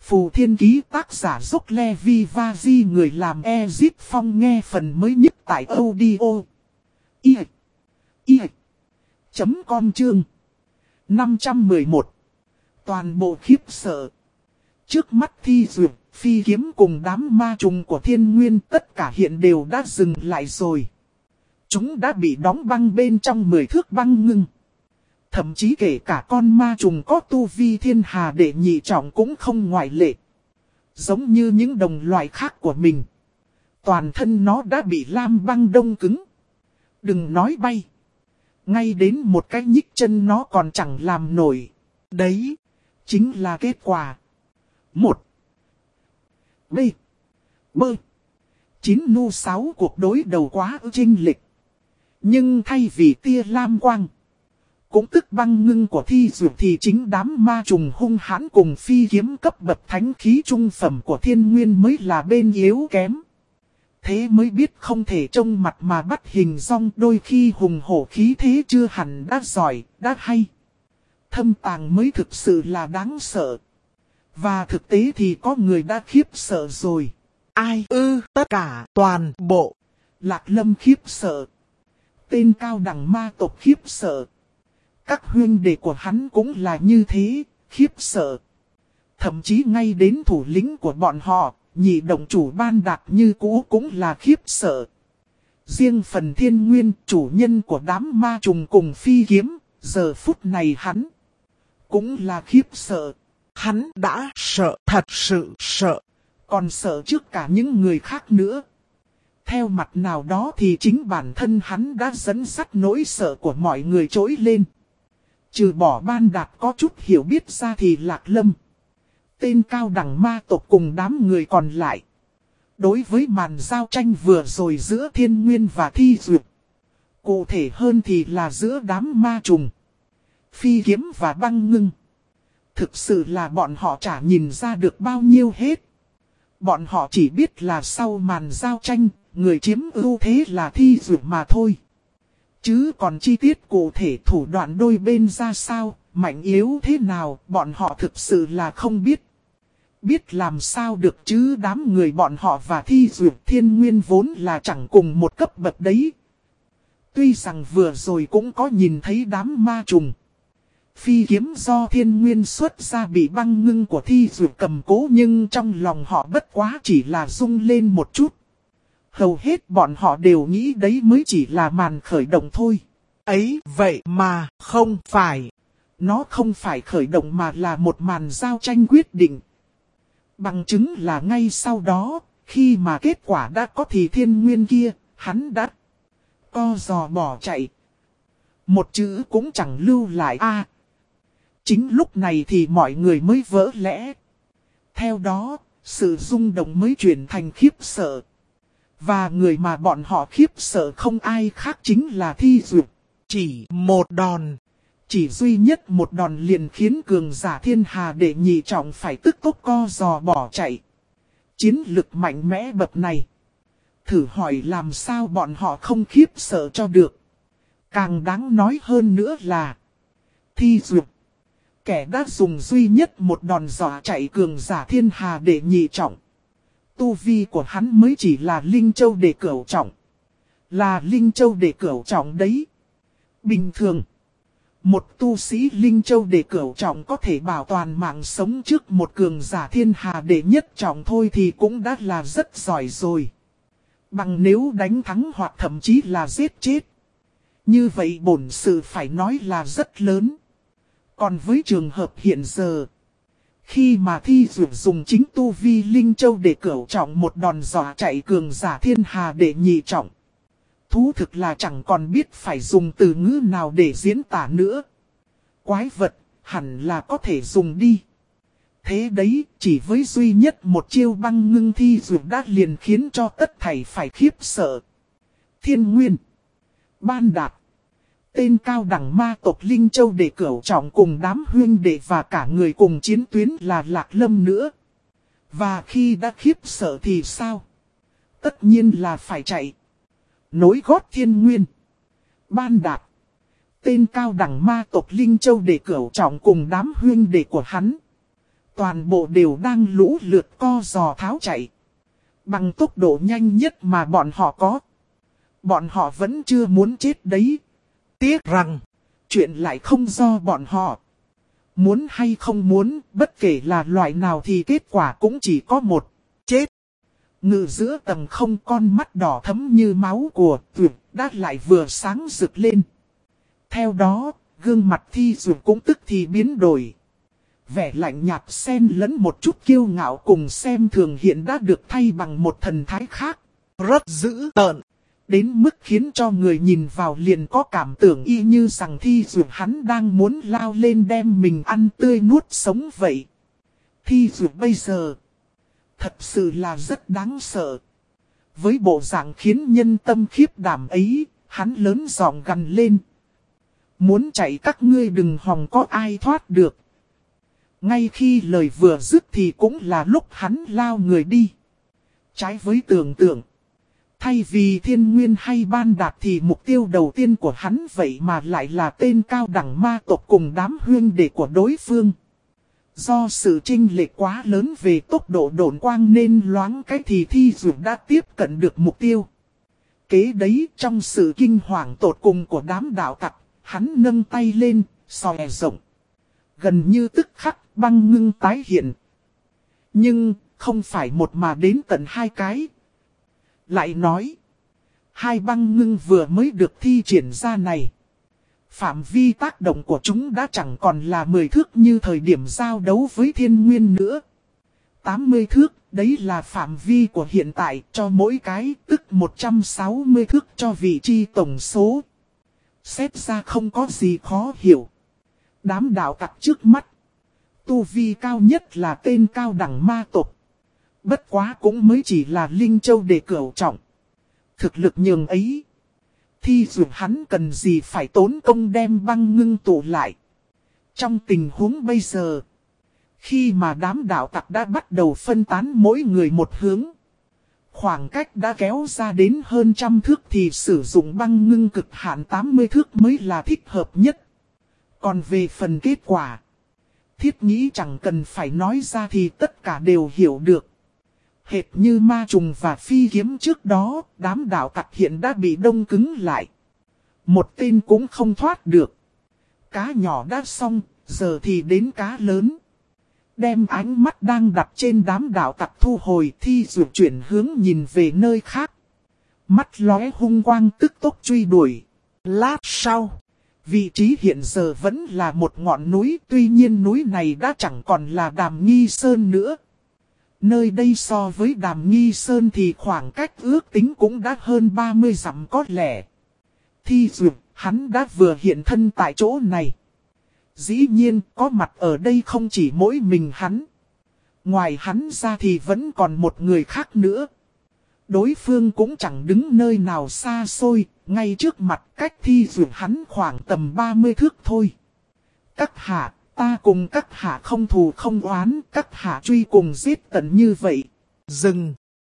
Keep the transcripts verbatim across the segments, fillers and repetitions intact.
Phù Thiên Ký tác giả Dốc Levi Vazi, người làm Ezip Phong, nghe phần mới nhất tại audio i i chấm com chương năm trăm mười một. Toàn bộ khiếp sợ. Trước mắt Thi Duyệt, Phi Kiếm cùng đám ma trùng của Thiên Nguyên, tất cả hiện đều đã dừng lại rồi. Chúng đã bị đóng băng bên trong mười thước băng ngưng. Thậm chí kể cả con ma trùng có tu vi thiên hà đệ nhị trọng cũng không ngoại lệ. Giống như những đồng loại khác của mình. Toàn thân nó đã bị lam băng đông cứng. Đừng nói bay. Ngay đến một cái nhích chân nó còn chẳng làm nổi. Đấy, chính là kết quả. Một. B. B. Chín nu sáu cuộc đối đầu quá chênh lệch. Nhưng thay vì tia lam quang, cũng tức băng ngưng của Thi Duyệt, thì chính đám ma trùng hung hãn cùng phi kiếm cấp bậc thánh khí trung phẩm của Thiên Nguyên mới là bên yếu kém. Thế mới biết không thể trông mặt mà bắt hình dong, đôi khi hùng hổ khí thế chưa hẳn đã giỏi, đã hay. Thâm tàng mới thực sự là đáng sợ. Và thực tế thì có người đã khiếp sợ rồi. Ai ư? Tất cả, toàn bộ. Lạc Lâm khiếp sợ. Tên cao đẳng ma tộc khiếp sợ. Các huynh đệ của hắn cũng là như thế, khiếp sợ. Thậm chí ngay đến thủ lĩnh của bọn họ, nhị động chủ Ban Đạt như cũ cũng là khiếp sợ. Riêng phần Thiên Nguyên, chủ nhân của đám ma trùng cùng phi kiếm, giờ phút này hắn cũng là khiếp sợ. Hắn đã sợ, thật sự sợ, còn sợ trước cả những người khác nữa. Theo mặt nào đó thì chính bản thân hắn đã dẫn dắt nỗi sợ của mọi người trỗi lên. Trừ bỏ Ban Đạt có chút hiểu biết ra thì Lạc Lâm, tên cao đẳng ma tộc cùng đám người còn lại, đối với màn giao tranh vừa rồi giữa Thiên Nguyên và Thi Duyệt, cụ thể hơn thì là giữa đám ma trùng, phi kiếm và băng ngưng, thực sự là bọn họ chả nhìn ra được bao nhiêu hết. Bọn họ chỉ biết là sau màn giao tranh, người chiếm ưu thế là Thi Duyệt mà thôi. Chứ còn chi tiết cụ thể thủ đoạn đôi bên ra sao, mạnh yếu thế nào, bọn họ thực sự là không biết. Biết làm sao được chứ, đám người bọn họ và Thi Duyệt Thiên Nguyên vốn là chẳng cùng một cấp bậc đấy. Tuy rằng vừa rồi cũng có nhìn thấy đám ma trùng, phi kiếm do Thiên Nguyên xuất ra bị băng ngưng của Thi Duyệt cầm cố, nhưng trong lòng họ bất quá chỉ là rung lên một chút. Hầu hết bọn họ đều nghĩ đấy mới chỉ là màn khởi động thôi. Ấy vậy mà không phải. Nó không phải khởi động mà là một màn giao tranh quyết định. Bằng chứng là ngay sau đó, khi mà kết quả đã có thì Thiên Nguyên kia, hắn đã co giò bỏ chạy. Một chữ cũng chẳng lưu lại a. À, chính lúc này thì mọi người mới vỡ lẽ. Theo đó, sự rung động mới chuyển thành khiếp sợ. Và người mà bọn họ khiếp sợ không ai khác chính là Thi Duyệt. Chỉ một đòn, chỉ duy nhất một đòn liền khiến cường giả thiên hà đệ nhị trọng phải tức tốc co giò bỏ chạy. Chiến lực mạnh mẽ bậc này, thử hỏi làm sao bọn họ không khiếp sợ cho được. Càng đáng nói hơn nữa là Thi Duyệt, kẻ đã dùng duy nhất một đòn dọa chạy cường giả thiên hà đệ nhị trọng. Tu vi của hắn mới chỉ là Linh Châu đệ cửu trọng. Là Linh Châu đệ cửu trọng đấy. Bình thường, một tu sĩ Linh Châu đệ cửu trọng có thể bảo toàn mạng sống trước một cường giả thiên hà đệ nhất trọng thôi thì cũng đã là rất giỏi rồi. Bằng nếu đánh thắng hoặc thậm chí là giết chết. Như vậy bổn sự phải nói là rất lớn. Còn với trường hợp hiện giờ, khi mà Thi Duyệt dùng chính tu vi Linh Châu để cửu trọng một đòn dọa chạy cường giả thiên hà để nhị trọng, thú thực là chẳng còn biết phải dùng từ ngữ nào để diễn tả nữa. Quái vật, hẳn là có thể dùng đi. Thế đấy, chỉ với duy nhất một chiêu băng ngưng Thi Duyệt đã liền khiến cho tất thảy phải khiếp sợ. Thiên Nguyên, Ban Đạt, tên cao đẳng ma tộc Linh Châu đệ cửu trọng cùng đám huynh đệ và cả người cùng chiến tuyến là Lạc Lâm nữa. Và khi đã khiếp sợ thì sao? Tất nhiên là phải chạy. Nối gót Thiên Nguyên, Ban Đạt, tên cao đẳng ma tộc Linh Châu đệ cửu trọng cùng đám huynh đệ của hắn. toàn bộ đều đang lũ lượt co giò tháo chạy. Bằng tốc độ nhanh nhất mà bọn họ có. Bọn họ vẫn chưa muốn chết đấy. Tiếc rằng, chuyện lại không do bọn họ. Muốn hay không muốn, bất kể là loại nào thì kết quả cũng chỉ có một, chết. Ngự giữa tầng không, con mắt đỏ thẫm như máu của Tuyệt đã lại vừa sáng rực lên. Theo đó, gương mặt Thi Dược cũng tức thì biến đổi. Vẻ lạnh nhạt xen lẫn một chút kiêu ngạo cùng xem thường hiện đã được thay bằng một thần thái khác. Rất dữ tợn. Đến mức khiến cho người nhìn vào liền có cảm tưởng y như rằng Thi Dược hắn đang muốn lao lên đem mình ăn tươi nuốt sống vậy. Thi Dược bây giờ thật sự là rất đáng sợ. Với bộ dạng khiến nhân tâm khiếp đảm ấy, hắn lớn giọng gằn lên. Muốn chạy các ngươi đừng hòng có ai thoát được. Ngay khi lời vừa dứt thì cũng là lúc hắn lao người đi. Trái với tưởng tượng. Thay vì thiên nguyên hay ban đạt thì mục tiêu đầu tiên của hắn vậy mà lại là tên cao đẳng ma tộc cùng đám huyên đệ của đối phương. Do sự chênh lệch quá lớn về tốc độ độn quang nên loáng cái thì Thi Dược đã tiếp cận được mục tiêu. Kế đấy trong sự kinh hoàng tột cùng của đám đạo tặc, hắn nâng tay lên, xòe rộng. Gần như tức khắc băng ngưng tái hiện. Nhưng không phải một mà đến tận hai cái. Lại nói, hai băng ngưng vừa mới được thi triển ra này. Phạm vi tác động của chúng đã chẳng còn là mười thước như thời điểm giao đấu với thiên nguyên nữa. tám mươi thước, đấy là phạm vi của hiện tại cho mỗi cái, tức một trăm sáu mươi thước cho vị trí tổng số. Xét ra không có gì khó hiểu. Đám đạo tặc trước mắt. Tu vi cao nhất là tên cao đẳng ma tộc. Bất quá cũng mới chỉ là Linh Châu để cửu trọng. Thực lực nhường ấy. Thi Dược hắn cần gì phải tốn công đem băng ngưng tụ lại. Trong tình huống bây giờ. Khi mà đám đạo tặc đã bắt đầu phân tán mỗi người một hướng. Khoảng cách đã kéo ra đến hơn trăm thước thì sử dụng băng ngưng cực hạn tám mươi thước mới là thích hợp nhất. Còn về phần kết quả. Thiết nghĩ chẳng cần phải nói ra thì tất cả đều hiểu được. Hệt như ma trùng và phi kiếm trước đó, đám đạo tặc hiện đã bị đông cứng lại. Một tên cũng không thoát được. Cá nhỏ đã xong, giờ thì đến cá lớn. Đem ánh mắt đang đặt trên đám đạo tặc thu hồi, Thi Dược chuyển hướng nhìn về nơi khác. Mắt lóe hung quang tức tốc truy đuổi. Lát sau, vị trí hiện giờ vẫn là một ngọn núi, tuy nhiên núi này đã chẳng còn là Đàm Nghi Sơn nữa. Nơi đây so với Đàm Nghi Sơn thì khoảng cách ước tính cũng đã hơn ba mươi dặm có lẽ. Thi Dược, hắn đã vừa hiện thân tại chỗ này. Dĩ nhiên, có mặt ở đây không chỉ mỗi mình hắn. Ngoài hắn ra thì vẫn còn một người khác nữa. Đối phương cũng chẳng đứng nơi nào xa xôi, ngay trước mặt cách Thi Dược hắn khoảng tầm ba mươi thước thôi. Các hạ, ta cùng các hạ không thù không oán, các hạ truy cùng giết tận như vậy. Dừng.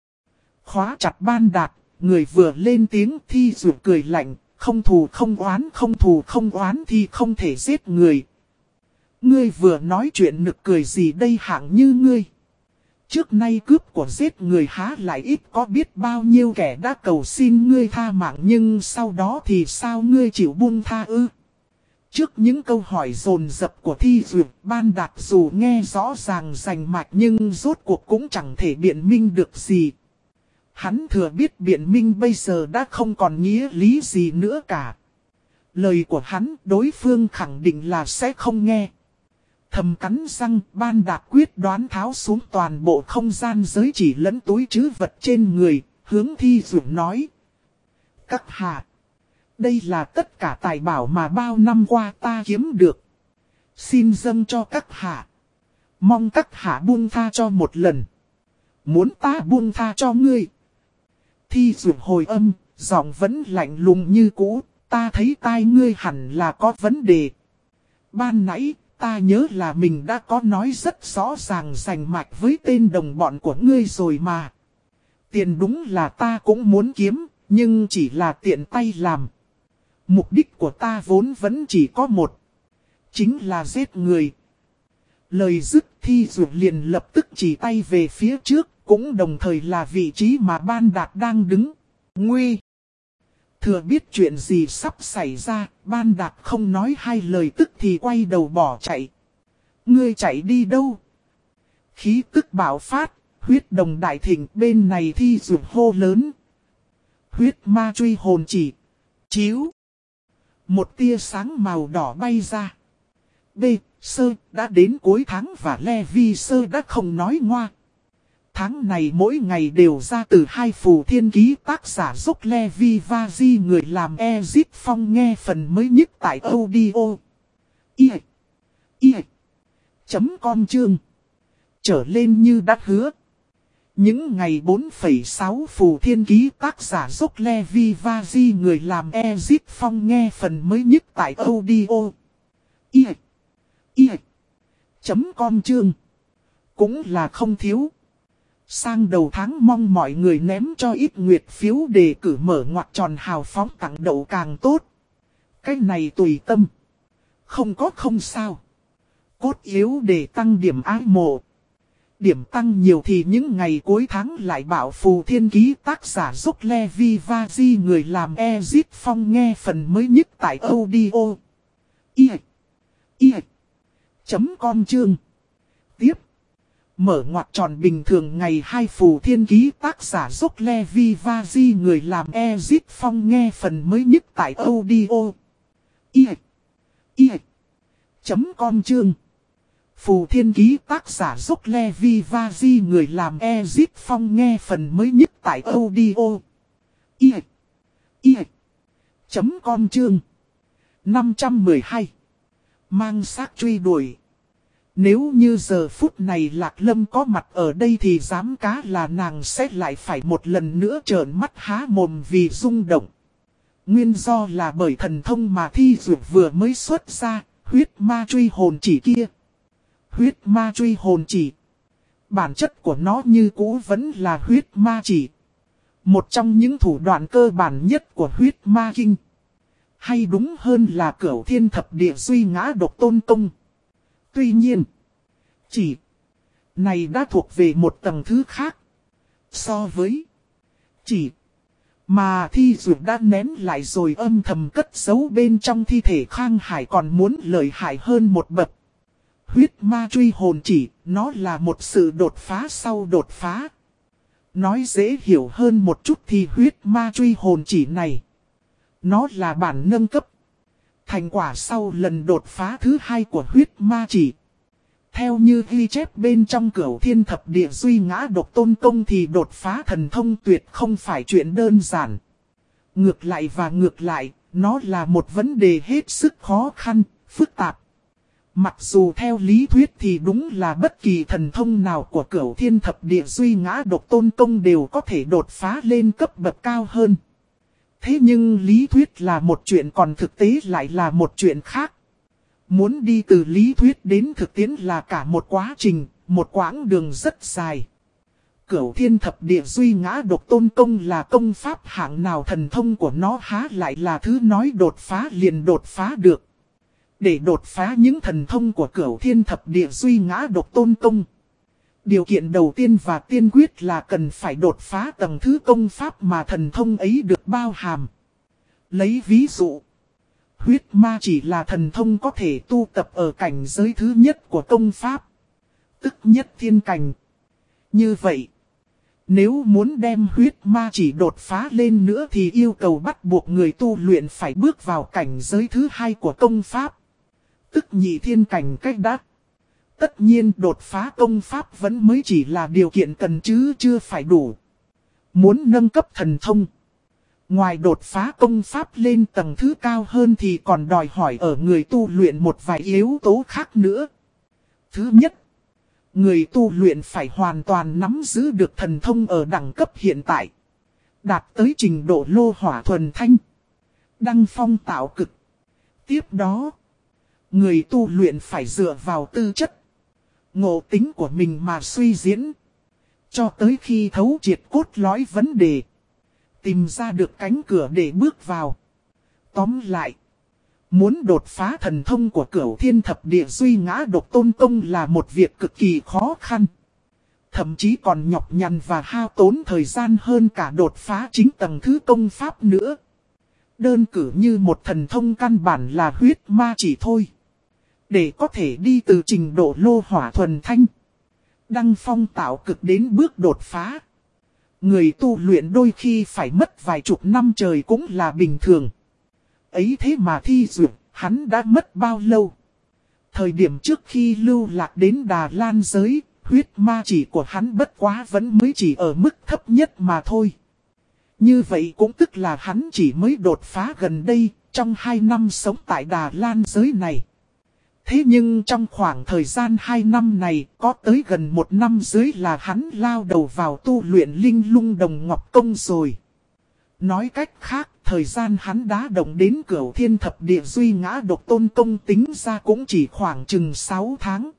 Khóa chặt ban đạt, người vừa lên tiếng Thi Dược cười lạnh, không thù không oán, không thù không oán thì không thể giết người. Ngươi vừa nói chuyện nực cười gì đây hạng như ngươi. Trước nay cướp của giết người há lại ít có biết bao nhiêu kẻ đã cầu xin ngươi tha mạng, nhưng sau đó thì sao ngươi chịu buông tha ư? Trước những câu hỏi dồn dập của Thi Dược, ban đạt dù nghe rõ ràng rành mạch nhưng rốt cuộc cũng chẳng thể biện minh được gì. Hắn thừa biết biện minh bây giờ đã không còn nghĩa lý gì nữa cả. Lời của hắn đối phương khẳng định là sẽ không nghe. Thầm cắn răng, ban đạt quyết đoán tháo xuống toàn bộ không gian giới chỉ lẫn túi trữ vật trên người, hướng Thi Dược nói. Các hạ, đây là tất cả tài bảo mà bao năm qua ta kiếm được. Xin dâng cho các hạ. Mong các hạ buông tha cho một lần. Muốn ta buông tha cho ngươi. Thi Dược hồi âm, giọng vẫn lạnh lùng như cũ, ta thấy tai ngươi hẳn là có vấn đề. Ban nãy, ta nhớ là mình đã có nói rất rõ ràng rành mạch với tên đồng bọn của ngươi rồi mà. Tiền đúng là ta cũng muốn kiếm, nhưng chỉ là tiện tay làm. Mục đích của ta vốn vẫn chỉ có một. Chính là giết người. Lời dứt Thi Dụ liền lập tức chỉ tay về phía trước, cũng đồng thời là vị trí mà Ban Đạt đang đứng. Nguy! Thừa biết chuyện gì sắp xảy ra, Ban Đạt không nói hai lời tức thì quay đầu bỏ chạy. Ngươi chạy đi đâu? Khí tức bạo phát, huyết đồng đại thịnh, bên này Thi Dụ hô lớn. Huyết ma truy hồn chỉ. Chiếu. Một tia sáng màu đỏ bay ra. B. Sơ đã đến cuối tháng và Levi Sơ đã không nói ngoa. Tháng này mỗi ngày đều ra từ hai phù thiên ký tác giả dốc Levi và Di người làm Ezit Phong nghe phần mới nhất tại audio. I. I. Chấm com chương. Trở lên như đã hứa. Những ngày bốn phẩy sáu phù thiên ký tác giả dốc Levi và Di người làm Ezit Phong nghe phần mới nhất tại audio. I. I. Chấm com chương. Cũng là không thiếu. Sang đầu tháng mong mọi người ném cho ít nguyệt phiếu đề cử mở ngoặc tròn hào phóng tặng đậu càng tốt. Cái này tùy tâm. Không có không sao. Cốt yếu để tăng điểm ái mộ. Điểm tăng nhiều thì những ngày cuối tháng lại bảo phù thiên ký tác giả dốc Levi và Di người làm Ezit Phong nghe phần mới nhất tại audio. I. I. Chấm com chương. Tiếp. Mở ngoặc tròn bình thường ngày hai phù thiên ký tác giả dốc Levi và Di người làm Ezit Phong nghe phần mới nhất tại audio. I. I. Chấm com chương. Phù thiên ký tác giả dốc Levi và Di người làm Ezit Phong nghe phần mới nhất tại audio. I. I. Chấm com chương. năm trăm mười hai. Mang xác truy đuổi. Nếu như giờ phút này Lạc Lâm có mặt ở đây thì dám cá là nàng sẽ lại phải một lần nữa trợn mắt há mồm vì rung động. Nguyên do là bởi thần thông mà Thi Dụ vừa mới xuất ra, huyết ma truy hồn chỉ kia. Huyết ma truy hồn chỉ. Bản chất của nó như cũ vẫn là huyết ma chỉ. Một trong những thủ đoạn cơ bản nhất của huyết ma kinh. Hay đúng hơn là Cửu Thiên Thập Địa Duy Ngã Độc Tôn Công. Tuy nhiên, chỉ này đã thuộc về một tầng thứ khác. So với chỉ mà Thi Dụ đã nén lại rồi âm thầm cất giấu bên trong thi thể Khang Hải còn muốn lợi hại hơn một bậc. Huyết ma truy hồn chỉ, nó là một sự đột phá sau đột phá. Nói dễ hiểu hơn một chút thì huyết ma truy hồn chỉ này, nó là bản nâng cấp. Thành quả sau lần đột phá thứ hai của huyết ma chỉ. Theo như ghi chép bên trong Cửu Thiên Thập Địa Duy Ngã Độc Tôn Công thì đột phá thần thông tuyệt không phải chuyện đơn giản. Ngược lại và ngược lại, nó là một vấn đề hết sức khó khăn, phức tạp. Mặc dù theo lý thuyết thì đúng là bất kỳ thần thông nào của Cửu Thiên Thập Địa Duy Ngã Độc Tôn Công đều có thể đột phá lên cấp bậc cao hơn. Thế nhưng lý thuyết là một chuyện còn thực tế lại là một chuyện khác. Muốn đi từ lý thuyết đến thực tiễn là cả một quá trình, một quãng đường rất dài. Cửu Thiên Thập Địa Duy Ngã Độc Tôn Công là công pháp hạng nào, thần thông của nó há lại là thứ nói đột phá liền đột phá được. Để đột phá những thần thông của Cửu Thiên Thập Địa Duy Ngã Độc Tôn Công, điều kiện đầu tiên và tiên quyết là cần phải đột phá tầng thứ công pháp mà thần thông ấy được bao hàm. Lấy ví dụ, huyết ma chỉ là thần thông có thể tu tập ở cảnh giới thứ nhất của công pháp, tức nhất thiên cảnh. Như vậy, nếu muốn đem huyết ma chỉ đột phá lên nữa thì yêu cầu bắt buộc người tu luyện phải bước vào cảnh giới thứ hai của công pháp, tức nhị thiên cảnh cách đắc. Tất nhiên đột phá công pháp vẫn mới chỉ là điều kiện cần chứ chưa phải đủ. Muốn nâng cấp thần thông, ngoài đột phá công pháp lên tầng thứ cao hơn thì còn đòi hỏi ở người tu luyện một vài yếu tố khác nữa. Thứ nhất, người tu luyện phải hoàn toàn nắm giữ được thần thông ở đẳng cấp hiện tại, đạt tới trình độ lô hỏa thuần thanh, đăng phong tạo cực. Tiếp đó, người tu luyện phải dựa vào tư chất, ngộ tính của mình mà suy diễn, cho tới khi thấu triệt cốt lõi vấn đề, tìm ra được cánh cửa để bước vào. Tóm lại, Muốn đột phá thần thông của Cửu Thiên Thập Địa Duy Ngã Độc Tôn Công là một việc cực kỳ khó khăn. Thậm chí còn nhọc nhằn và hao tốn thời gian hơn cả đột phá chính tầng thứ công pháp nữa. Đơn cử như một thần thông căn bản là huyết ma chỉ thôi. Để có thể đi từ trình độ lô hỏa thuần thanh, đăng phong tạo cực đến bước đột phá, người tu luyện đôi khi phải mất vài chục năm trời cũng là bình thường. Ấy thế mà Thi Dược, hắn đã mất bao lâu? Thời điểm trước khi lưu lạc đến Đà Lan giới, huyết ma chỉ của hắn bất quá vẫn mới chỉ ở mức thấp nhất mà thôi. Như vậy cũng tức là hắn chỉ mới đột phá gần đây, trong hai năm sống tại Đà Lan giới này. Thế nhưng trong khoảng thời gian hai năm này, có tới gần một năm dưới là hắn lao đầu vào tu luyện linh lung đồng ngọc công rồi. Nói cách khác, thời gian hắn đã động đến Cửu Thiên Thập Địa Duy Ngã Độc Tôn Công tính ra cũng chỉ khoảng chừng sáu tháng.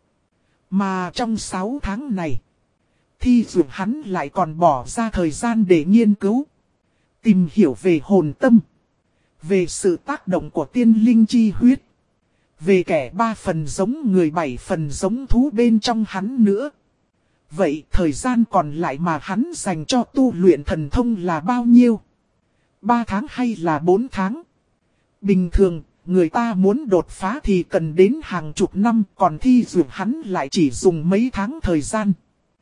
Mà trong sáu tháng này, Thi Dược hắn lại còn bỏ ra thời gian để nghiên cứu, tìm hiểu về hồn tâm, về sự tác động của tiên linh chi huyết, về kẻ ba phần giống người bảy phần giống thú bên trong hắn nữa. Vậy thời gian còn lại mà hắn dành cho tu luyện thần thông là bao nhiêu? Ba tháng hay là bốn tháng? Bình thường, người ta muốn đột phá thì cần đến hàng chục năm, còn Thi Dược hắn lại chỉ dùng mấy tháng thời gian.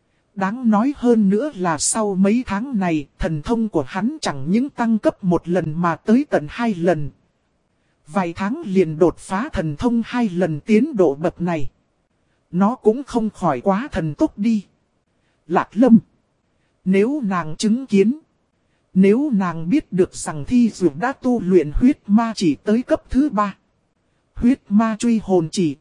Đáng nói hơn nữa là sau mấy tháng này, thần thông của hắn chẳng những tăng cấp một lần mà tới tận hai lần. Vài tháng liền đột phá thần thông hai lần tiến độ bậc này. Nó cũng không khỏi quá thần tốc đi. Lạc Lâm, nếu nàng chứng kiến, nếu nàng biết được rằng Thi Dược đã tu luyện huyết ma chỉ tới cấp thứ ba, huyết ma truy hồn chỉ,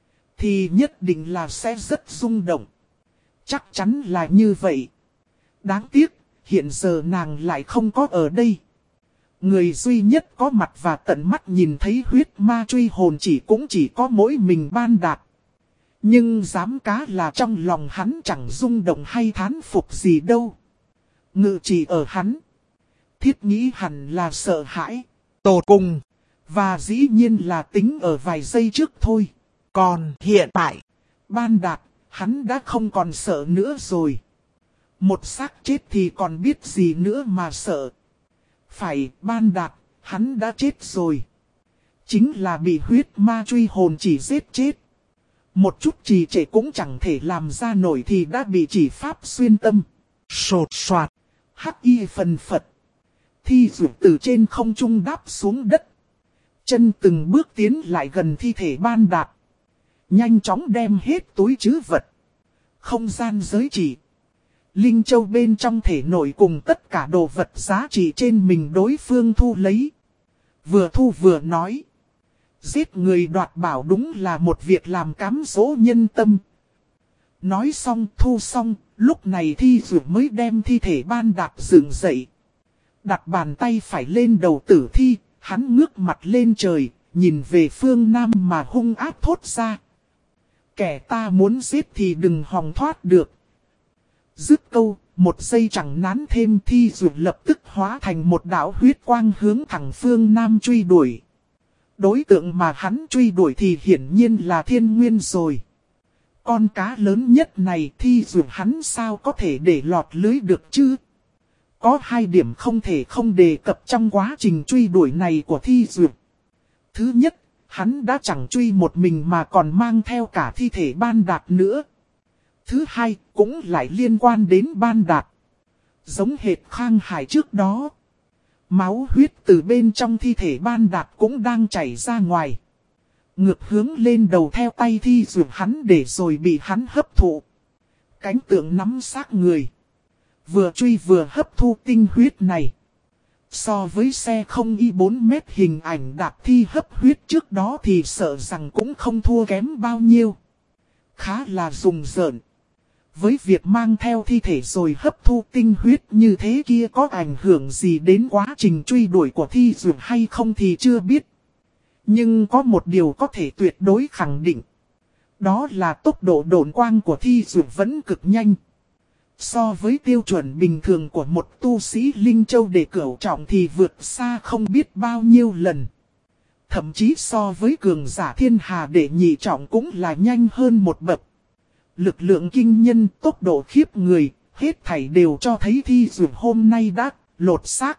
thì nhất định là sẽ rất rung động. Chắc chắn là như vậy. Đáng tiếc, hiện giờ nàng lại không có ở đây. Người duy nhất có mặt và tận mắt nhìn thấy huyết ma truy hồn chỉ cũng chỉ có mỗi mình Ban Đạt. Nhưng dám cá là trong lòng hắn chẳng rung động hay thán phục gì đâu. Ngự chỉ ở hắn, thiết nghĩ hẳn là sợ hãi, tột cùng. Và dĩ nhiên là tính ở vài giây trước thôi. Còn hiện tại, Ban Đạt, hắn đã không còn sợ nữa rồi. Một xác chết thì còn biết gì nữa mà sợ. Phải, Ban Đạt, hắn đã chết rồi. Chính là bị huyết ma truy hồn chỉ giết chết. Một chút trì trệ cũng chẳng thể làm ra nổi thì đã bị chỉ pháp xuyên tâm. Sột soạt, hắc y phần phật. Thi Dược từ trên không trung đáp xuống đất. Chân từng bước tiến lại gần thi thể Ban Đạt. Nhanh chóng đem hết túi trữ vật, không gian giới chỉ, linh châu bên trong thể nội cùng tất cả đồ vật giá trị trên mình đối phương thu lấy. Vừa thu vừa nói. Giết người đoạt bảo đúng là một việc làm cám dỗ nhân tâm. Nói xong thu xong, lúc này Thi Dược mới đem thi thể Ban Đạt dựng dậy. Đặt bàn tay phải lên đầu tử thi, hắn ngước mặt lên trời, nhìn về phương Nam mà hung ác thốt ra. Kẻ ta muốn giết thì đừng hòng thoát được. Dứt câu, một giây chẳng nán thêm Thi Dược lập tức hóa thành một đạo huyết quang hướng thẳng phương Nam truy đuổi. Đối tượng mà hắn truy đuổi thì hiển nhiên là Thiên Nguyên rồi. Con cá lớn nhất này Thi Dược hắn sao có thể để lọt lưới được chứ? Có hai điểm không thể không đề cập trong quá trình truy đuổi này của Thi Dược. Thứ nhất, hắn đã chẳng truy một mình mà còn mang theo cả thi thể Ban Đạt nữa. Thứ hai, cũng lại liên quan đến Ban Đạt. Giống hệt Khang Hải trước đó. Máu huyết từ bên trong thi thể Ban Đạt cũng đang chảy ra ngoài. Ngược hướng lên đầu theo tay Thi Dược hắn để rồi bị hắn hấp thụ. Cánh tượng nắm xác người. Vừa truy vừa hấp thu tinh huyết này. So với xe không y bốn mét hình ảnh Đạt thi hấp huyết trước đó thì sợ rằng cũng không thua kém bao nhiêu. Khá là rùng rợn. Với việc mang theo thi thể rồi hấp thu tinh huyết như thế kia có ảnh hưởng gì đến quá trình truy đuổi của Thi Dược hay không thì chưa biết. Nhưng có một điều có thể tuyệt đối khẳng định. Đó là tốc độ độn quang của Thi Dược vẫn cực nhanh. So với tiêu chuẩn bình thường của một tu sĩ Linh Châu để cửu trọng thì vượt xa không biết bao nhiêu lần. Thậm chí so với cường giả thiên hà đệ nhị trọng cũng là nhanh hơn một bậc. Lực lượng kinh nhân, tốc độ khiếp người, hết thảy đều cho thấy Thi Dược hôm nay đã lột xác.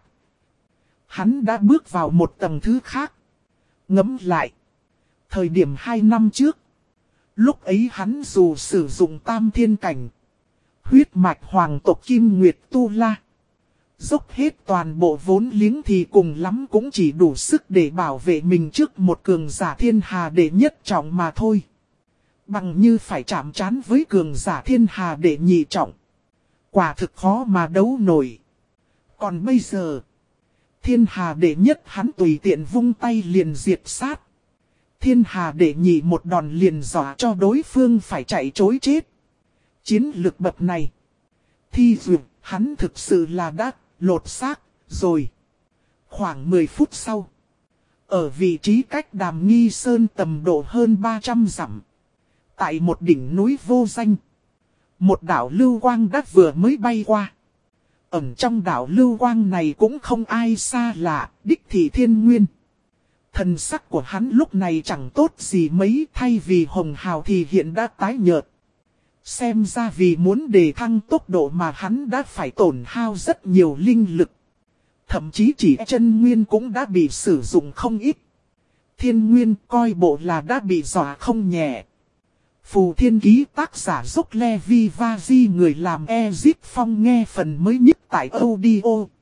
Hắn đã bước vào một tầng thứ khác. Ngẫm lại. Thời điểm hai năm trước. Lúc ấy hắn dù sử dụng tam thiên cảnh. Huyết mạch hoàng tộc Kim Nguyệt Tu La. Dốc hết toàn bộ vốn liếng thì cùng lắm cũng chỉ đủ sức để bảo vệ mình trước một cường giả thiên hà đệ nhất trọng mà thôi. Bằng như phải chạm trán với cường giả thiên hà đệ nhị trọng. Quả thực khó mà đấu nổi. Còn bây giờ, thiên hà đệ nhất hắn tùy tiện vung tay liền diệt sát. Thiên hà đệ nhị một đòn liền dọa cho đối phương phải chạy trối chết. Chiến lược bậc này. Thi Dược, hắn thực sự là đã lột xác rồi. Khoảng mười phút sau. Ở vị trí cách Đàm Nghi Sơn tầm độ hơn ba trăm dặm. Tại một đỉnh núi vô danh. Một đảo lưu quang đã vừa mới bay qua. Ẩn trong đảo lưu quang này cũng không ai xa lạ, đích thị Thiên Nguyên. Thần sắc của hắn lúc này chẳng tốt gì mấy, thay vì hồng hào thì hiện đã tái nhợt. Xem ra vì muốn đề thăng tốc độ mà hắn đã phải tổn hao rất nhiều linh lực. Thậm chí chỉ chân nguyên cũng đã bị sử dụng không ít. Thiên Nguyên coi bộ là đã bị dọa không nhẹ. Phù Thiên Ký tác giả Dốc Levi Vazi người làm Ezip Phong nghe phần mới nhất tại audio.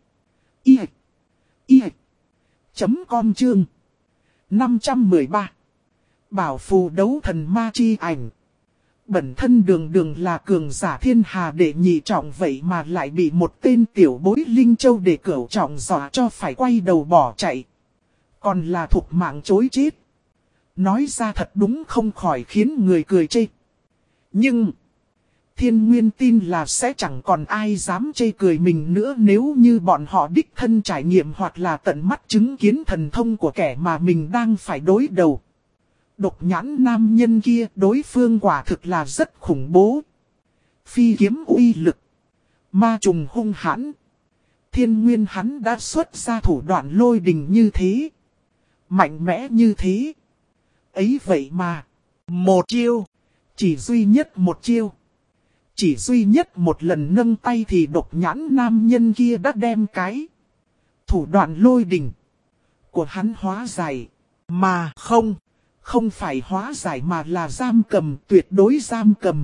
I I chấm com chương năm trăm mười ba. Bảo phù đấu thần ma chi ảnh. Bẩn thân đường đường là cường giả thiên hà đệ nhị trọng vậy mà lại bị một tên tiểu bối Linh Châu để cửu trọng dọa cho phải quay đầu bỏ chạy. Còn là thục mạng chối chết. Nói ra thật đúng không khỏi khiến người cười chê. Nhưng Thiên Nguyên tin là sẽ chẳng còn ai dám chê cười mình nữa nếu như bọn họ đích thân trải nghiệm hoặc là tận mắt chứng kiến thần thông của kẻ mà mình đang phải đối đầu. Độc nhãn nam nhân kia đối phương quả thực là rất khủng bố. Phi kiếm uy lực. Ma trùng hung hãn. Thiên Nguyên hắn đã xuất ra thủ đoạn lôi đình như thế. Mạnh mẽ như thế. Ấy vậy mà. Một chiêu. Chỉ duy nhất một chiêu. Chỉ duy nhất một lần nâng tay thì độc nhãn nam nhân kia đã đem cái thủ đoạn lôi đình của hắn hóa giải. Mà không. Không phải hóa giải mà là giam cầm, tuyệt đối giam cầm.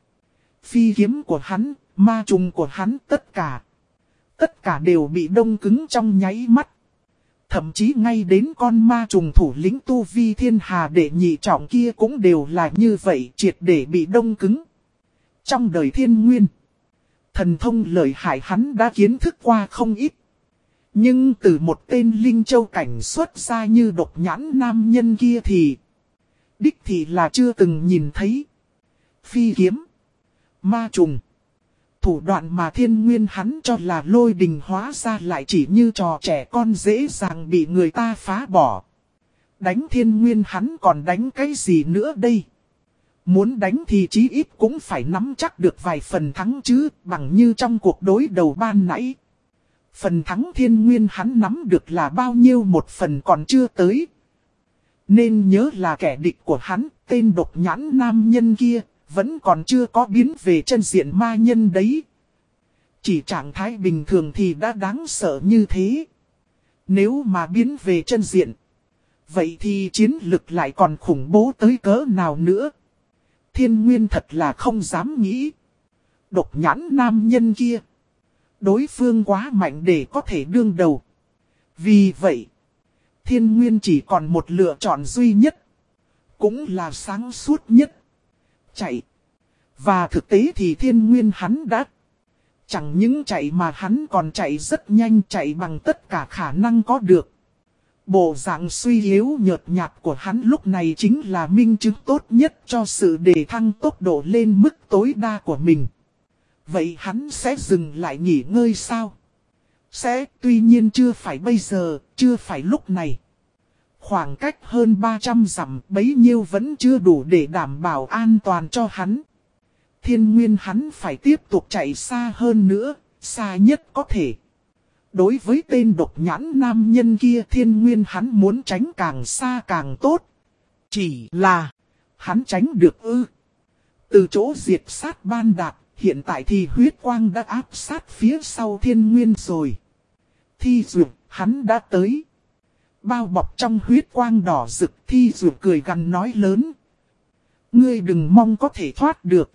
Phi kiếm của hắn, ma trùng của hắn, tất cả. Tất cả đều bị đông cứng trong nháy mắt. Thậm chí ngay đến con ma trùng thủ lĩnh tu vi thiên hà đệ nhị trọng kia cũng đều là như vậy, triệt để bị đông cứng. Trong đời Thiên Nguyên, thần thông lợi hại hắn đã kiến thức qua không ít. Nhưng từ một tên Linh Châu cảnh xuất ra như độc nhãn nam nhân kia thì đích thì là chưa từng nhìn thấy. Phi kiếm, ma trùng, thủ đoạn mà Thiên Nguyên hắn cho là lôi đình hóa ra lại chỉ như trò trẻ con dễ dàng bị người ta phá bỏ. Đánh Thiên Nguyên hắn còn đánh cái gì nữa đây? Muốn đánh thì chí ít cũng phải nắm chắc được vài phần thắng chứ, bằng như trong cuộc đối đầu ban nãy. Phần thắng Thiên Nguyên hắn nắm được là bao nhiêu một phần còn chưa tới. Nên nhớ là kẻ địch của hắn, tên độc nhãn nam nhân kia, vẫn còn chưa có biến về chân diện ma nhân đấy. Chỉ trạng thái bình thường thì đã đáng sợ như thế. Nếu mà biến về chân diện, vậy thì chiến lực lại còn khủng bố tới cỡ nào nữa. Thiên Nguyên thật là không dám nghĩ. Độc nhãn nam nhân kia, đối phương quá mạnh để có thể đương đầu. Vì vậy, Thiên Nguyên chỉ còn một lựa chọn duy nhất. Cũng là sáng suốt nhất. Chạy. Và thực tế thì Thiên Nguyên hắn đã. Chẳng những chạy mà hắn còn chạy rất nhanh, chạy bằng tất cả khả năng có được. Bộ dạng suy yếu nhợt nhạt của hắn lúc này chính là minh chứng tốt nhất cho sự đề thăng tốc độ lên mức tối đa của mình. Vậy hắn sẽ dừng lại nghỉ ngơi sao? Sẽ, tuy nhiên chưa phải bây giờ, chưa phải lúc này. Khoảng cách hơn ba trăm dặm bấy nhiêu vẫn chưa đủ để đảm bảo an toàn cho hắn. Thiên Nguyên hắn phải tiếp tục chạy xa hơn nữa, xa nhất có thể. Đối với tên độc nhãn nam nhân kia Thiên Nguyên hắn muốn tránh càng xa càng tốt. Chỉ là hắn tránh được ư. Từ chỗ diệt sát ban đạt, hiện tại thì huyết quang đã áp sát phía sau Thiên Nguyên rồi. Thi Dược, hắn đã tới. Bao bọc trong huyết quang đỏ rực, Thi Dược cười gằn nói lớn. Ngươi đừng mong có thể thoát được.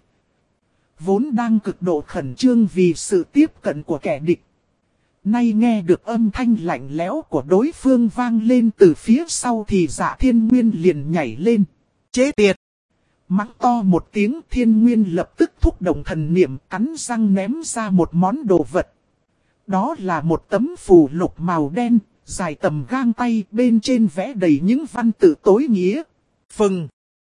Vốn đang cực độ khẩn trương vì sự tiếp cận của kẻ địch. Nay nghe được âm thanh lạnh lẽo của đối phương vang lên từ phía sau thì Dạ Thiên Nguyên liền nhảy lên. Chế tiệt! Mắng to một tiếng, Thiên Nguyên lập tức thúc động thần niệm, cắn răng ném ra một món đồ vật. Đó là một tấm phù lục màu đen, dài tầm gang tay, bên trên vẽ đầy những văn tự tối nghĩa. Phừng!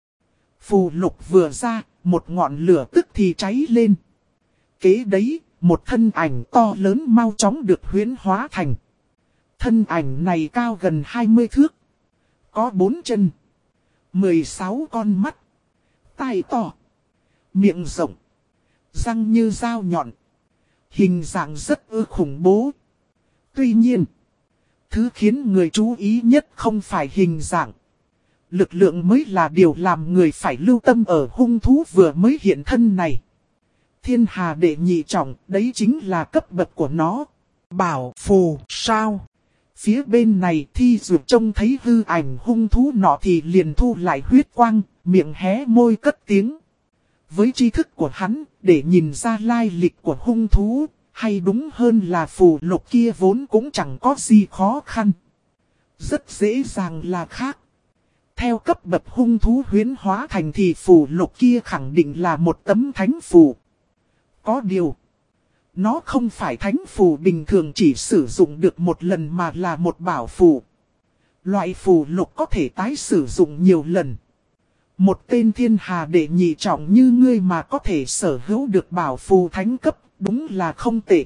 Phù lục vừa ra, một ngọn lửa tức thì cháy lên. Kế đấy, một thân ảnh to lớn mau chóng được huyễn hóa thành. Thân ảnh này cao gần hai mươi thước. Có bốn chân. mười sáu con mắt. Tai to. Miệng rộng. Răng như dao nhọn. Hình dạng rất ư khủng bố. Tuy nhiên, thứ khiến người chú ý nhất không phải hình dạng. Lực lượng mới là điều làm người phải lưu tâm ở hung thú vừa mới hiện thân này. Thiên hà đệ nhị trọng, đấy chính là cấp bậc của nó. Bảo phù sao? Phía bên này Thi Dược trông thấy hư ảnh hung thú nọ thì liền thu lại huyết quang, miệng hé môi cất tiếng. Với tri thức của hắn, để nhìn ra lai lịch của hung thú, hay đúng hơn là phù lục kia vốn cũng chẳng có gì khó khăn. Rất dễ dàng là khác. Theo cấp bậc hung thú huyễn hóa thành thì phù lục kia khẳng định là một tấm thánh phù. Có điều, nó không phải thánh phù bình thường chỉ sử dụng được một lần mà là một bảo phù. Loại phù lục có thể tái sử dụng nhiều lần. Một tên thiên hà đệ nhị trọng như ngươi mà có thể sở hữu được bảo phù thánh cấp, đúng là không tệ.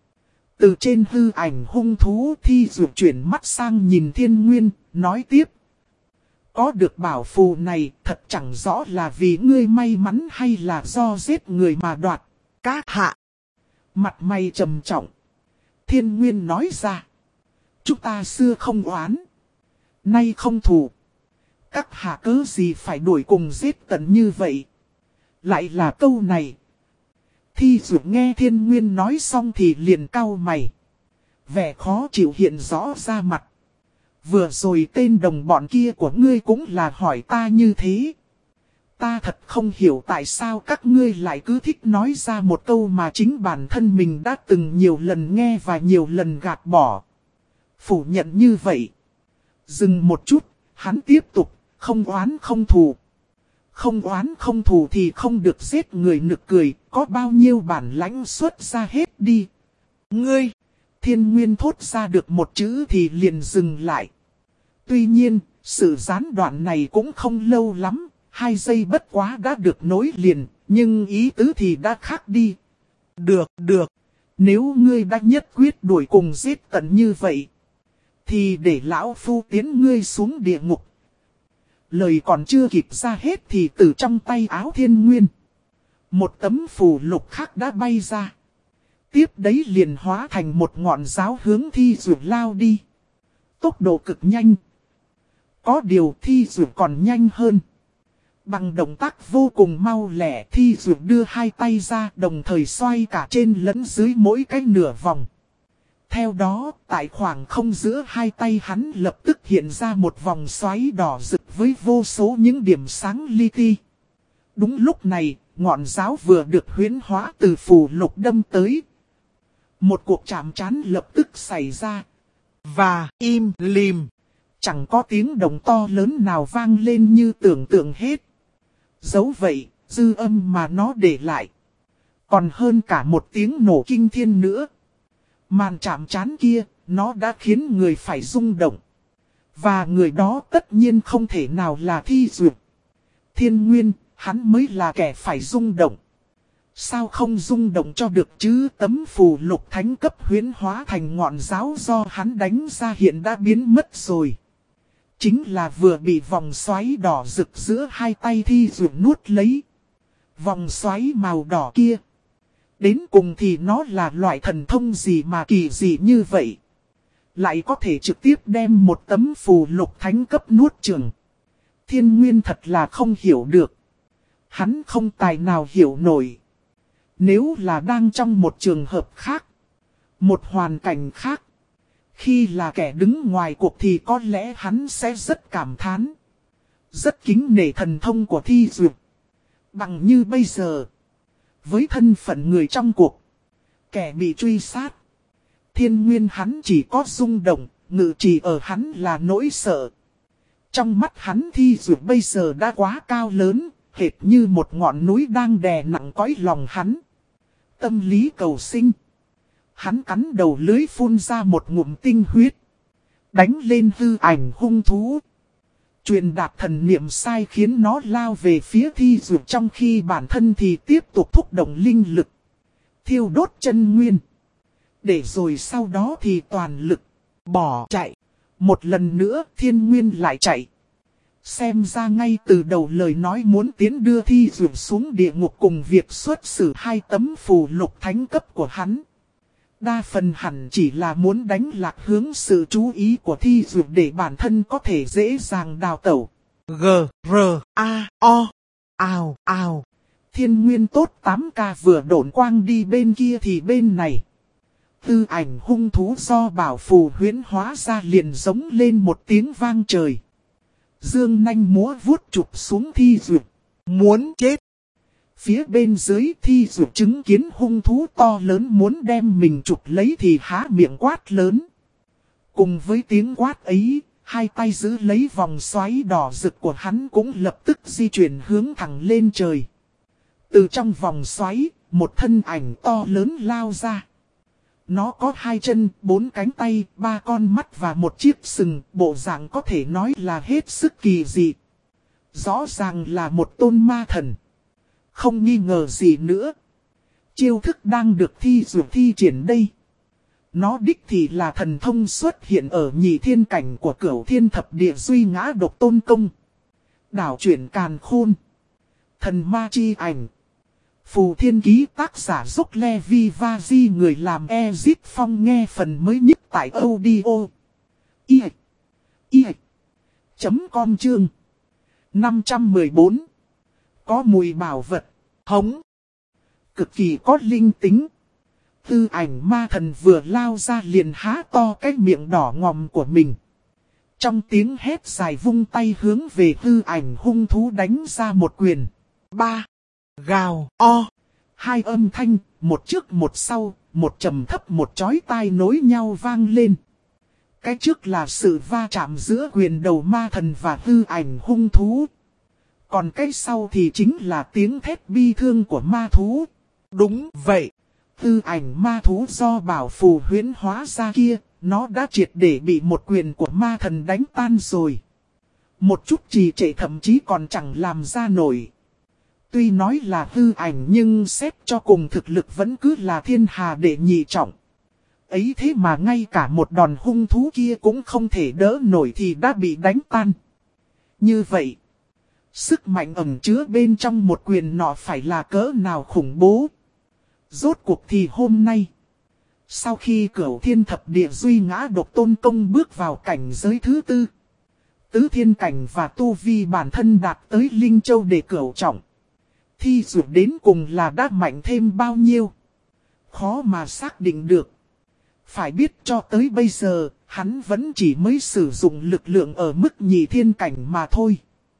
Từ trên hư ảnh hung thú Thi Dược chuyển mắt sang nhìn Thiên Nguyên, nói tiếp. Có được bảo phù này thật chẳng rõ là vì ngươi may mắn hay là do giết người mà đoạt. Các hạ. Mặt mày trầm trọng. Thiên Nguyên nói ra. Chúng ta xưa không oán. Nay không thù. Các hạ cớ gì phải đuổi cùng giết tận như vậy. Lại là câu này. Thi Dược nghe Thiên Nguyên nói xong thì liền cau mày. Vẻ khó chịu hiện rõ ra mặt. Vừa rồi tên đồng bọn kia của ngươi cũng là hỏi ta như thế. Ta thật không hiểu tại sao các ngươi lại cứ thích nói ra một câu mà chính bản thân mình đã từng nhiều lần nghe và nhiều lần gạt bỏ. Phủ nhận như vậy. Dừng một chút, hắn tiếp tục, không oán không thù. Không oán không thù thì không được giết người nực cười, có bao nhiêu bản lãnh xuất ra hết đi. Ngươi, Thiên Nguyên thốt ra được một chữ thì liền dừng lại. Tuy nhiên, sự gián đoạn này cũng không lâu lắm. Hai giây bất quá đã được nối liền, nhưng ý tứ thì đã khác đi. Được, được. Nếu ngươi đã nhất quyết đuổi cùng giết tận như vậy, thì để lão phu tiến ngươi xuống địa ngục. Lời còn chưa kịp ra hết thì từ trong tay áo Thiên Nguyên, một tấm phù lục khác đã bay ra. Tiếp đấy liền hóa thành một ngọn giáo hướng Thi Dược lao đi. Tốc độ cực nhanh. Có điều Thi Dược còn nhanh hơn. Bằng động tác vô cùng mau lẻ, Thi Dược đưa hai tay ra đồng thời xoay cả trên lẫn dưới mỗi cái nửa vòng. Theo đó, tại khoảng không giữa hai tay hắn lập tức hiện ra một vòng xoáy đỏ rực với vô số những điểm sáng li ti. Đúng lúc này, ngọn giáo vừa được huyễn hóa từ phù lục đâm tới. Một cuộc chạm trán lập tức xảy ra. Và im lìm. Chẳng có tiếng động to lớn nào vang lên như tưởng tượng hết. Dẫu vậy, dư âm mà nó để lại còn hơn cả một tiếng nổ kinh thiên nữa. Màn chạm trán kia, nó đã khiến người phải rung động. Và người đó tất nhiên không thể nào là Thi Dược. Thiên Nguyên, hắn mới là kẻ phải rung động. Sao không rung động cho được chứ? Tấm phù lục thánh cấp huyễn hóa thành ngọn giáo do hắn đánh ra hiện đã biến mất rồi. Chính là vừa bị vòng xoáy đỏ rực giữa hai tay Thi Dược nuốt lấy. Vòng xoáy màu đỏ kia Đến cùng thì nó là loại thần thông gì mà kỳ dị như vậy? Lại có thể trực tiếp đem một tấm phù lục thánh cấp nuốt chửng. Thiên Nguyên thật là không hiểu được. Hắn không tài nào hiểu nổi. Nếu là đang trong một trường hợp khác, một hoàn cảnh khác, khi là kẻ đứng ngoài cuộc thì có lẽ hắn sẽ rất cảm thán. Rất kính nể thần thông của Thi Duyệt. Bằng như bây giờ, với thân phận người trong cuộc, kẻ bị truy sát, Thiên Nguyên hắn chỉ có rung động, ngự trì ở hắn là nỗi sợ. Trong mắt hắn Thi Duyệt bây giờ đã quá cao lớn, hệt như một ngọn núi đang đè nặng cõi lòng hắn. Tâm lý cầu sinh. Hắn cắn đầu lưới phun ra một ngụm tinh huyết. Đánh lên hư ảnh hung thú. Truyền đạt thần niệm sai khiến nó lao về phía Thi Duyệt, trong khi bản thân thì tiếp tục thúc động linh lực. Thiêu đốt chân nguyên. Để rồi sau đó thì toàn lực bỏ chạy. Một lần nữa Thiên Nguyên lại chạy. Xem ra ngay từ đầu lời nói muốn tiến đưa Thi Duyệt xuống địa ngục cùng việc xuất xử hai tấm phù lục thánh cấp của hắn. Đa phần hẳn chỉ là muốn đánh lạc hướng sự chú ý của Thi Duyệt để bản thân có thể dễ dàng đào tẩu. G, R, A, O, ào, ào. Thiên Nguyên tốt tám k vừa độn quang đi bên kia thì bên này. Tư ảnh hung thú do bảo phù huyễn hóa ra liền giống lên một tiếng vang trời. Dương nanh múa vuốt chụp xuống Thi Duyệt. Muốn chết. Phía bên dưới Thi Duyệt chứng kiến hung thú to lớn muốn đem mình chụp lấy thì há miệng quát lớn. Cùng với tiếng quát ấy, hai tay giữ lấy vòng xoáy đỏ rực của hắn cũng lập tức di chuyển hướng thẳng lên trời. Từ trong vòng xoáy, một thân ảnh to lớn lao ra. Nó có hai chân, bốn cánh tay, ba con mắt và một chiếc sừng, bộ dạng có thể nói là hết sức kỳ dị. Rõ ràng là một tôn ma thần. Không nghi ngờ gì nữa. Chiêu thức đang được Thi Duyệt thi triển đây. Nó đích thì là thần thông xuất hiện ở nhị thiên cảnh của Cửu Thiên Thập Địa Duy Ngã Độc Tôn Công. Đảo chuyển càn khôn. Thần ma chi ảnh. Phù Thiên Ký tác giả Dốc Le Vi Va Di, người làm Ezit Phong, nghe phần mới nhất tại audio. I. I. Chấm com chương. năm trăm mười bốn. Có mùi bảo vật, hống. Cực kỳ có linh tính. Tư ảnh ma thần vừa lao ra liền há to cái miệng đỏ ngòm của mình. Trong tiếng hét dài vung tay hướng về tư ảnh hung thú đánh ra một quyền. Ba. Gào, o. Hai âm thanh, một trước một sau, một trầm thấp một chói tai nối nhau vang lên. Cái trước là sự va chạm giữa quyền đầu ma thần và tư ảnh hung thú. Còn cái sau thì chính là tiếng thét bi thương của ma thú. Đúng vậy, tư ảnh ma thú do bảo phù huyễn hóa ra kia, nó đã triệt để bị một quyền của ma thần đánh tan rồi. Một chút trì trệ thậm chí còn chẳng làm ra nổi. Tuy nói là hư ảnh nhưng xét cho cùng thực lực vẫn cứ là thiên hà đệ nhị trọng. Ấy thế mà ngay cả một đòn hung thú kia cũng không thể đỡ nổi thì đã bị đánh tan. Như vậy, sức mạnh ẩn chứa bên trong một quyền nọ phải là cỡ nào khủng bố. Rốt cuộc thì hôm nay, sau khi Cửu Thiên Thập Địa Duy Ngã Độc Tôn Công bước vào cảnh giới thứ tư, tứ thiên cảnh và tu vi bản thân đạt tới Linh Châu để cửu trọng, Thi Duyệt đến cùng là đã mạnh thêm bao nhiêu? Khó mà xác định được. Phải biết cho tới bây giờ, hắn vẫn chỉ mới sử dụng lực lượng ở mức nhị thiên cảnh mà thôi.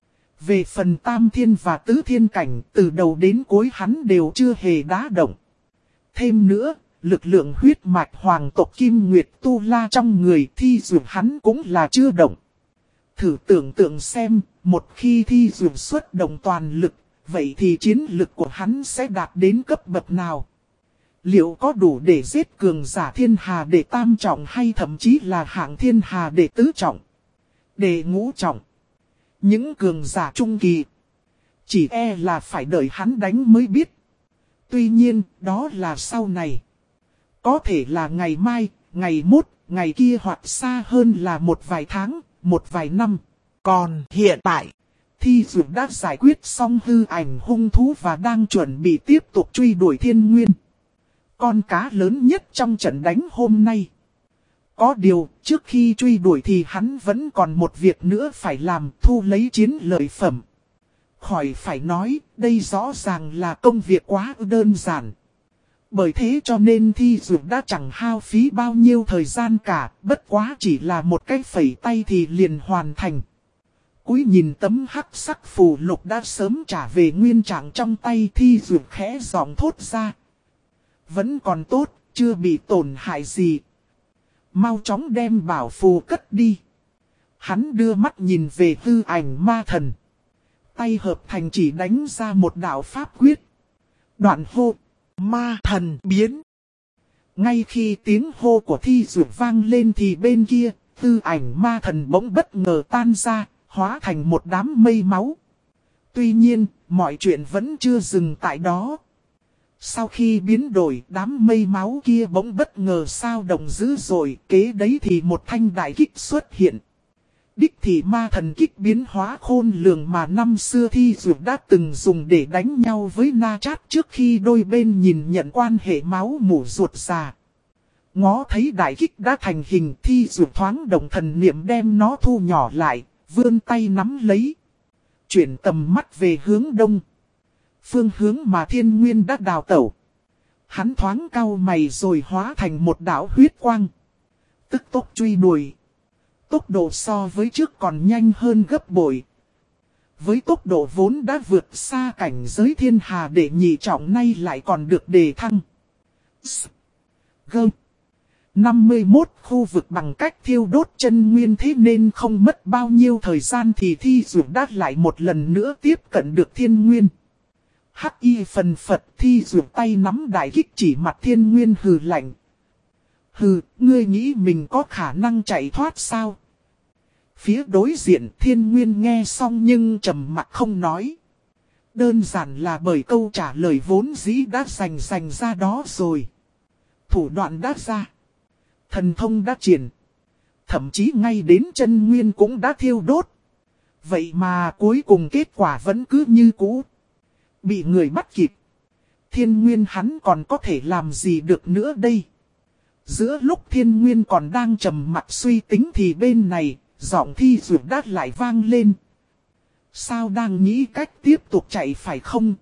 Về phần tam thiên và tứ thiên cảnh, từ đầu đến cuối hắn đều chưa hề đá động. Thêm nữa, lực lượng huyết mạch hoàng tộc Kim Nguyệt Tu La trong người Thi Duyệt hắn cũng là chưa động. Thử tưởng tượng xem, một khi Thi Duyệt xuất động toàn lực, vậy thì chiến lực của hắn sẽ đạt đến cấp bậc nào? Liệu có đủ để giết cường giả thiên hà đệ tam trọng hay thậm chí là hạng thiên hà đệ tứ trọng, đệ ngũ trọng? Những cường giả trung kỳ, chỉ e là phải đợi hắn đánh mới biết. Tuy nhiên, đó là sau này. Có thể là ngày mai, ngày mốt, ngày kia hoặc xa hơn là một vài tháng, một vài năm. Còn hiện tại, Thi Duyệt đã giải quyết xong hư ảnh hung thú và đang chuẩn bị tiếp tục truy đuổi Thiên Nguyên. con cá lớn nhất trong trận đánh hôm nay. Có điều, trước khi truy đuổi thì hắn vẫn còn một việc nữa phải làm, thu lấy chiến lợi phẩm. Khỏi phải nói, đây rõ ràng là công việc quá đơn giản. Bởi thế cho nên Thi Dược đã chẳng hao phí bao nhiêu thời gian cả, bất quá chỉ là một cái phẩy tay thì liền hoàn thành. Cúi nhìn tấm hắc sắc phù lục đã sớm trả về nguyên trạng trong tay, Thi Dược khẽ giọng thốt ra. Vẫn còn tốt, chưa bị tổn hại gì. Mau chóng đem bảo phù cất đi. Hắn đưa mắt nhìn về hư ảnh ma thần. Tay hợp thành chỉ đánh ra một đạo pháp quyết. Đoạn hô, ma thần biến. Ngay khi tiếng hô của Thi Dược vang lên thì bên kia, hư ảnh ma thần bỗng bất ngờ tan ra, hóa thành một đám mây máu. Tuy nhiên, mọi chuyện vẫn chưa dừng tại đó. Sau khi biến đổi, đám mây máu kia bỗng bất ngờ sao động dữ dội, kế đấy thì một thanh đại kích xuất hiện. Đích thị ma thần kích biến hóa khôn lường mà năm xưa Thi Dược đã từng dùng để đánh nhau với Na Chát trước khi đôi bên nhìn nhận quan hệ máu mủ ruột già. Ngó thấy đại kích đã thành hình, Thi Dược thoáng động thần niệm đem nó thu nhỏ lại, vươn tay nắm lấy. Chuyển tầm mắt về hướng đông. Phương hướng mà Thiên Nguyên đã đào tẩu. Hắn thoáng cau mày rồi hóa thành một đạo huyết quang. Tức tốc truy đuổi. Tốc độ so với trước còn nhanh hơn gấp bội. Với tốc độ vốn đã vượt xa cảnh giới thiên hà để nhị trọng, nay lại còn được đề thăng. S. G. năm mươi mốt khu vực bằng cách thiêu đốt chân nguyên, thế nên không mất bao nhiêu thời gian thì Thi Dược đã lại một lần nữa tiếp cận được Thiên Nguyên. Hắc y phần phật, Thi Dược tay nắm đại kích chỉ mặt Thiên Nguyên hừ lạnh. Hừ, ngươi nghĩ mình có khả năng chạy thoát sao? Phía đối diện Thiên Nguyên nghe xong nhưng trầm mặc không nói. Đơn giản là bởi câu trả lời vốn dĩ đã dành dành ra đó rồi. Thủ đoạn đã ra. Thần thông đã triển. Thậm chí ngay đến chân nguyên cũng đã thiêu đốt. Vậy mà cuối cùng kết quả vẫn cứ như cũ. Bị người bắt kịp. Thiên Nguyên hắn còn có thể làm gì được nữa đây? Giữa lúc Thiên Nguyên còn đang trầm mặc suy tính thì bên này, giọng Thi Dược đã lại vang lên. Sao đang nghĩ cách tiếp tục chạy phải không?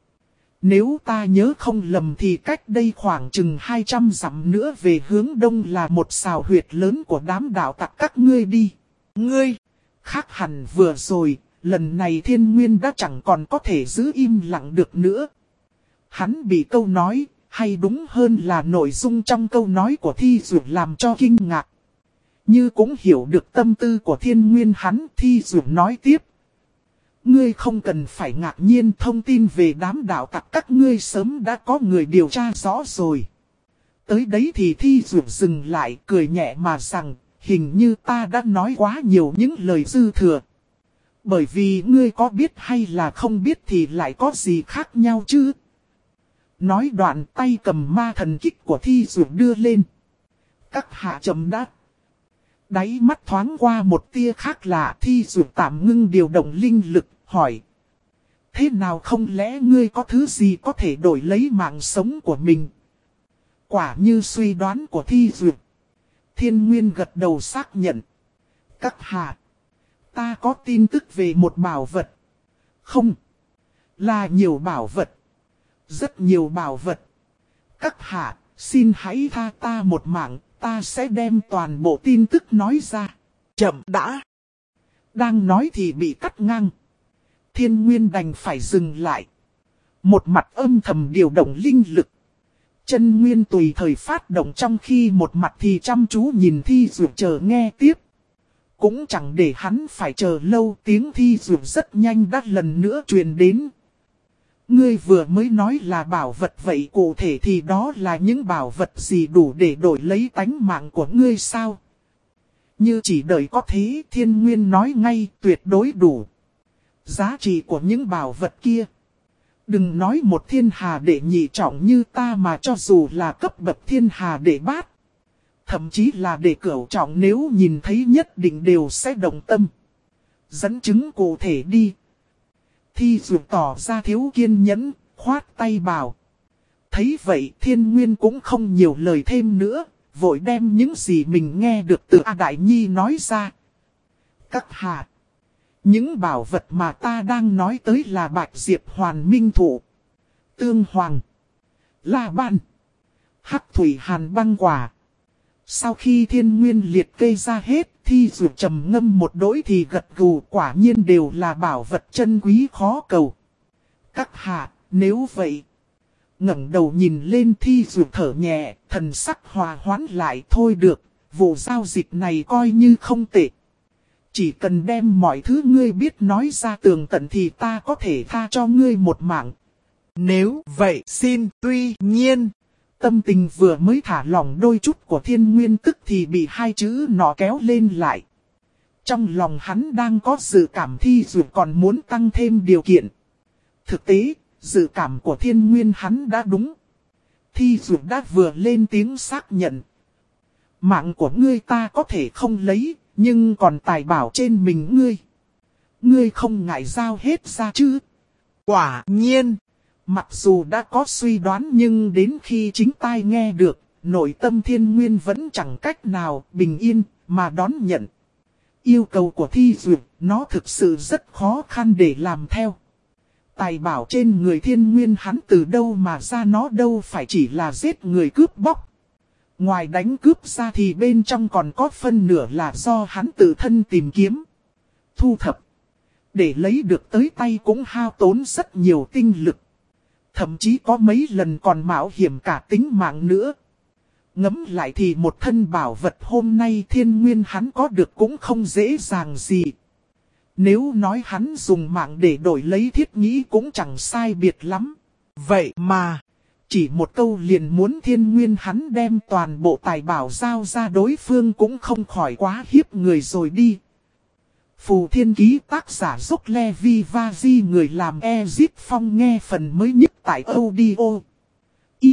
Nếu ta nhớ không lầm thì cách đây khoảng chừng hai trăm dặm nữa về hướng đông là một sào huyệt lớn của đám đạo tặc các ngươi đi. Ngươi, khác hẳn vừa rồi, lần này Thiên Nguyên đã chẳng còn có thể giữ im lặng được nữa. Hắn bị câu nói, hay đúng hơn là nội dung trong câu nói của Thi Dược làm cho kinh ngạc. Như cũng hiểu được tâm tư của Thiên Nguyên hắn, Thi Dược nói tiếp. Ngươi không cần phải ngạc nhiên, thông tin về đám đạo tặc các ngươi sớm đã có người điều tra rõ rồi. Tới đấy thì Thi Dược dừng lại, cười nhẹ mà rằng, hình như ta đã nói quá nhiều những lời dư thừa. Bởi vì ngươi có biết hay là không biết thì lại có gì khác nhau chứ? Nói đoạn tay cầm ma thần kích của Thi Dược đưa lên. Các hạ chấm đáp. Đáy mắt thoáng qua một tia khác lạ, Thi Dược tạm ngưng điều động linh lực, hỏi. Thế nào, không lẽ ngươi có thứ gì có thể đổi lấy mạng sống của mình? Quả như suy đoán của Thi Dược. Thiên Nguyên gật đầu xác nhận. Các hạ, ta có tin tức về một bảo vật. Không, là nhiều bảo vật. Rất nhiều bảo vật. Các hạ, xin hãy tha ta một mạng, ta sẽ đem toàn bộ tin tức nói ra. Chậm đã. Đang nói thì bị cắt ngang. Thiên Nguyên đành phải dừng lại. Một mặt âm thầm điều động linh lực. Chân Nguyên tùy thời phát động, trong khi một mặt thì chăm chú nhìn Thi Dược chờ nghe tiếp. Cũng chẳng để hắn phải chờ lâu, tiếng Thi Dược rất nhanh đã lần nữa truyền đến. Ngươi vừa mới nói là bảo vật, vậy cụ thể thì đó là những bảo vật gì đủ để đổi lấy tánh mạng của ngươi sao? Như chỉ đợi có thế, Thiên Nguyên nói ngay, tuyệt đối đủ. Giá trị của những bảo vật kia. Đừng nói một thiên hà đệ nhị trọng như ta, mà cho dù là cấp bậc thiên hà đệ bát. Thậm chí là đệ cửu trọng, nếu nhìn thấy nhất định đều sẽ động tâm. Dẫn chứng cụ thể đi. Thi Dược tỏ ra thiếu kiên nhẫn, khoát tay bảo. Thấy vậy Thiên Nguyên cũng không nhiều lời thêm nữa, vội đem những gì mình nghe được từ A Đại Nhi nói ra. Các hạ, những bảo vật mà ta đang nói tới là Bạch Diệp Hoàn Minh Thụ, Tương Hoàng, La Ban, Hắc Thủy Hàn Băng Quả. Sau khi Thiên Nguyên liệt kê ra hết, Thi Dụ trầm ngâm một đỗi thì gật gù, quả nhiên đều là bảo vật chân quý khó cầu. Các hạ, nếu vậy... ngẩng đầu nhìn lên Thi Dụ thở nhẹ, thần sắc hòa hoãn lại. Thôi được, vụ giao dịch này coi như không tệ. Chỉ cần đem mọi thứ ngươi biết nói ra tường tận thì ta có thể tha cho ngươi một mạng. Nếu vậy xin tuy nhiên... Tâm tình vừa mới thả lỏng đôi chút của Thiên Nguyên tức thì bị hai chữ nọ kéo lên lại. Trong lòng hắn đang có dự cảm Thi Dụ còn muốn tăng thêm điều kiện. Thực tế, dự cảm của Thiên Nguyên hắn đã đúng. Thi Dụ đã vừa lên tiếng xác nhận. Mạng của ngươi ta có thể không lấy, nhưng còn tài bảo trên mình ngươi. Ngươi không ngại giao hết ra chứ? Quả nhiên! Mặc dù đã có suy đoán nhưng đến khi chính tai nghe được, nội tâm Thiên Nguyên vẫn chẳng cách nào bình yên mà đón nhận. Yêu cầu của Thi Dụ, nó thực sự rất khó khăn để làm theo. Tài bảo trên người Thiên Nguyên hắn từ đâu mà ra, nó đâu phải chỉ là giết người cướp bóc. Ngoài đánh cướp ra thì bên trong còn có phân nửa là do hắn tự thân tìm kiếm, thu thập. Để lấy được tới tay cũng hao tốn rất nhiều tinh lực. Thậm chí có mấy lần còn mạo hiểm cả tính mạng nữa. Ngẫm lại thì một thân bảo vật hôm nay Thiên Nguyên hắn có được cũng không dễ dàng gì. Nếu nói hắn dùng mạng để đổi lấy thiết nghĩ cũng chẳng sai biệt lắm. Vậy mà, chỉ một câu liền muốn Thiên Nguyên hắn đem toàn bộ tài bảo giao ra đối phương cũng không khỏi quá hiếp người rồi đi. Phù Thiên Ký tác giả Dốc Levi Vazi, người làm Ezip Phong, nghe phần mới nhất tại audio i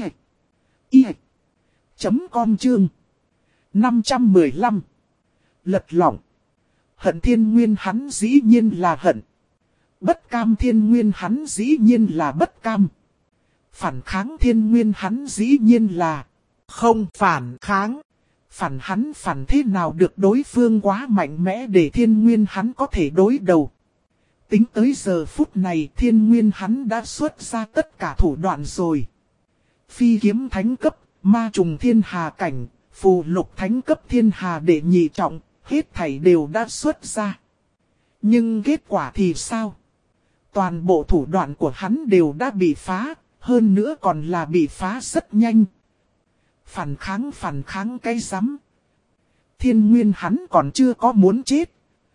i chấm com chương năm trăm mười lăm. Lật lỏng. Hận Thiên Nguyên hắn dĩ nhiên là hận. Bất cam Thiên Nguyên hắn dĩ nhiên là bất cam. Phản kháng Thiên Nguyên hắn dĩ nhiên là không phản kháng. Phản hắn phản thế nào được, đối phương quá mạnh mẽ để Thiên Nguyên hắn có thể đối đầu. Tính tới giờ phút này Thiên Nguyên hắn đã xuất ra tất cả thủ đoạn rồi. Phi kiếm thánh cấp, ma trùng thiên hà cảnh, phù lục thánh cấp thiên hà đệ nhị trọng, hết thảy đều đã xuất ra. Nhưng kết quả thì sao? Toàn bộ thủ đoạn của hắn đều đã bị phá, hơn nữa còn là bị phá rất nhanh. Phản kháng phản kháng cái rắm. Thiên Nguyên hắn còn chưa có muốn chết.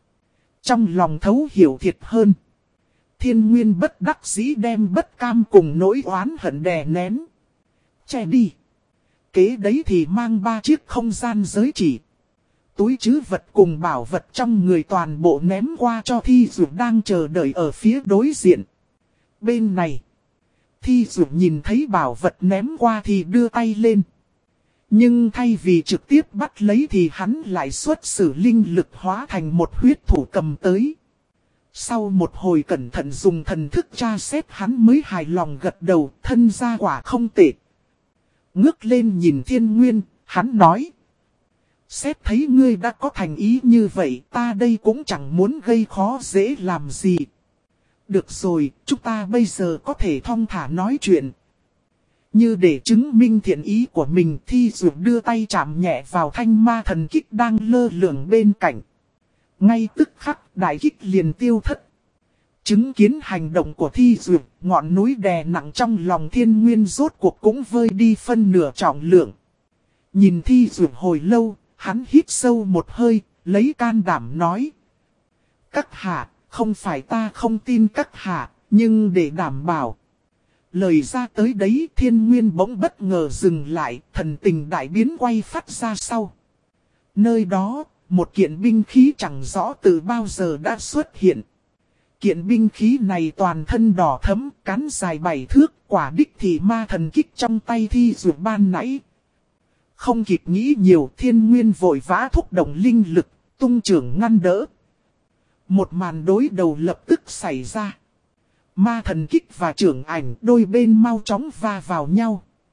Trong lòng thấu hiểu thiệt hơn. Thiên Nguyên bất đắc dĩ đem bất cam cùng nỗi oán hận đè nén. Che đi. Kế đấy thì mang ba chiếc không gian giới chỉ. Túi trữ vật cùng bảo vật trong người toàn bộ ném qua cho Thi Dụ đang chờ đợi ở phía đối diện. Bên này, Thi Dụ nhìn thấy bảo vật ném qua thì đưa tay lên. Nhưng thay vì trực tiếp bắt lấy thì hắn lại xuất sử linh lực hóa thành một huyết thủ cầm tới. Sau một hồi cẩn thận dùng thần thức tra xét hắn mới hài lòng gật đầu, thân ra quả không tệ. Ngước lên nhìn Thiên Nguyên, hắn nói. Xét thấy ngươi đã có thành ý như vậy, ta đây cũng chẳng muốn gây khó dễ làm gì. Được rồi, chúng ta bây giờ có thể thong thả nói chuyện. Như để chứng minh thiện ý của mình, Thi Dụ đưa tay chạm nhẹ vào thanh ma thần kích đang lơ lửng bên cạnh. Ngay tức khắc đại kích liền tiêu thất. Chứng kiến hành động của Thi Dụ, ngọn núi đè nặng trong lòng Thiên Nguyên rốt cuộc cũng vơi đi phân nửa trọng lượng. Nhìn Thi Dụ hồi lâu, hắn hít sâu một hơi, lấy can đảm nói. Các hạ, không phải ta không tin các hạ, nhưng để đảm bảo. Lời ra tới đấy Thiên Nguyên bỗng bất ngờ dừng lại, thần tình đại biến quay phát ra sau. Nơi đó, một kiện binh khí chẳng rõ từ bao giờ đã xuất hiện. Kiện binh khí này toàn thân đỏ thẫm, cán dài bảy thước, quả đích thì ma thần kích trong tay Thi Dụ ban nãy. Không kịp nghĩ nhiều, Thiên Nguyên vội vã thúc động linh lực, tung trưởng ngăn đỡ. Một màn đối đầu lập tức xảy ra. Ma thần kích và trưởng ảnh đôi bên mau chóng va vào nhau.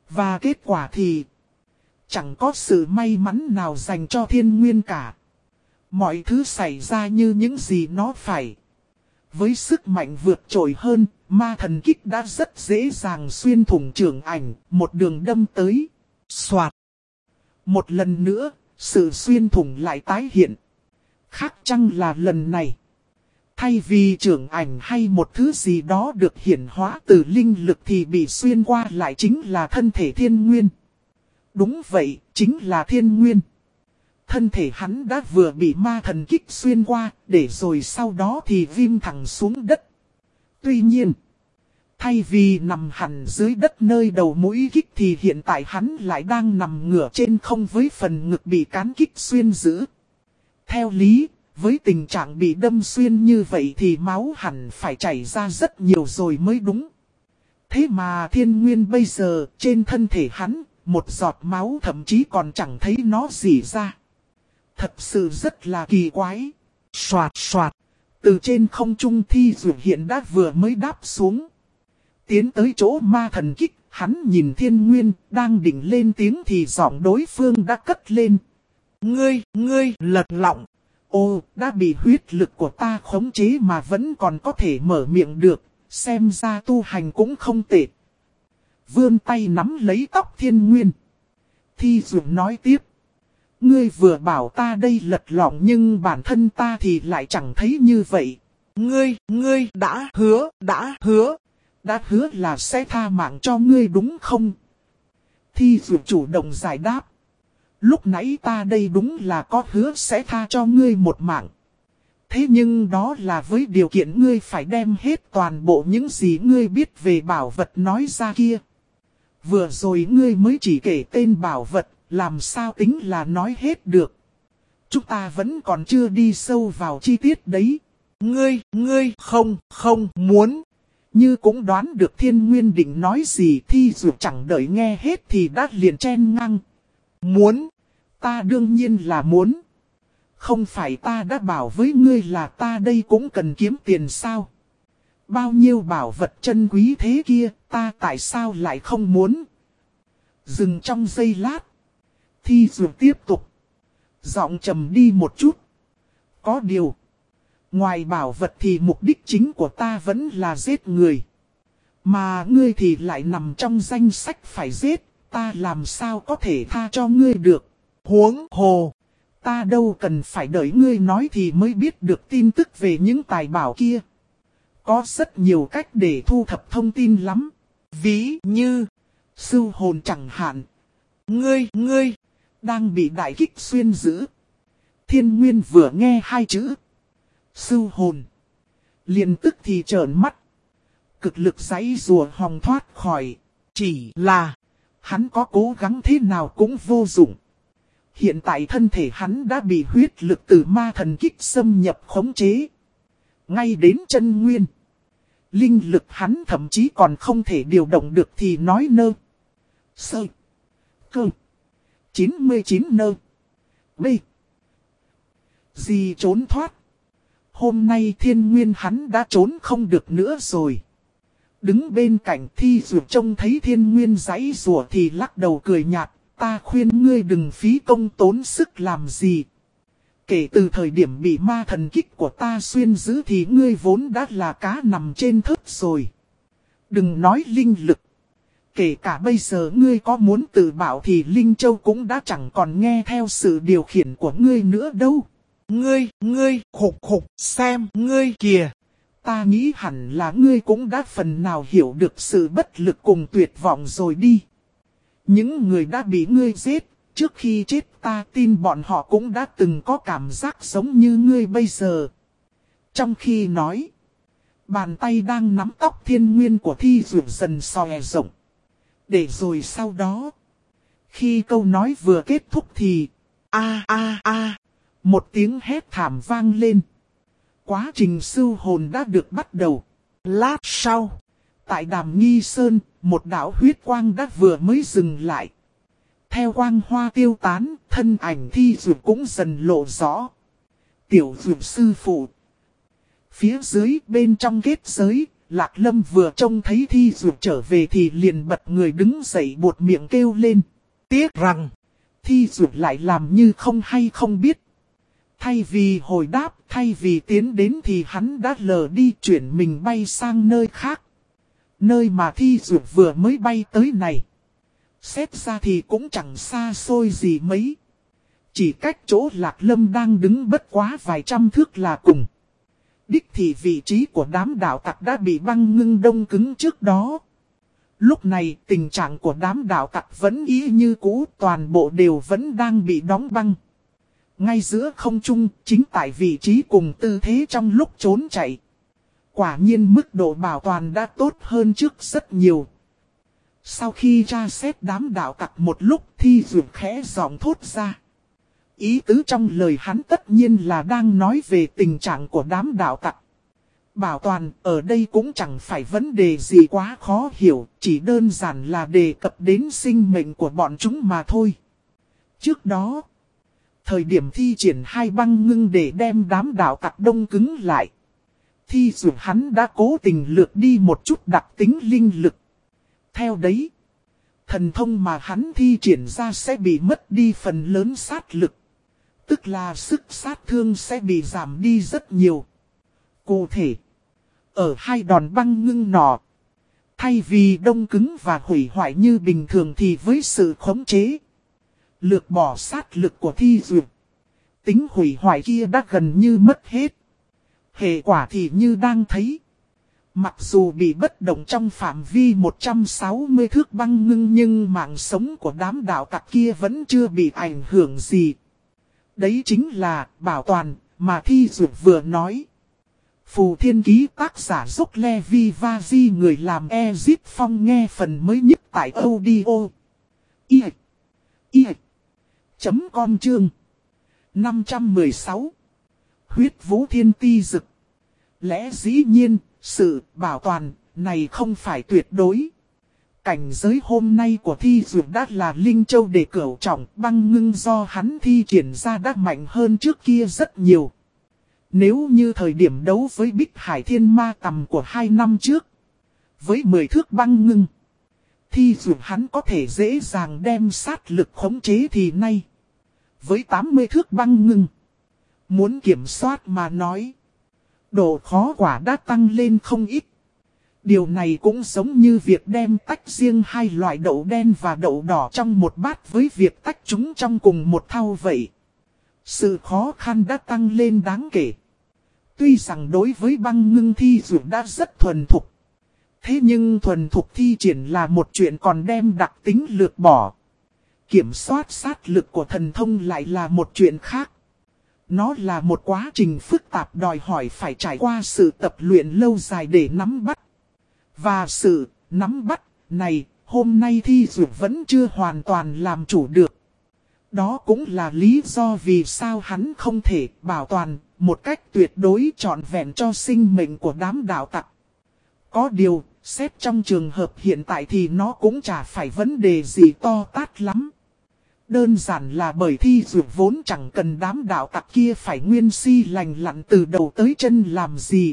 Và kết quả thì chẳng có sự may mắn nào dành cho thiên nguyên cả. Mọi thứ xảy ra như những gì nó phải. Với sức mạnh vượt trội hơn, ma thần kích đã rất dễ dàng xuyên thủng trưởng ảnh, một đường đâm tới. Soạt. Một lần nữa, sự xuyên thủng lại tái hiện. Khác chăng là lần này, thay vì trưởng ảnh hay một thứ gì đó được hiển hóa từ linh lực thì bị xuyên qua lại chính là thân thể thiên nguyên. Đúng vậy, chính là thiên nguyên. Thân thể hắn đã vừa bị ma thần kích xuyên qua, để rồi sau đó thì vim thẳng xuống đất. Tuy nhiên, thay vì nằm hẳn dưới đất nơi đầu mũi kích thì hiện tại hắn lại đang nằm ngửa trên không với phần ngực bị cán kích xuyên giữ. Theo lý, với tình trạng bị đâm xuyên như vậy thì máu hẳn phải chảy ra rất nhiều rồi mới đúng. Thế mà thiên nguyên bây giờ trên thân thể hắn, một giọt máu thậm chí còn chẳng thấy nó rỉ ra. Thật sự rất là kỳ quái. Xoạt xoạt. Từ trên không trung Thi Dược hiện đã vừa mới đáp xuống. Tiến tới chỗ ma thần kích, hắn nhìn thiên nguyên, đang định lên tiếng thì giọng đối phương đã cất lên. Ngươi, ngươi, lật lọng. Ô, đã bị huyết lực của ta khống chế mà vẫn còn có thể mở miệng được, xem ra tu hành cũng không tệ. Vươn tay nắm lấy tóc thiên nguyên. Thi Dược nói tiếp. Ngươi vừa bảo ta đây lật lọng nhưng bản thân ta thì lại chẳng thấy như vậy. Ngươi, ngươi đã hứa, đã hứa. Đã hứa là sẽ tha mạng cho ngươi đúng không? Thi Dược chủ động giải đáp. Lúc nãy ta đây đúng là có hứa sẽ tha cho ngươi một mạng. Thế nhưng đó là với điều kiện ngươi phải đem hết toàn bộ những gì ngươi biết về bảo vật nói ra kia. Vừa rồi ngươi mới chỉ kể tên bảo vật, làm sao tính là nói hết được. Chúng ta vẫn còn chưa đi sâu vào chi tiết đấy. Ngươi, ngươi không, không muốn. Như cũng đoán được thiên nguyên định nói gì Thi Dược chẳng đợi nghe hết thì đã liền chen ngang. Muốn. Ta đương nhiên là muốn. Không phải ta đã bảo với ngươi là ta đây cũng cần kiếm tiền sao? Bao nhiêu bảo vật chân quý thế kia, ta tại sao lại không muốn? Dừng trong giây lát. Thi Dược tiếp tục. Giọng trầm đi một chút. Có điều. Ngoài bảo vật thì mục đích chính của ta vẫn là giết người. Mà ngươi thì lại nằm trong danh sách phải giết. Ta làm sao có thể tha cho ngươi được? Huống hồ. Ta đâu cần phải đợi ngươi nói thì mới biết được tin tức về những tài bảo kia. Có rất nhiều cách để thu thập thông tin lắm. Ví như. Sưu hồn chẳng hạn. Ngươi, ngươi. Đang bị đại kích xuyên giữ. Thiên Nguyên vừa nghe hai chữ. Sưu hồn. Liền tức thì trợn mắt. Cực lực giãy rùa hòng thoát khỏi. Chỉ là. Hắn có cố gắng thế nào cũng vô dụng. Hiện tại thân thể hắn đã bị huyết lực từ ma thần kích xâm nhập khống chế. Ngay đến chân nguyên. Linh lực hắn thậm chí còn không thể điều động được thì nói nơ. Sơ. Cơ. chín mươi chín nơ. B. Gì trốn thoát. Hôm nay thiên nguyên hắn đã trốn không được nữa rồi. Đứng bên cạnh Thi Dược trông thấy thiên nguyên giãy rùa thì lắc đầu cười nhạt. Ta khuyên ngươi đừng phí công tốn sức làm gì. Kể từ thời điểm bị ma thần kích của ta xuyên giữ thì ngươi vốn đã là cá nằm trên thớt rồi. Đừng nói linh lực. Kể cả bây giờ ngươi có muốn tự bảo thì Linh Châu cũng đã chẳng còn nghe theo sự điều khiển của ngươi nữa đâu. Ngươi, ngươi, khục khục, xem, ngươi kìa. Ta nghĩ hẳn là ngươi cũng đã phần nào hiểu được sự bất lực cùng tuyệt vọng rồi đi. Những người đã bị ngươi giết, trước khi chết ta tin bọn họ cũng đã từng có cảm giác giống như ngươi bây giờ. Trong khi nói, bàn tay đang nắm tóc thiên nguyên của Thi Dược dần xòe rộng. Để rồi sau đó, khi câu nói vừa kết thúc thì, a a a, một tiếng hét thảm vang lên. Quá trình sưu hồn đã được bắt đầu. Lát sau, tại Đàm Nghi Sơn, một đạo huyết quang đã vừa mới dừng lại. Theo quang hoa tiêu tán, thân ảnh Thi Dược cũng dần lộ rõ. Tiểu Dược sư phụ. Phía dưới bên trong kết giới, Lạc Lâm vừa trông thấy Thi Dược trở về thì liền bật người đứng dậy buột miệng kêu lên. Tiếc rằng, Thi Dược lại làm như không hay không biết. Thay vì hồi đáp, thay vì tiến đến thì hắn đã lờ đi chuyển mình bay sang nơi khác. Nơi mà Thi Dược vừa mới bay tới này. Xét ra thì cũng chẳng xa xôi gì mấy. Chỉ cách chỗ Lạc Lâm đang đứng bất quá vài trăm thước là cùng. Đích thì vị trí của đám đạo tặc đã bị băng ngưng đông cứng trước đó. Lúc này tình trạng của đám đạo tặc vẫn y như cũ, toàn bộ đều vẫn đang bị đóng băng. Ngay giữa không trung, chính tại vị trí cùng tư thế trong lúc trốn chạy. Quả nhiên mức độ bảo toàn đã tốt hơn trước rất nhiều. Sau khi tra xét đám đạo tặc một lúc, Thi Dược khẽ giọng thốt ra. Ý tứ trong lời hắn tất nhiên là đang nói về tình trạng của đám đạo tặc. Bảo toàn ở đây cũng chẳng phải vấn đề gì quá khó hiểu, chỉ đơn giản là đề cập đến sinh mệnh của bọn chúng mà thôi. Trước đó, thời điểm thi triển hai băng ngưng để đem đám đạo tặc đông cứng lại. Thi dù hắn đã cố tình lược đi một chút đặc tính linh lực. Theo đấy, thần thông mà hắn thi triển ra sẽ bị mất đi phần lớn sát lực. Tức là sức sát thương sẽ bị giảm đi rất nhiều. Cụ thể, ở hai đòn băng ngưng nọ, thay vì đông cứng và hủy hoại như bình thường thì với sự khống chế, lược bỏ sát lực của Thi Dược, tính hủy hoại kia đã gần như mất hết. Hệ quả thì như đang thấy. Mặc dù bị bất động trong phạm vi một trăm sáu mươi thước băng ngưng nhưng mạng sống của đám đạo tặc kia vẫn chưa bị ảnh hưởng gì. Đấy chính là bảo toàn mà Thi Dược vừa nói. Phù Thiên Ký tác giả Dốc Levi Vazi người làm Ezip Phong nghe phần mới nhất tại audio. I I chấm com chương năm trăm mười sáu Huyết Vũ Thiên Ti Dực. Lẽ dĩ nhiên, sự bảo toàn này không phải tuyệt đối. Cảnh giới hôm nay của Thi Dược đã là Linh Châu để cửu trọng, băng ngưng do hắn thi triển ra đã mạnh hơn trước kia rất nhiều. Nếu như thời điểm đấu với Bích Hải Thiên Ma tầm của hai năm trước, với mười thước băng ngưng, Thi Dược hắn có thể dễ dàng đem sát lực khống chế thì nay. Với tám mươi thước băng ngưng, muốn kiểm soát mà nói, độ khó quả đã tăng lên không ít. Điều này cũng giống như việc đem tách riêng hai loại đậu đen và đậu đỏ trong một bát với việc tách chúng trong cùng một thau vậy. Sự khó khăn đã tăng lên đáng kể. Tuy rằng đối với băng ngưng Thi Dược đã rất thuần thục. Thế nhưng thuần thục thi triển là một chuyện còn đem đặc tính lược bỏ. Kiểm soát sát lực của thần thông lại là một chuyện khác. Nó là một quá trình phức tạp đòi hỏi phải trải qua sự tập luyện lâu dài để nắm bắt. Và sự nắm bắt này hôm nay Thi Dược vẫn chưa hoàn toàn làm chủ được. Đó cũng là lý do vì sao hắn không thể bảo toàn một cách tuyệt đối trọn vẹn cho sinh mệnh của đám đạo tặc. Có điều, xét trong trường hợp hiện tại thì nó cũng chả phải vấn đề gì to tát lắm. Đơn giản là bởi Thi Dược vốn chẳng cần đám đạo tặc kia phải nguyên si lành lặn từ đầu tới chân làm gì.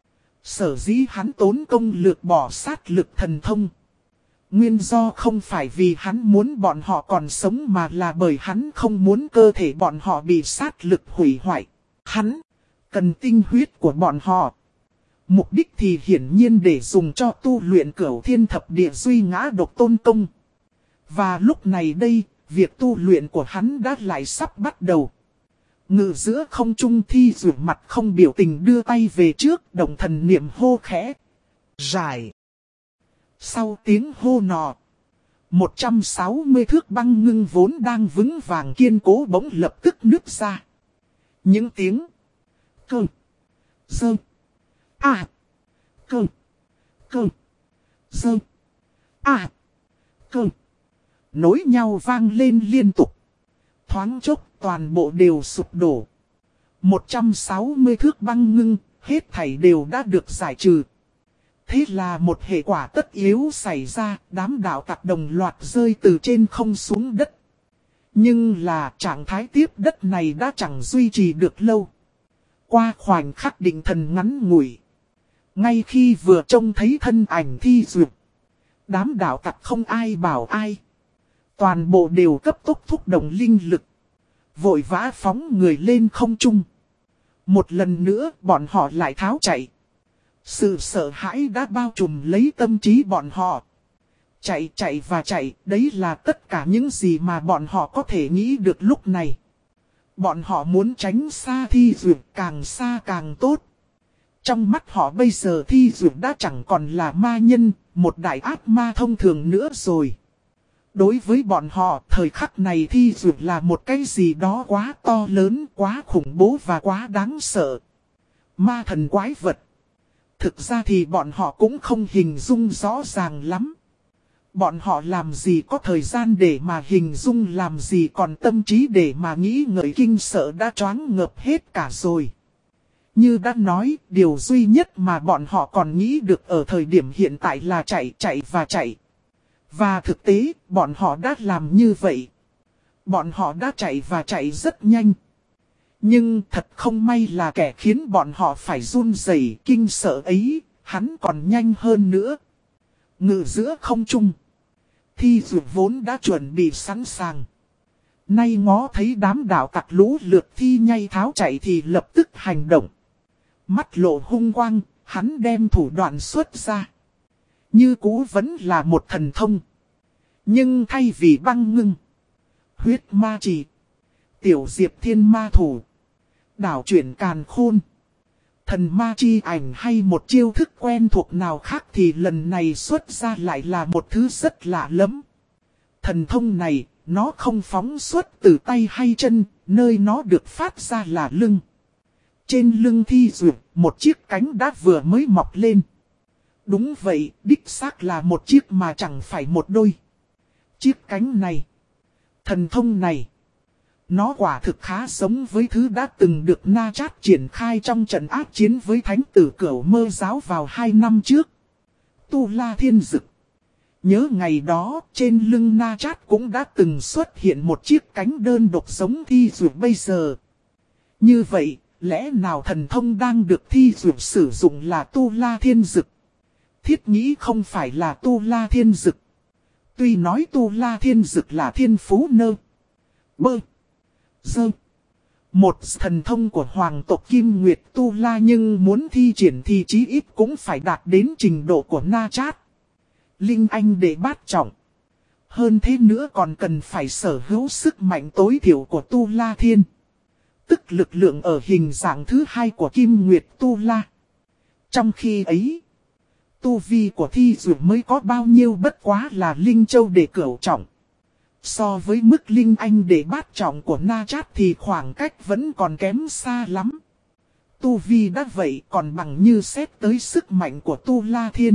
Sở dĩ hắn tốn công lược bỏ sát lực thần thông. Nguyên do không phải vì hắn muốn bọn họ còn sống mà là bởi hắn không muốn cơ thể bọn họ bị sát lực hủy hoại. Hắn cần tinh huyết của bọn họ. Mục đích thì hiển nhiên để dùng cho tu luyện Cửu Thiên Thập Địa Duy Ngã Độc Tôn Công. Và lúc này đây, việc tu luyện của hắn đã lại sắp bắt đầu. Ngự giữa không trung Thi Dược mặt không biểu tình đưa tay về trước, đồng thần niệm hô khẽ. Giải. Sau tiếng hô nọ, một trăm sáu mươi thước băng ngưng vốn đang vững vàng kiên cố bỗng lập tức nứt ra. Những tiếng cơ, dơ, à, cơ, cơ, dơ, à, cơ, nối nhau vang lên liên tục. Thoáng chốc toàn bộ đều sụp đổ. một trăm sáu mươi thước băng ngưng, hết thảy đều đã được giải trừ. Thế là một hệ quả tất yếu xảy ra, đám đạo tặc đồng loạt rơi từ trên không xuống đất. Nhưng là trạng thái tiếp đất này đã chẳng duy trì được lâu. Qua khoảnh khắc định thần ngắn ngủi, Ngay khi vừa trông thấy thân ảnh Thi Duyệt, đám đạo tặc không ai bảo ai. Toàn bộ đều cấp tốc thúc động linh lực, vội vã phóng người lên không trung. Một lần nữa bọn họ lại tháo chạy. Sự sợ hãi đã bao trùm lấy tâm trí bọn họ. Chạy chạy và chạy, đấy là tất cả những gì mà bọn họ có thể nghĩ được lúc này. Bọn họ muốn tránh xa Thi Duyệt, càng xa càng tốt. Trong mắt họ bây giờ Thi Duyệt đã chẳng còn là ma nhân, một đại ác ma thông thường nữa rồi. Đối với bọn họ, thời khắc này Thi Duyệt là một cái gì đó quá to lớn, quá khủng bố và quá đáng sợ. Ma thần quái vật. Thực ra thì bọn họ cũng không hình dung rõ ràng lắm. Bọn họ làm gì có thời gian để mà hình dung, làm gì còn tâm trí để mà nghĩ ngợi, kinh sợ đã choáng ngợp hết cả rồi. Như đã nói, điều duy nhất mà bọn họ còn nghĩ được ở thời điểm hiện tại là chạy, chạy và chạy. Và thực tế, bọn họ đã làm như vậy. Bọn họ đã chạy và chạy rất nhanh. Nhưng thật không may là kẻ khiến bọn họ phải run rẩy kinh sợ ấy, hắn còn nhanh hơn nữa. Ngự giữa không trung. Thi Duyệt vốn đã chuẩn bị sẵn sàng. Nay ngó thấy đám đạo tặc lũ lượt thi nhây tháo chạy thì lập tức hành động. Mắt lộ hung quang, hắn đem thủ đoạn xuất ra. Như cũ vẫn là một thần thông. Nhưng thay vì băng ngưng, huyết ma trì, tiểu diệp thiên ma thủ, đảo chuyển càn khôn, thần ma chi ảnh hay một chiêu thức quen thuộc nào khác thì lần này xuất ra lại là một thứ rất lạ lắm. Thần thông này, nó không phóng xuất từ tay hay chân, nơi nó được phát ra là lưng. Trên lưng Thi Duyệt, một chiếc cánh đã vừa mới mọc lên. Đúng vậy, đích xác là một chiếc mà chẳng phải một đôi. Chiếc cánh này, thần thông này, nó quả thực khá giống với thứ đã từng được Na Chát triển khai trong trận ác chiến với thánh tử Cửu Mơ giáo vào hai năm trước. Tu La Thiên Dực. Nhớ ngày đó, trên lưng Na Chát cũng đã từng xuất hiện một chiếc cánh đơn độc giống Thi Duyệt bây giờ. Như vậy, lẽ nào thần thông đang được Thi Duyệt sử dụng là Tu La Thiên Dực? Thiết nghĩ không phải là Tu La Thiên Dực. Tuy nói Tu La Thiên Dực là thiên phú nơ, bơ, dơ, một thần thông của hoàng tộc Kim Nguyệt Tu La, nhưng muốn thi triển thì chí ít cũng phải đạt đến trình độ của Na Chát, Linh Anh để bát trọng. Hơn thế nữa còn cần phải sở hữu sức mạnh tối thiểu của Tu La Thiên, tức lực lượng ở hình dạng thứ hai của Kim Nguyệt Tu La. Trong khi ấy, tu vi của Thi Duyệt mới có bao nhiêu bất quá là Linh Châu để cửu trọng. So với mức Linh Anh để bát trọng của Na Chát thì khoảng cách vẫn còn kém xa lắm. Tu vi đã vậy còn bằng như xét tới sức mạnh của Tu La Thiên.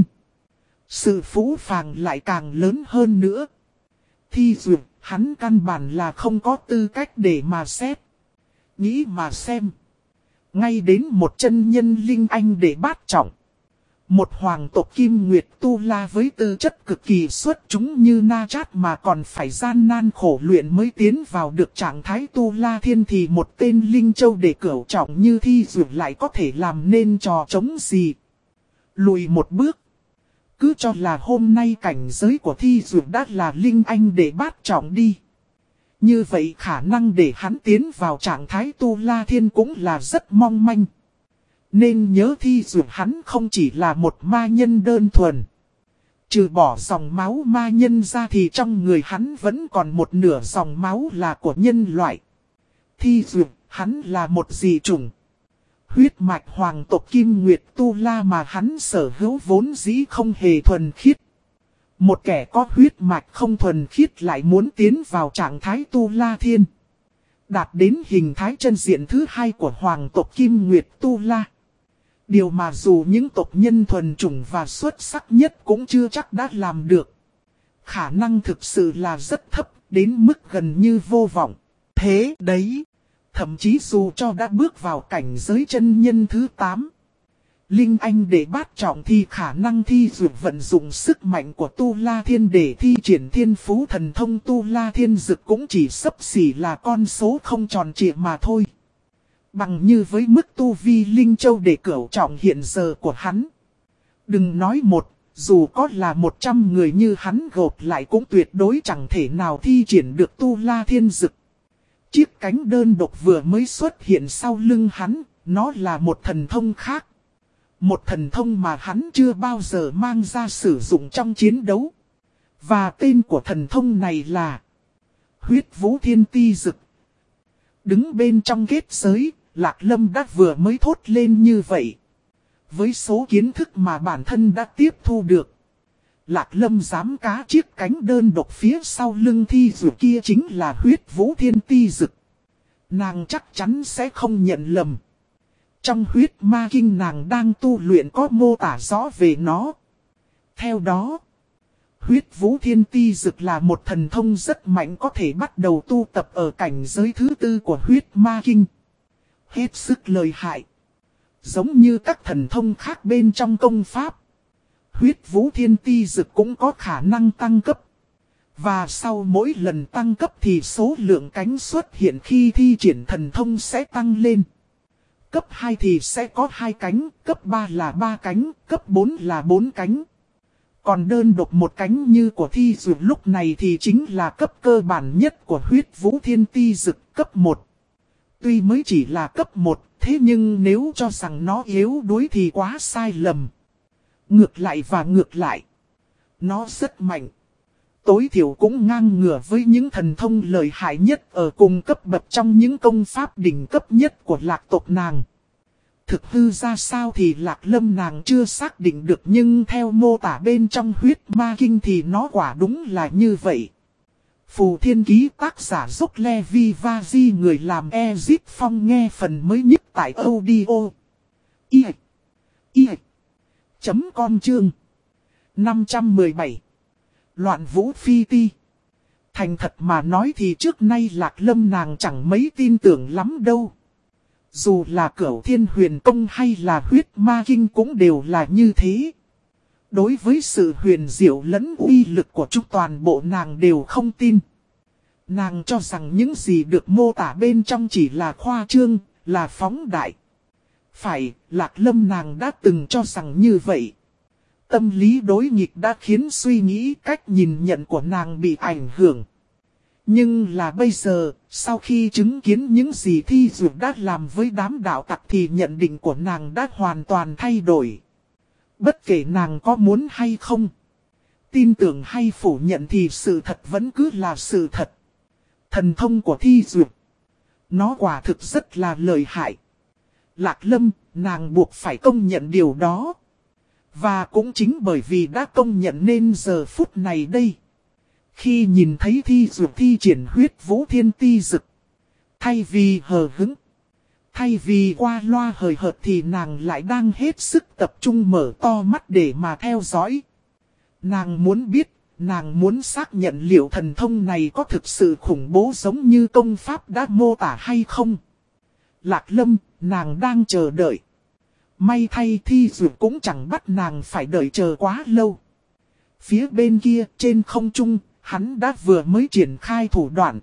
Sự phũ phàng lại càng lớn hơn nữa. Thi Duyệt, hắn căn bản là không có tư cách để mà xét. Nghĩ mà xem. Ngay đến một chân nhân Linh Anh để bát trọng. Một hoàng tộc Kim Nguyệt Tu La với tư chất cực kỳ xuất chúng như Na Chát mà còn phải gian nan khổ luyện mới tiến vào được trạng thái Tu La Thiên thì một tên Linh Châu để cửu trọng như Thi Duyệt lại có thể làm nên trò trống gì. Lùi một bước. Cứ cho là hôm nay cảnh giới của Thi Duyệt đã là Linh Anh để bát trọng đi. Như vậy khả năng để hắn tiến vào trạng thái Tu La Thiên cũng là rất mong manh. Nên nhớ Thi Duyệt hắn không chỉ là một ma nhân đơn thuần. Trừ bỏ dòng máu ma nhân ra thì trong người hắn vẫn còn một nửa dòng máu là của nhân loại. Thi Duyệt, hắn là một dị chủng. Huyết mạch hoàng tộc Kim Nguyệt Tu La mà hắn sở hữu vốn dĩ không hề thuần khiết. Một kẻ có huyết mạch không thuần khiết lại muốn tiến vào trạng thái Tu La Thiên, đạt đến hình thái chân diện thứ hai của hoàng tộc Kim Nguyệt Tu La. Điều mà dù những tộc nhân thuần chủng và xuất sắc nhất cũng chưa chắc đã làm được. Khả năng thực sự là rất thấp, đến mức gần như vô vọng. Thế đấy, thậm chí dù cho đã bước vào cảnh giới chân nhân thứ tám, Linh Anh để bát trọng thì khả năng Thi Duyệt vận dụng sức mạnh của Tu La Thiên để thi triển thiên phú thần thông Tu La Thiên Dực cũng chỉ xấp xỉ là con số không tròn trịa mà thôi. Bằng như với mức tu vi Linh Châu để cửu trọng hiện giờ của hắn, Đừng nói một, dù có là một trăm người như hắn gộp lại cũng tuyệt đối chẳng thể nào thi triển được tu la thiên dực. Chiếc cánh đơn độc vừa mới xuất hiện sau lưng hắn, nó là một thần thông khác. Một thần thông mà hắn chưa bao giờ mang ra sử dụng trong chiến đấu. Và tên của thần thông này là Huyết Vũ Thiên Ti Dực. Đứng bên trong kết giới, Lạc Lâm đã vừa mới thốt lên như vậy. Với số kiến thức mà bản thân đã tiếp thu được, Lạc Lâm dám cá chiếc cánh đơn độc phía sau lưng thi dược kia chính là Huyết Vũ Thiên Ti Dực. Nàng chắc chắn sẽ không nhận lầm. Trong huyết ma kinh nàng đang tu luyện có mô tả rõ về nó. Theo đó, Huyết Vũ Thiên Ti Dực là một thần thông rất mạnh có thể bắt đầu tu tập ở cảnh giới thứ tư của huyết ma kinh. Hết sức lợi hại. Giống như các thần thông khác bên trong công pháp, Huyết Vũ Thiên Ti Dực cũng có khả năng tăng cấp. Và sau mỗi lần tăng cấp thì số lượng cánh xuất hiện khi thi triển thần thông sẽ tăng lên. Cấp hai thì sẽ có hai cánh, cấp ba là ba cánh, cấp bốn là bốn cánh. Còn đơn độc một cánh như của thi dược lúc này thì chính là cấp cơ bản nhất của Huyết Vũ Thiên Ti Dực, cấp một. Tuy mới chỉ là cấp một, thế nhưng nếu cho rằng nó yếu đuối thì quá sai lầm. Ngược lại và ngược lại, nó rất mạnh. Tối thiểu cũng ngang ngửa với những thần thông lợi hại nhất ở cùng cấp bậc trong những công pháp đỉnh cấp nhất của lạc tộc nàng. Thực hư ra sao thì Lạc Lâm nàng chưa xác định được, nhưng theo mô tả bên trong huyết ma kinh thì nó quả đúng là như vậy. Phù Thiên Ký tác giả Dốc Levi Vazi, người làm Ezip Phong, nghe phần mới nhất tại audio i i chấm com chương năm trăm mười bảy. Loạn Vũ Phi Ti. Thành thật mà nói thì trước nay Lạc Lâm nàng chẳng mấy tin tưởng lắm đâu. Dù là Cửu Thiên Huyền Công hay là huyết ma kinh cũng đều là như thế. Đối với sự huyền diệu lẫn uy lực của chúng toàn bộ nàng đều không tin. Nàng cho rằng những gì được mô tả bên trong chỉ là khoa trương, là phóng đại. Phải, Lạc Lâm nàng đã từng cho rằng như vậy. Tâm lý đối nghịch đã khiến suy nghĩ cách nhìn nhận của nàng bị ảnh hưởng. Nhưng là bây giờ, sau khi chứng kiến những gì thi dược đã làm với đám đạo tặc thì nhận định của nàng đã hoàn toàn thay đổi. Bất kể nàng có muốn hay không, tin tưởng hay phủ nhận thì sự thật vẫn cứ là sự thật. Thần thông của thi dược, nó quả thực rất là lợi hại. Lạc Lâm, nàng buộc phải công nhận điều đó. Và cũng chính bởi vì đã công nhận nên giờ phút này đây, khi nhìn thấy thi dược thi triển Huyết Vũ Thiên Ti Dực, thay vì hờ hững, thay vì qua loa hời hợt thì nàng lại đang hết sức tập trung mở to mắt để mà theo dõi. Nàng muốn biết, nàng muốn xác nhận liệu thần thông này có thực sự khủng bố giống như công pháp đã mô tả hay không. Lạc Lâm, nàng đang chờ đợi. May thay thi dược cũng chẳng bắt nàng phải đợi chờ quá lâu. Phía bên kia, trên không trung, hắn đã vừa mới triển khai thủ đoạn.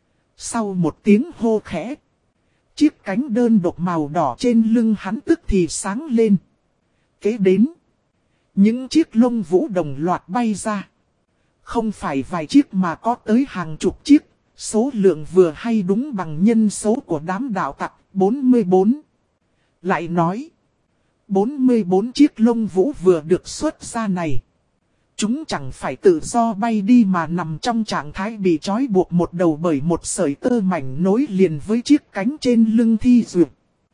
Sau một tiếng hô khẽ, chiếc cánh đơn độc màu đỏ trên lưng hắn tức thì sáng lên. Kế đến, những chiếc lông vũ đồng loạt bay ra. Không phải vài chiếc mà có tới hàng chục chiếc, số lượng vừa hay đúng bằng nhân số của đám đạo tặc, bốn mươi bốn. Lại nói, bốn mươi bốn chiếc lông vũ vừa được xuất ra này, chúng chẳng phải tự do bay đi mà nằm trong trạng thái bị trói buộc một đầu bởi một sợi tơ mảnh nối liền với chiếc cánh trên lưng thi dược.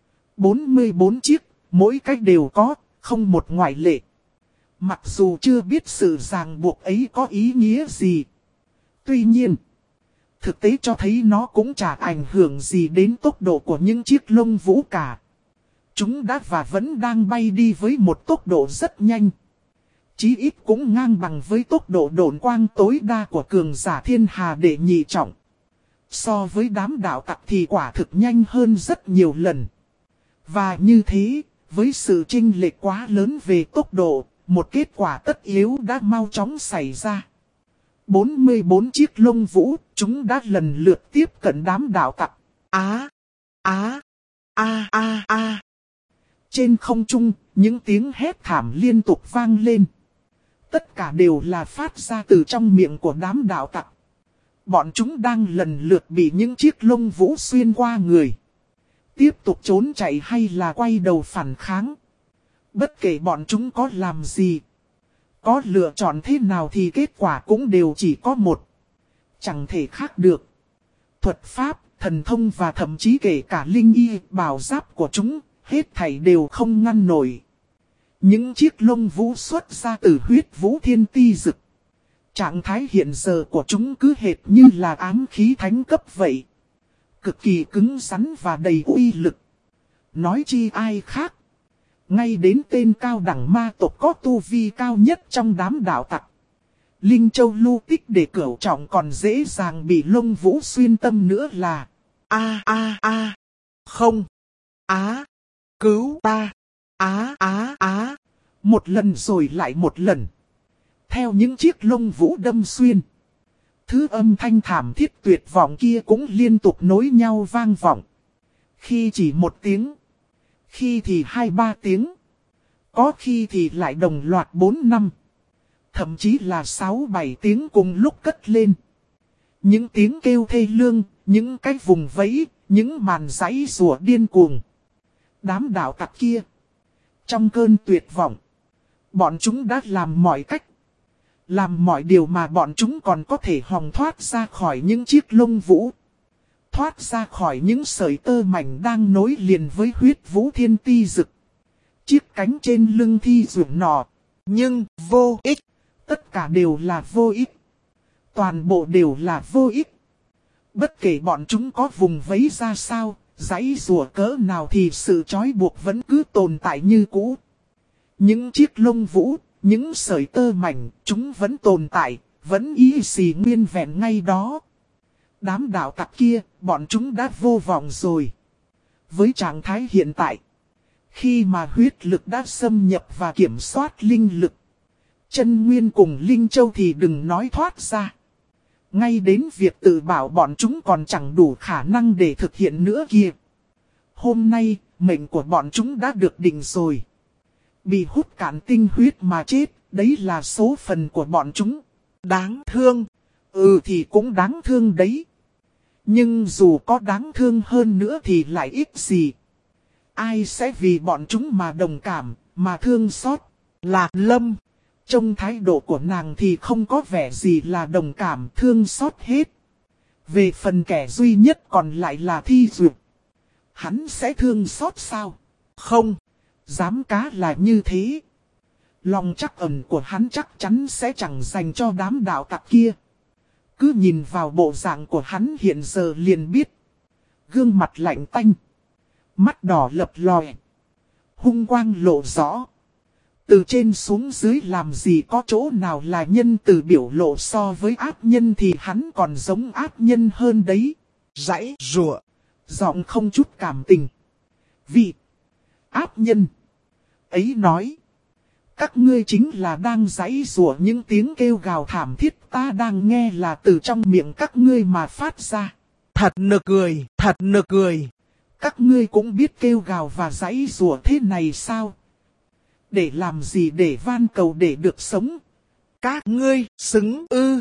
bốn mươi bốn chiếc, mỗi cách đều có, không một ngoại lệ. Mặc dù chưa biết sự ràng buộc ấy có ý nghĩa gì, tuy nhiên, thực tế cho thấy nó cũng chả ảnh hưởng gì đến tốc độ của những chiếc lông vũ cả. Chúng đã và vẫn đang bay đi với một tốc độ rất nhanh. Chí ít cũng ngang bằng với tốc độ độn quang tối đa của cường giả thiên hà đệ nhị trọng. So với đám đạo tặc thì quả thực nhanh hơn rất nhiều lần. Và như thế, với sự chênh lệch quá lớn về tốc độ, một kết quả tất yếu đã mau chóng xảy ra. bốn mươi bốn chiếc lông vũ, chúng đã lần lượt tiếp cận đám đạo tặc. Á, á, a, a, a. Trên không trung, những tiếng hét thảm liên tục vang lên. Tất cả đều là phát ra từ trong miệng của đám đạo tặc. Bọn chúng đang lần lượt bị những chiếc lông vũ xuyên qua người. Tiếp tục trốn chạy hay là quay đầu phản kháng. Bất kể bọn chúng có làm gì, có lựa chọn thế nào thì kết quả cũng đều chỉ có một. Chẳng thể khác được. Thuật pháp, thần thông và thậm chí kể cả linh y, bảo giáp của chúng, hết thảy đều không ngăn nổi. Những chiếc lông vũ xuất ra từ huyết vũ thiên ti dực. Trạng thái hiện giờ của chúng cứ hệt như là ám khí thánh cấp vậy. Cực kỳ cứng rắn và đầy uy lực. Nói chi ai khác. Ngay đến tên cao đẳng ma tộc có tu vi cao nhất trong đám đạo tặc. Linh Châu lưu tích để cửu trọng còn dễ dàng bị lông vũ xuyên tâm nữa là. A a a. Không. Á. Cứu ta. Á á á. Một lần rồi lại một lần. Theo những chiếc lông vũ đâm xuyên. Thứ âm thanh thảm thiết tuyệt vọng kia cũng liên tục nối nhau vang vọng. Khi chỉ một tiếng. Khi thì hai ba tiếng. Có khi thì lại đồng loạt bốn năm. Thậm chí là sáu bảy tiếng cùng lúc cất lên. Những tiếng kêu thê lương, những cái vùng vẫy, những màn giãy rủa điên cuồng. Đám đạo tặc kia. Trong cơn tuyệt vọng. Bọn chúng đã làm mọi cách. Làm mọi điều mà bọn chúng còn có thể hòng thoát ra khỏi những chiếc lông vũ. Thoát ra khỏi những sợi tơ mảnh đang nối liền với huyết vũ thiên ti dực. Chiếc cánh trên lưng thi ruộng nọ. Nhưng vô ích. Tất cả đều là vô ích. Toàn bộ đều là vô ích. Bất kể bọn chúng có vùng vẫy ra sao, giãy rùa cỡ nào thì sự trói buộc vẫn cứ tồn tại như cũ. Những chiếc lông vũ, những sợi tơ mảnh, chúng vẫn tồn tại, vẫn y xì nguyên vẹn ngay đó. Đám đạo tặc kia, bọn chúng đã vô vọng rồi. Với trạng thái hiện tại, khi mà huyết lực đã xâm nhập và kiểm soát linh lực, chân nguyên cùng linh châu thì đừng nói thoát ra. Ngay đến việc tự bảo bọn chúng còn chẳng đủ khả năng để thực hiện nữa kia. Hôm nay, mệnh của bọn chúng đã được định rồi. Bị hút cạn tinh huyết mà chết, đấy là số phận của bọn chúng. Đáng thương. Ừ thì cũng đáng thương đấy. Nhưng dù có đáng thương hơn nữa thì lại ít gì. Ai sẽ vì bọn chúng mà đồng cảm, mà thương xót? Lạc Lâm. Trong thái độ của nàng thì không có vẻ gì là đồng cảm thương xót hết. Về phần kẻ duy nhất còn lại là Thi Duyệt. Hắn sẽ thương xót sao? Không. Dám cá là như thế. Lòng trắc ẩn của hắn chắc chắn sẽ chẳng dành cho đám đạo tặc kia. Cứ nhìn vào bộ dạng của hắn hiện giờ liền biết. Gương mặt lạnh tanh. Mắt đỏ lập lòe. Hung quang lộ rõ. Từ trên xuống dưới làm gì có chỗ nào là nhân từ biểu lộ so với ác nhân thì hắn còn giống ác nhân hơn đấy. Giãy rủa, giọng không chút cảm tình. Vì ác nhân ấy nói, các ngươi chính là đang giãy rủa những tiếng kêu gào thảm thiết ta đang nghe là từ trong miệng các ngươi mà phát ra. Thật nực cười, thật nực cười. Các ngươi cũng biết kêu gào và giãy rủa thế này sao? Để làm gì để van cầu để được sống? Các ngươi xứng ư?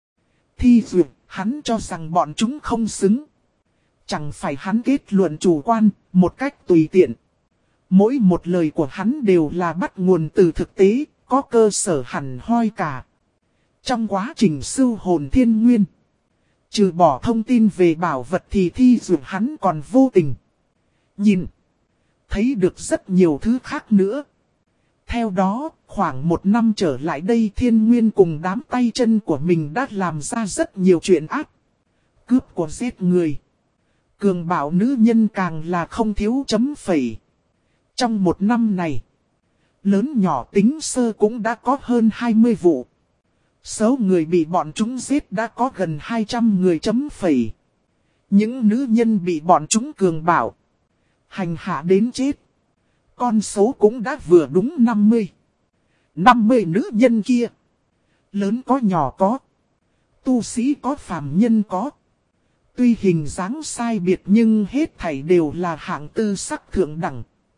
Thi Duyệt, hắn cho rằng bọn chúng không xứng. Chẳng phải hắn kết luận chủ quan, một cách tùy tiện. Mỗi một lời của hắn đều là bắt nguồn từ thực tế, có cơ sở hẳn hoi cả. Trong quá trình sưu hồn thiên nguyên, trừ bỏ thông tin về bảo vật thì Thi Duyệt hắn còn vô tình nhìn, thấy được rất nhiều thứ khác nữa. Theo đó, khoảng một năm trở lại đây Thiên Nguyên cùng đám tay chân của mình đã làm ra rất nhiều chuyện ác. Cướp của giết người. Cường bạo nữ nhân càng là không thiếu chấm phẩy. Trong một năm này, lớn nhỏ tính sơ cũng đã có hơn hai mươi vụ. Số người bị bọn chúng giết đã có gần hai trăm người chấm phẩy. Những nữ nhân bị bọn chúng cường bạo, hành hạ đến chết, con số cũng đã vừa đúng năm mươi. năm mươi nữ nhân kia. Lớn có nhỏ có. Tu sĩ có phàm nhân có. Tuy hình dáng sai biệt nhưng hết thảy đều là hạng tư sắc thượng đẳng.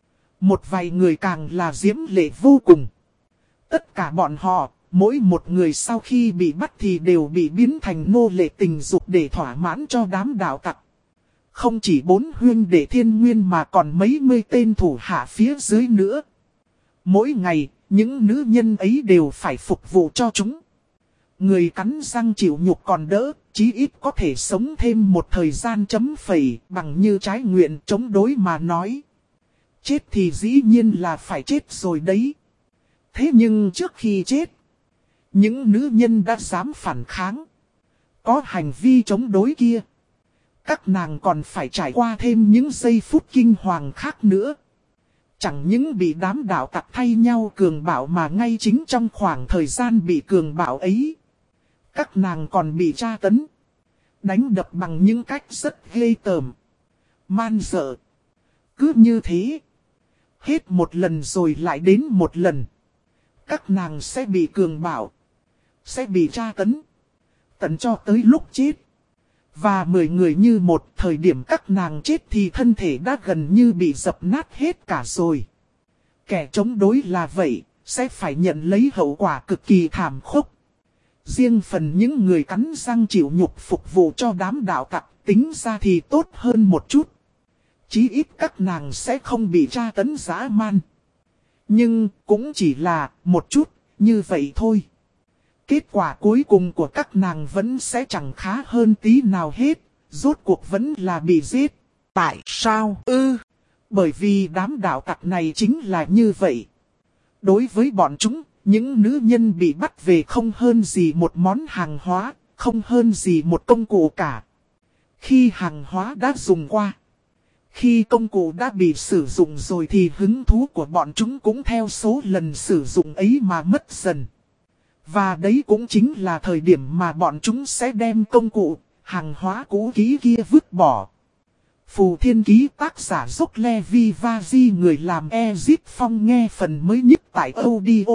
Một vài người càng là diễm lệ vô cùng. Tất cả bọn họ, mỗi một người sau khi bị bắt thì đều bị biến thành nô lệ tình dục để thỏa mãn cho đám đạo tặc. Không chỉ bốn huynh đệ Thiên Nguyên mà còn mấy mươi tên thủ hạ phía dưới nữa. Mỗi ngày, những nữ nhân ấy đều phải phục vụ cho chúng. Người cắn răng chịu nhục còn đỡ, chí ít có thể sống thêm một thời gian chấm phẩy bằng như trái nguyện chống đối mà nói. Chết thì dĩ nhiên là phải chết rồi đấy. Thế nhưng trước khi chết, những nữ nhân đã dám phản kháng. Có hành vi chống đối kia. Các nàng còn phải trải qua thêm những giây phút kinh hoàng khác nữa. Chẳng những bị đám đạo tặc thay nhau cường bạo mà ngay chính trong khoảng thời gian bị cường bạo ấy. Các nàng còn bị tra tấn. Đánh đập bằng những cách rất ghê tởm. Man dợ. Cứ như thế. Hết một lần rồi lại đến một lần. Các nàng sẽ bị cường bạo. Sẽ bị tra tấn. Tận cho tới lúc chết. Và mười người như một thời điểm các nàng chết thì thân thể đã gần như bị dập nát hết cả rồi. Kẻ chống đối là vậy, sẽ phải nhận lấy hậu quả cực kỳ thảm khốc. Riêng phần những người cắn răng chịu nhục phục vụ cho đám đạo tặc tính ra thì tốt hơn một chút. Chí ít các nàng sẽ không bị tra tấn dã man. Nhưng cũng chỉ là một chút, như vậy thôi. Kết quả cuối cùng của các nàng vẫn sẽ chẳng khá hơn tí nào hết, rốt cuộc vẫn là bị giết. Tại sao ư? Bởi vì đám đạo tặc này chính là như vậy. Đối với bọn chúng, những nữ nhân bị bắt về không hơn gì một món hàng hóa, không hơn gì một công cụ cả. Khi hàng hóa đã dùng qua, khi công cụ đã bị sử dụng rồi thì hứng thú của bọn chúng cũng theo số lần sử dụng ấy mà mất dần. Và đấy cũng chính là thời điểm mà bọn chúng sẽ đem công cụ, hàng hóa cũ kỹ kia vứt bỏ. Phù Thiên Ký tác giả Dốc Levi Vazi người làm Ezip Phong nghe phần mới nhất tại audio.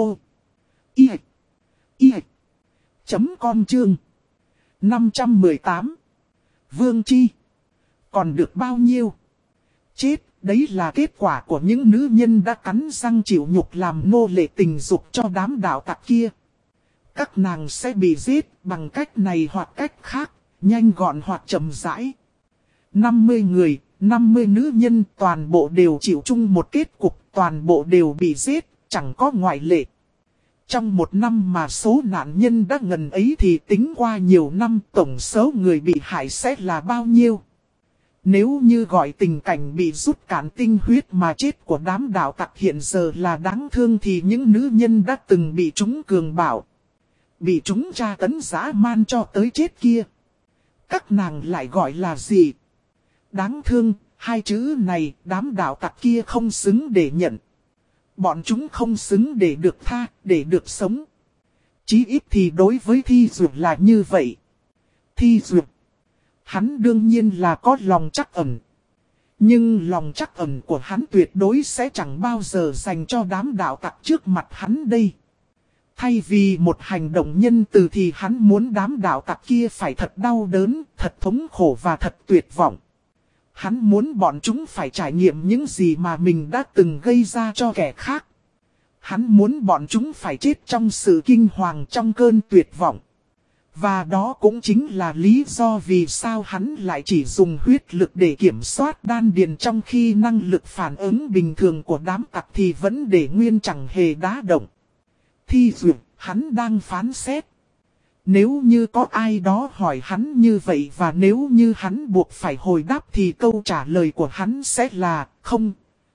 I. I. Chấm com chương. năm trăm mười tám. Vương Chi. Còn được bao nhiêu? Chết, đấy là kết quả của những nữ nhân đã cắn răng chịu nhục làm nô lệ tình dục cho đám đạo tặc kia. Các nàng sẽ bị giết bằng cách này hoặc cách khác, nhanh gọn hoặc chậm rãi. năm mươi người, năm mươi nữ nhân toàn bộ đều chịu chung một kết cục, toàn bộ đều bị giết, chẳng có ngoại lệ. Trong một năm mà số nạn nhân đã ngần ấy thì tính qua nhiều năm tổng số người bị hại sẽ là bao nhiêu? Nếu như gọi tình cảnh bị rút cạn tinh huyết mà chết của đám đạo tặc hiện giờ là đáng thương thì những nữ nhân đã từng bị chúng cường bạo. Bị chúng tra tấn dã man cho tới chết kia. Các nàng lại gọi là gì? Đáng thương, hai chữ này đám đạo tặc kia không xứng để nhận. Bọn chúng không xứng để được tha, để được sống. Chí ít thì đối với Thi Duyệt là như vậy. Thi Duyệt, hắn đương nhiên là có lòng trắc ẩn. Nhưng lòng trắc ẩn của hắn tuyệt đối sẽ chẳng bao giờ dành cho đám đạo tặc trước mặt hắn đây. Thay vì một hành động nhân từ thì hắn muốn đám đạo tặc kia phải thật đau đớn, thật thống khổ và thật tuyệt vọng. Hắn muốn bọn chúng phải trải nghiệm những gì mà mình đã từng gây ra cho kẻ khác. Hắn muốn bọn chúng phải chết trong sự kinh hoàng trong cơn tuyệt vọng. Và đó cũng chính là lý do vì sao hắn lại chỉ dùng huyết lực để kiểm soát đan điền trong khi năng lực phản ứng bình thường của đám tặc thì vẫn để nguyên chẳng hề đá động. Thi Duyệt, hắn đang phán xét. Nếu như có ai đó hỏi hắn như vậy và nếu như hắn buộc phải hồi đáp thì câu trả lời của hắn sẽ là không.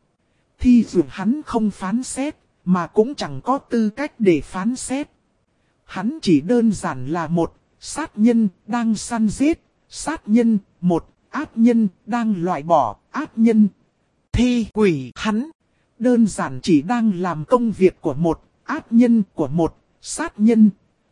Thi Duyệt hắn không phán xét, mà cũng chẳng có tư cách để phán xét. Hắn chỉ đơn giản là một sát nhân đang săn giết, sát nhân, một ác nhân đang loại bỏ ác nhân. Thi quỷ hắn đơn giản chỉ đang làm công việc của một ác nhân của một sát nhân.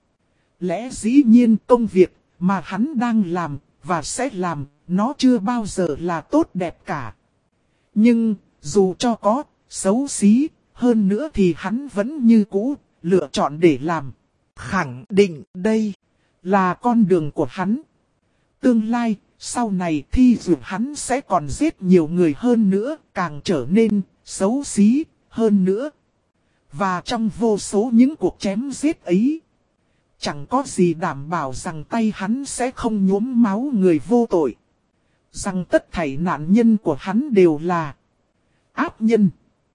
Lẽ dĩ nhiên công việc mà hắn đang làm và sẽ làm nó chưa bao giờ là tốt đẹp cả. Nhưng dù cho có xấu xí hơn nữa thì hắn vẫn như cũ lựa chọn để làm. Khẳng định đây là con đường của hắn. Tương lai sau này Thi Duyệt hắn sẽ còn giết nhiều người hơn nữa, càng trở nên xấu xí, hơn nữa. Và trong vô số những cuộc chém giết ấy, chẳng có gì đảm bảo rằng tay hắn sẽ không nhuốm máu người vô tội. Rằng tất thảy nạn nhân của hắn đều là ác nhân,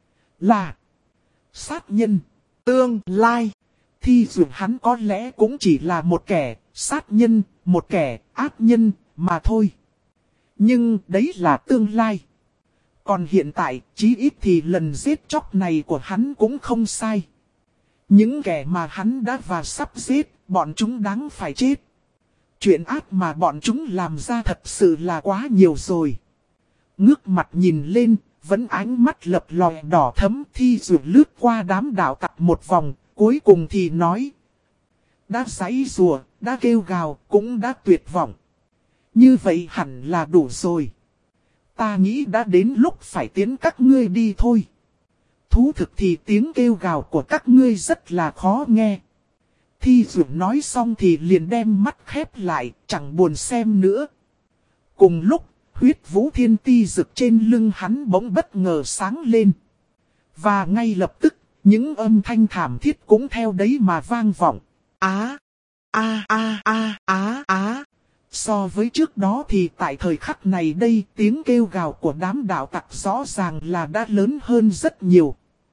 là sát nhân. Tương lai, thì dù hắn có lẽ cũng chỉ là một kẻ sát nhân, một kẻ ác nhân mà thôi. Nhưng đấy là tương lai. Còn hiện tại, chí ít thì lần giết chóc này của hắn cũng không sai. Những kẻ mà hắn đã và sắp giết, bọn chúng đáng phải chết. Chuyện ác mà bọn chúng làm ra thật sự là quá nhiều rồi. Ngước mặt nhìn lên, vẫn ánh mắt lập lòe đỏ thấm. Thi Dụ lướt qua đám đạo tặc một vòng, cuối cùng thì nói. Đã giãy giụa, đã kêu gào, cũng đã tuyệt vọng. Như vậy hẳn là đủ rồi. Ta nghĩ đã đến lúc phải tiến các ngươi đi thôi. Thú thực thì tiếng kêu gào của các ngươi rất là khó nghe. Thi Dụ nói xong thì liền đem mắt khép lại, chẳng buồn xem nữa. Cùng lúc, huyết vũ thiên ti rực trên lưng hắn bỗng bất ngờ sáng lên. Và ngay lập tức, những âm thanh thảm thiết cũng theo đấy mà vang vọng. Á, a a a á á. So với trước đó thì tại thời khắc này đây, tiếng kêu gào của đám đạo tặc rõ ràng là đã lớn hơn rất nhiều.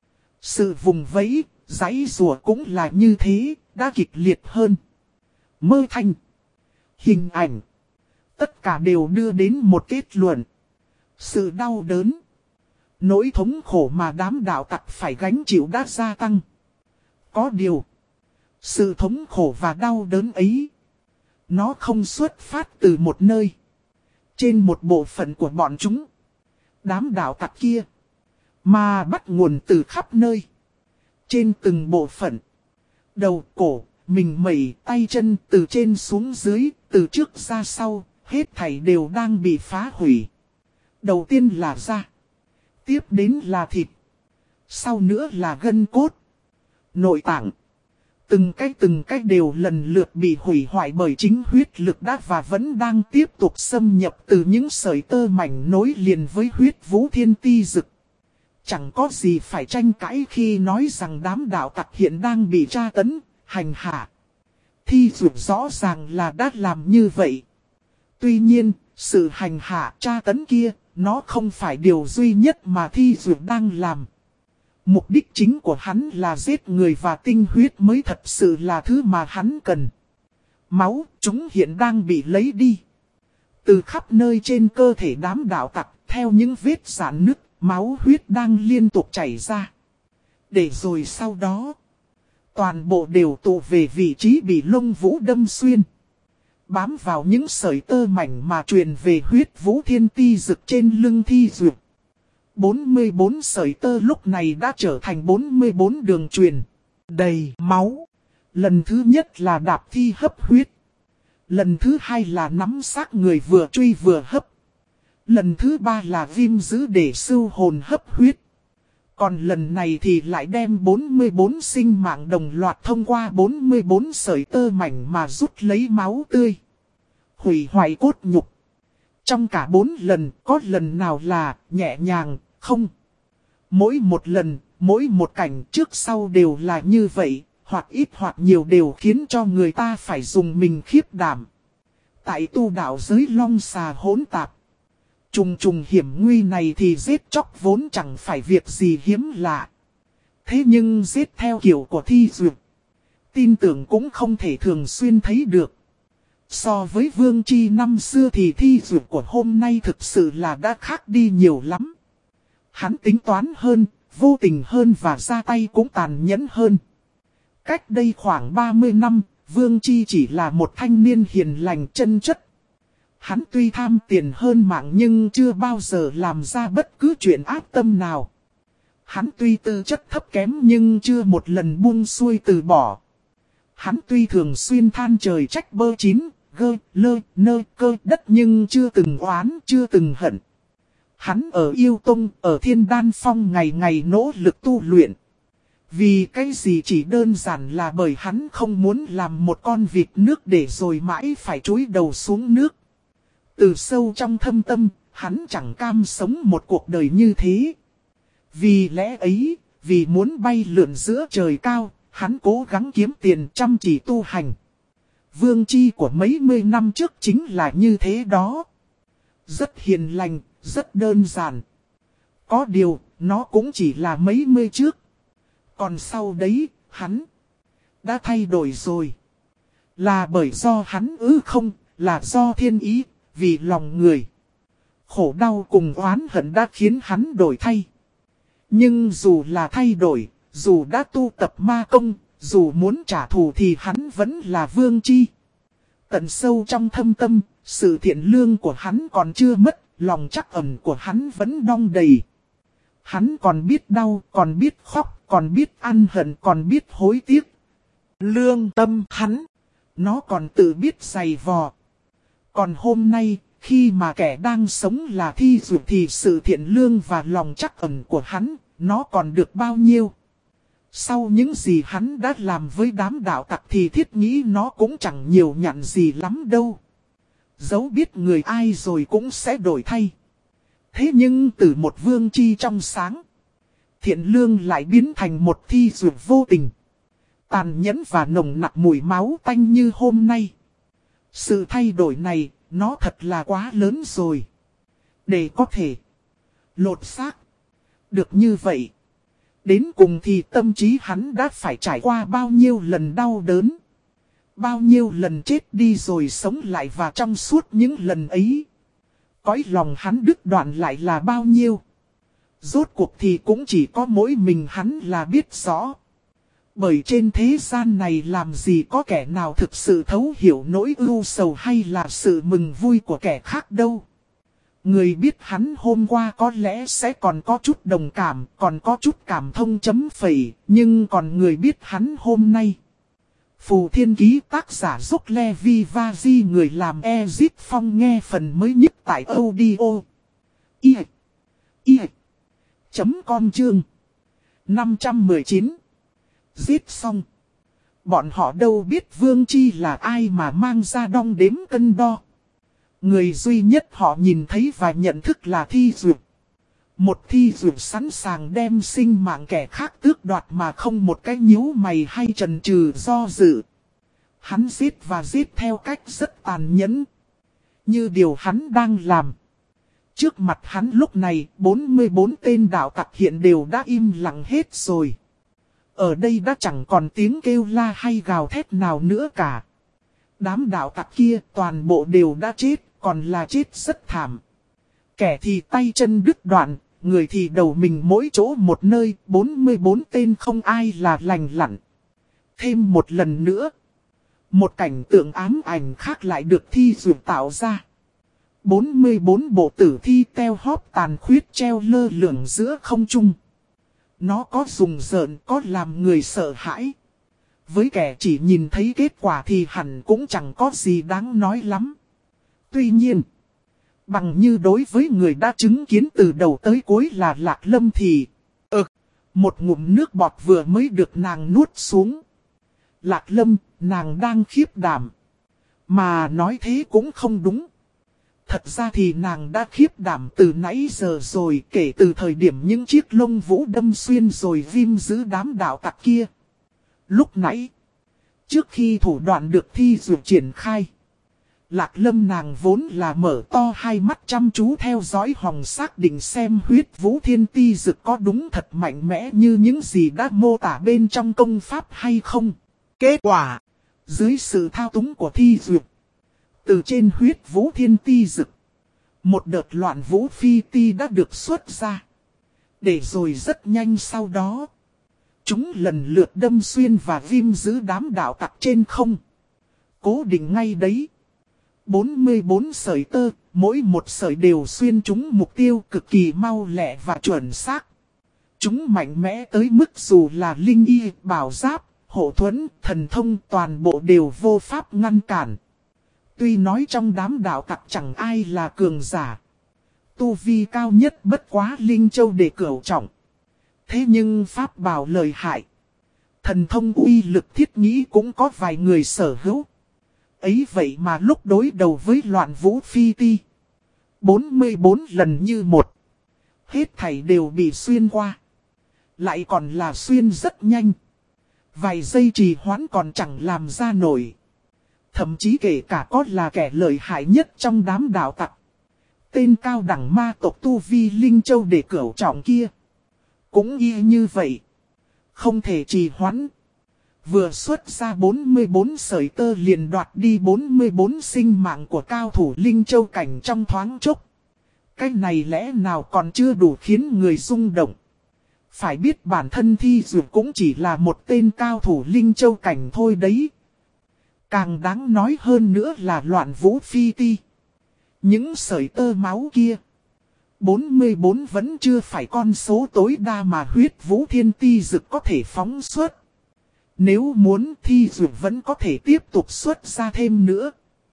Sự vùng vẫy, giãy giụa cũng là như thế, đã kịch liệt hơn. Mơ thanh, hình ảnh, tất cả đều đưa đến một kết luận. Sự đau đớn, nỗi thống khổ mà đám đạo tặc phải gánh chịu đã gia tăng. Có điều, sự thống khổ và đau đớn ấy, nó không xuất phát từ một nơi. Trên một bộ phận của bọn chúng, đám đạo tặc kia, mà bắt nguồn từ khắp nơi. Trên từng bộ phận, đầu, cổ, mình mẩy, tay chân, từ trên xuống dưới, từ trước ra sau, hết thảy đều đang bị phá hủy. Đầu tiên là da, tiếp đến là thịt, sau nữa là gân cốt, nội tạng. Từng cái từng cái đều lần lượt bị hủy hoại bởi chính huyết lực đã và vẫn đang tiếp tục xâm nhập từ những sợi tơ mảnh nối liền với huyết vũ thiên ti dực. Chẳng có gì phải tranh cãi khi nói rằng đám đạo tặc hiện đang bị tra tấn, hành hạ. Thi Dụ rõ ràng là đã làm như vậy. Tuy nhiên, sự hành hạ tra tấn kia, nó không phải điều duy nhất mà Thi Dụ đang làm. Mục đích chính của hắn là giết người và tinh huyết mới thật sự là thứ mà hắn cần. Máu, chúng hiện đang bị lấy đi. Từ khắp nơi trên cơ thể đám đạo tặc, theo những vết rạn nứt, máu huyết đang liên tục chảy ra. Để rồi sau đó, toàn bộ đều tụ về vị trí bị lông vũ đâm xuyên. Bám vào những sợi tơ mảnh mà truyền về huyết vũ thiên ti rực trên lưng Thi Dụ. bốn mươi bốn sợi tơ lúc này đã trở thành bốn mươi bốn đường truyền, đầy máu. Lần thứ nhất là đạp thi hấp huyết. Lần thứ hai là nắm xác người vừa truy vừa hấp. Lần thứ ba là viêm giữ để sưu hồn hấp huyết. Còn lần này thì lại đem bốn mươi bốn sinh mạng đồng loạt thông qua bốn mươi bốn sợi tơ mảnh mà rút lấy máu tươi. Hủy hoại cốt nhục. Trong cả bốn lần, có lần nào là nhẹ nhàng, không? Mỗi một lần, mỗi một cảnh trước sau đều là như vậy, hoặc ít hoặc nhiều đều khiến cho người ta phải dùng mình khiếp đảm. Tại tu đạo giới long xà hỗn tạp, trùng trùng hiểm nguy này thì giết chóc vốn chẳng phải việc gì hiếm lạ. Thế nhưng giết theo kiểu của Thi Dụ, tin tưởng cũng không thể thường xuyên thấy được. So với Vương Chi năm xưa thì Thi Dụ của hôm nay thực sự là đã khác đi nhiều lắm. Hắn tính toán hơn, vô tình hơn và ra tay cũng tàn nhẫn hơn. Cách đây khoảng ba mươi năm, Vương Chi chỉ là một thanh niên hiền lành chân chất. Hắn tuy tham tiền hơn mạng nhưng chưa bao giờ làm ra bất cứ chuyện ác tâm nào. Hắn tuy tư chất thấp kém nhưng chưa một lần buông xuôi từ bỏ. Hắn tuy thường xuyên than trời trách bơ chín, gơ, lơ, nơ, cơ đất nhưng chưa từng oán, chưa từng hận. Hắn ở Yêu Tông, ở Thiên Đan Phong ngày ngày nỗ lực tu luyện. Vì cái gì chỉ đơn giản là bởi hắn không muốn làm một con vịt nước để rồi mãi phải chúi đầu xuống nước. Từ sâu trong thâm tâm, hắn chẳng cam sống một cuộc đời như thế. Vì lẽ ấy, vì muốn bay lượn giữa trời cao, hắn cố gắng kiếm tiền chăm chỉ tu hành. Vương Chi của mấy mươi năm trước chính là như thế đó. Rất hiền lành, rất đơn giản. Có điều, nó cũng chỉ là mấy mươi trước. Còn sau đấy, hắn đã thay đổi rồi. Là bởi do hắn ư không, là do thiên ý, vì lòng người. Khổ đau cùng oán hận đã khiến hắn đổi thay. Nhưng dù là thay đổi, dù đã tu tập ma công, dù muốn trả thù thì hắn vẫn là Vương Chi. Tận sâu trong thâm tâm, sự thiện lương của hắn còn chưa mất, lòng trắc ẩn của hắn vẫn đong đầy. Hắn còn biết đau, còn biết khóc, còn biết ăn hận, còn biết hối tiếc. Lương tâm hắn, nó còn tự biết dày vò. Còn hôm nay, khi mà kẻ đang sống là thi dụ thì sự thiện lương và lòng trắc ẩn của hắn, nó còn được bao nhiêu? Sau những gì hắn đã làm với đám đạo tặc thì thiết nghĩ nó cũng chẳng nhiều nhặn gì lắm đâu. Dẫu biết người ai rồi cũng sẽ đổi thay. Thế nhưng từ một Vương Chi trong sáng, thiện lương lại biến thành một thi dụ vô tình. Tàn nhẫn và nồng nặc mùi máu tanh như hôm nay. Sự thay đổi này, nó thật là quá lớn rồi. Để có thể lột xác được như vậy. Đến cùng thì tâm trí hắn đã phải trải qua bao nhiêu lần đau đớn. Bao nhiêu lần chết đi rồi sống lại, và trong suốt những lần ấy, cõi lòng hắn đứt đoạn lại là bao nhiêu. Rốt cuộc thì cũng chỉ có mỗi mình hắn là biết rõ. Bởi trên thế gian này làm gì có kẻ nào thực sự thấu hiểu nỗi ưu sầu hay là sự mừng vui của kẻ khác đâu. Người biết hắn hôm qua có lẽ sẽ còn có chút đồng cảm, còn có chút cảm thông chấm phẩy, nhưng còn người biết hắn hôm nay. Phù Thiên Ký tác giả Dốc Levi Vazi, người làm Ezip Phong, nghe phần mới nhất tại audio. I. I. Chấm com chương. năm trăm mười chín. Giết xong. Bọn họ đâu biết Vương Chi là ai mà mang ra đong đếm cân đo. Người duy nhất họ nhìn thấy và nhận thức là thi dược. Một thi dược sẵn sàng đem sinh mạng kẻ khác tước đoạt mà không một cái nhíu mày hay chần chừ do dự. Hắn giết và giết theo cách rất tàn nhẫn, như điều hắn đang làm. Trước mặt hắn lúc này, bốn mươi bốn tên đạo tặc hiện đều đã im lặng hết rồi. Ở đây đã chẳng còn tiếng kêu la hay gào thét nào nữa cả. Đám đạo tặc kia toàn bộ đều đã chết, còn là chết rất thảm. Kẻ thì tay chân đứt đoạn, người thì đầu mình mỗi chỗ một nơi, bốn mươi bốn tên không ai là lành lặn. Thêm một lần nữa, một cảnh tượng ám ảnh khác lại được thi duyệt tạo ra. bốn mươi bốn bộ tử thi teo hóp tàn khuyết treo lơ lửng giữa không trung. Nó có rùng rợn, có làm người sợ hãi. Với kẻ chỉ nhìn thấy kết quả thì hẳn cũng chẳng có gì đáng nói lắm. Tuy nhiên, bằng như đối với người đã chứng kiến từ đầu tới cuối là Lạc Lâm thì, ực, một ngụm nước bọt vừa mới được nàng nuốt xuống. Lạc Lâm, nàng đang khiếp đảm. Mà nói thế cũng không đúng. Thật ra thì nàng đã khiếp đảm từ nãy giờ rồi, kể từ thời điểm những chiếc lông vũ đâm xuyên rồi Vim giữ đám đạo tặc kia. Lúc nãy, trước khi thủ đoạn được thi dụ triển khai, Lạc Lâm nàng vốn là mở to hai mắt chăm chú theo dõi hòng xác định xem huyết vũ thiên ti dực có đúng thật mạnh mẽ như những gì đã mô tả bên trong công pháp hay không. Kết quả, dưới sự thao túng của thi dụ, từ trên huyết vũ thiên ti dực, một đợt loạn vũ phi ti đã được xuất ra. Để rồi rất nhanh sau đó, chúng lần lượt đâm xuyên và Vim giữ đám đạo tặc trên không. Cố định ngay đấy. bốn mươi bốn sợi tơ, mỗi một sợi đều xuyên trúng mục tiêu cực kỳ mau lẹ và chuẩn xác. Chúng mạnh mẽ tới mức dù là linh y, bảo giáp, hộ thuẫn, thần thông toàn bộ đều vô pháp ngăn cản. Tuy nói trong đám đạo tặc chẳng ai là cường giả. Tu vi cao nhất bất quá Linh Châu để cửu trọng. Thế nhưng pháp bảo lợi hại, thần thông uy lực thiết nghĩ cũng có vài người sở hữu. Ấy vậy mà lúc đối đầu với loạn vũ phi ti, bốn mươi bốn lần như một, hết thảy đều bị xuyên qua. Lại còn là xuyên rất nhanh. Vài giây trì hoãn còn chẳng làm ra nổi. Thậm chí kể cả có là kẻ lợi hại nhất trong đám đạo tặc. Tên cao đẳng ma tộc tu vi Linh Châu để cửu trọng kia. Cũng y như vậy. Không thể trì hoãn. Vừa xuất ra bốn mươi bốn sợi tơ liền đoạt đi bốn mươi bốn sinh mạng của cao thủ Linh Châu cảnh trong thoáng chốc. Cái này lẽ nào còn chưa đủ khiến người rung động. Phải biết bản thân Thi Dược cũng chỉ là một tên cao thủ Linh Châu cảnh thôi đấy. Càng đáng nói hơn nữa là Loạn Vũ Phi Ti. Những sợi tơ máu kia. bốn mươi bốn vẫn chưa phải con số tối đa mà Huyết Vũ Thiên Ti Dực có thể phóng xuất. Nếu muốn Thi Dược vẫn có thể tiếp tục xuất ra thêm nữa.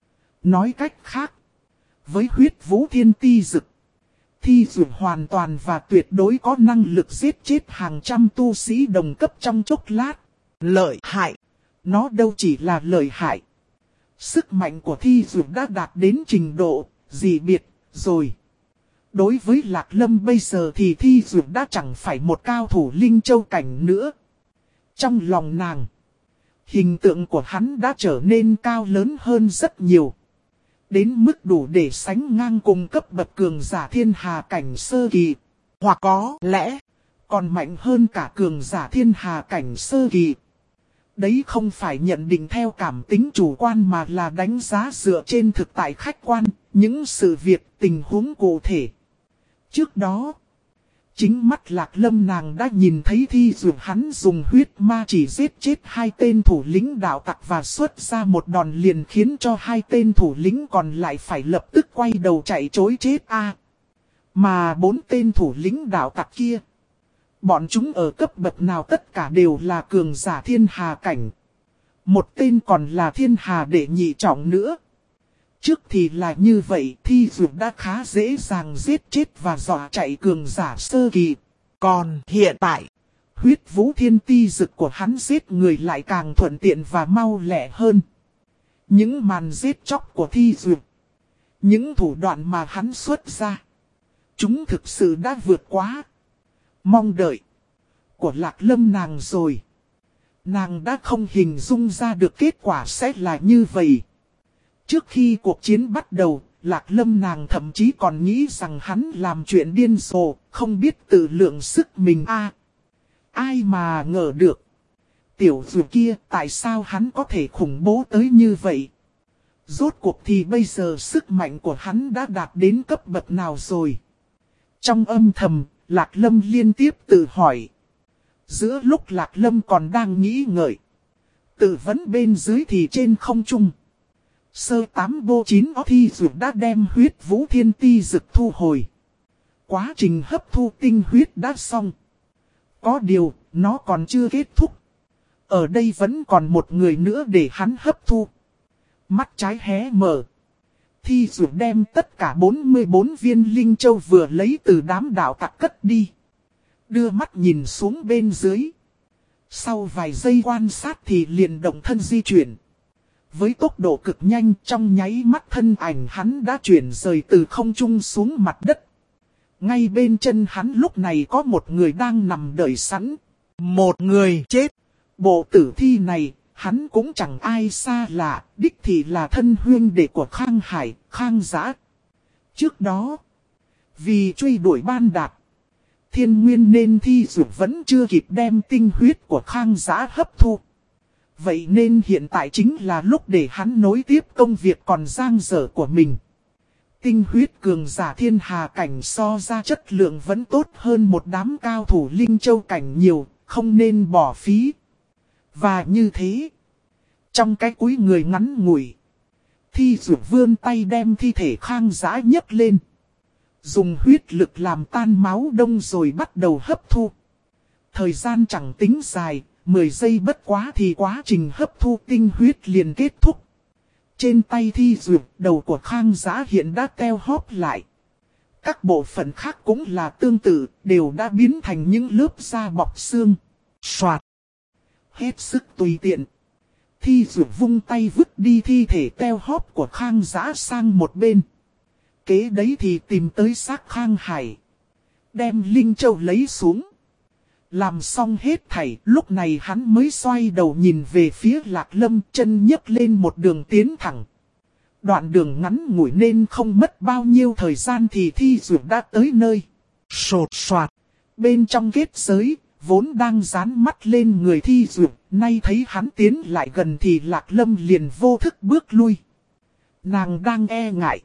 Nói cách khác. Với Huyết Vũ Thiên Ti Dực. Thi Dược hoàn toàn và tuyệt đối có năng lực giết chết hàng trăm tu sĩ đồng cấp trong chốc lát. Lợi hại. Nó đâu chỉ là lợi hại. Sức mạnh của Thi Dược đã đạt đến trình độ dị biệt rồi. Đối với Lạc Lâm bây giờ thì Thi Dược đã chẳng phải một cao thủ Linh Châu cảnh nữa. Trong lòng nàng, hình tượng của hắn đã trở nên cao lớn hơn rất nhiều. Đến mức đủ để sánh ngang cùng cấp bậc cường giả thiên hà cảnh sơ kỳ. Hoặc có lẽ còn mạnh hơn cả cường giả thiên hà cảnh sơ kỳ. Đấy không phải nhận định theo cảm tính chủ quan mà là đánh giá dựa trên thực tại khách quan, những sự việc, tình huống cụ thể. Trước đó, chính mắt Lạc Lâm nàng đã nhìn thấy Thi Dược hắn dùng huyết ma chỉ giết chết hai tên thủ lĩnh đạo tặc và xuất ra một đòn liền khiến cho hai tên thủ lĩnh còn lại phải lập tức quay đầu chạy trối chết a. À, mà bốn tên thủ lĩnh đạo tặc kia, bọn chúng ở cấp bậc nào tất cả đều là cường giả thiên hà cảnh. Một tên còn là thiên hà đệ nhị trọng nữa. Trước thì là như vậy, Thi Dược đã khá dễ dàng giết chết và dọa chạy cường giả sơ kỳ. Còn hiện tại, Huyết Vũ Thiên Ti Dực của hắn giết người lại càng thuận tiện và mau lẹ hơn. Những màn giết chóc của Thi Dược, những thủ đoạn mà hắn xuất ra, chúng thực sự đã vượt quá mong đợi của Lạc Lâm nàng rồi. Nàng đã không hình dung ra được kết quả sẽ là như vậy. Trước khi cuộc chiến bắt đầu, Lạc Lâm nàng thậm chí còn nghĩ rằng hắn làm chuyện điên rồ, không biết tự lượng sức mình a. À, ai mà ngờ được. Tiểu Dược kia tại sao hắn có thể khủng bố tới như vậy? Rốt cuộc thì bây giờ sức mạnh của hắn đã đạt đến cấp bậc nào rồi? Trong âm thầm, Lạc Lâm liên tiếp tự hỏi. Giữa lúc Lạc Lâm còn đang nghĩ ngợi, tự vấn bên dưới thì trên không trung. Sơ tám vô chín ó Thi Dược đã đem Huyết Vũ Thiên Ti Dực thu hồi. Quá trình hấp thu tinh huyết đã xong. Có điều, nó còn chưa kết thúc. Ở đây vẫn còn một người nữa để hắn hấp thu. Mắt trái hé mở. Thi Dược đem tất cả bốn mươi bốn viên Linh Châu vừa lấy từ đám đạo tặc cất đi. Đưa mắt nhìn xuống bên dưới. Sau vài giây quan sát thì liền động thân di chuyển. Với tốc độ cực nhanh trong nháy mắt thân ảnh hắn đã chuyển rời từ không trung xuống mặt đất. Ngay bên chân hắn lúc này có một người đang nằm đợi sẵn. Một người chết. Bộ tử thi này, hắn cũng chẳng ai xa lạ, đích thị là thân huynh đệ của Khang Hải, Khang Giã. Trước đó, vì truy đuổi Ban Đạt, Thiên Nguyên nên Thi Dược vẫn chưa kịp đem tinh huyết của Khang Giã hấp thu. Vậy nên hiện tại chính là lúc để hắn nối tiếp công việc còn dang dở của mình. Tinh huyết cường giả thiên hà cảnh so ra chất lượng vẫn tốt hơn một đám cao thủ Linh Châu cảnh nhiều, không nên bỏ phí. Và như thế, trong cái cúi người ngắn ngủi, Thi Dược vươn tay đem thi thể Khang Giã nhấc lên. Dùng huyết lực làm tan máu đông rồi bắt đầu hấp thu. Thời gian chẳng tính dài, mười giây bất quá thì quá trình hấp thu tinh huyết liền kết thúc. Trên tay Thi Dược, đầu của Khang Giã hiện đã teo hóp lại. Các bộ phận khác cũng là tương tự, đều đã biến thành những lớp da bọc xương. Soạt. Hết sức tùy tiện. Thi Dược vung tay vứt đi thi thể teo hóp của Khang Giã sang một bên. Kế đấy thì tìm tới xác Khang Hải. Đem Linh Châu lấy xuống. Làm xong hết thảy, lúc này hắn mới xoay đầu nhìn về phía Lạc Lâm, chân nhấc lên một đường tiến thẳng. Đoạn đường ngắn ngủi nên không mất bao nhiêu thời gian thì Thi Dược đã tới nơi. Sột soạt, bên trong kết giới, vốn đang dán mắt lên người Thi Dược, nay thấy hắn tiến lại gần thì Lạc Lâm liền vô thức bước lui. Nàng đang e ngại.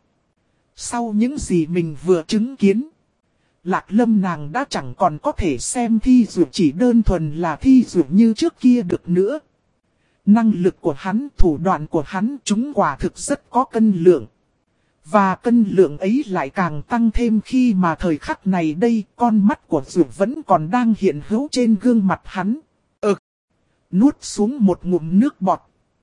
Sau những gì mình vừa chứng kiến, Lạc Lâm nàng đã chẳng còn có thể xem Thi Dược chỉ đơn thuần là Thi Dược như trước kia được nữa. Năng lực của hắn, thủ đoạn của hắn chúng quả thực rất có cân lượng. Và cân lượng ấy lại càng tăng thêm khi mà thời khắc này đây con mắt của Dược vẫn còn đang hiện hữu trên gương mặt hắn. Ực! Nuốt xuống một ngụm nước bọt.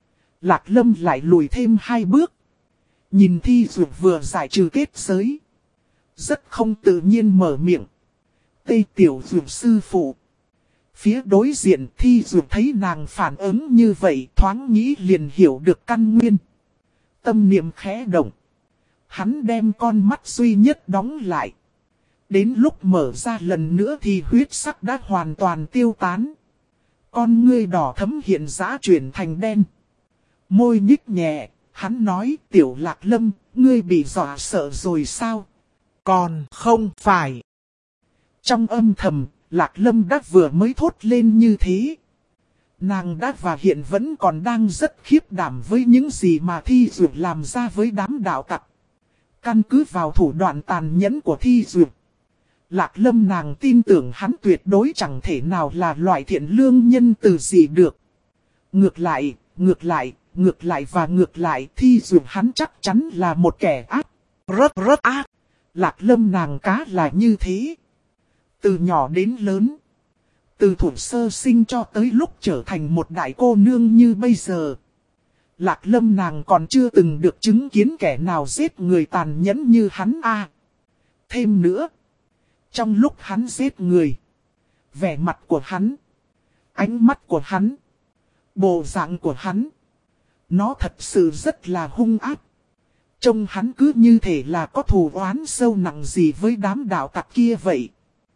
Lạc Lâm lại lùi thêm hai bước. Nhìn Thi Dược vừa giải trừ kết giới. Rất không tự nhiên mở miệng. Tây tiểu Dược sư phụ. Phía đối diện Thi Dược thấy nàng phản ứng như vậy thoáng nghĩ liền hiểu được căn nguyên. Tâm niệm khẽ động. Hắn đem con mắt duy nhất đóng lại. Đến lúc mở ra lần nữa thì huyết sắc đã hoàn toàn tiêu tán. Con ngươi đỏ thấm hiện giá chuyển thành đen. Môi nhích nhẹ, hắn nói tiểu Lạc Lâm, ngươi bị dọa sợ rồi sao? Còn không phải. Trong âm thầm, Lạc Lâm đã vừa mới thốt lên như thế. Nàng đã và hiện vẫn còn đang rất khiếp đảm với những gì mà Thi Dược làm ra với đám đạo tặc. Căn cứ vào thủ đoạn tàn nhẫn của Thi Dược, Lạc Lâm nàng tin tưởng hắn tuyệt đối chẳng thể nào là loại thiện lương nhân từ gì được. Ngược lại, ngược lại, ngược lại và ngược lại Thi Dược hắn chắc chắn là một kẻ ác, rất rất ác. Lạc Lâm nàng cá là như thế. Từ nhỏ đến lớn, từ thủ sơ sinh cho tới lúc trở thành một đại cô nương như bây giờ. Lạc Lâm nàng còn chưa từng được chứng kiến kẻ nào giết người tàn nhẫn như hắn a. Thêm nữa, trong lúc hắn giết người, vẻ mặt của hắn, ánh mắt của hắn, bộ dạng của hắn, nó thật sự rất là hung ác. Trông hắn cứ như thể là có thù oán sâu nặng gì với đám đạo tặc kia vậy.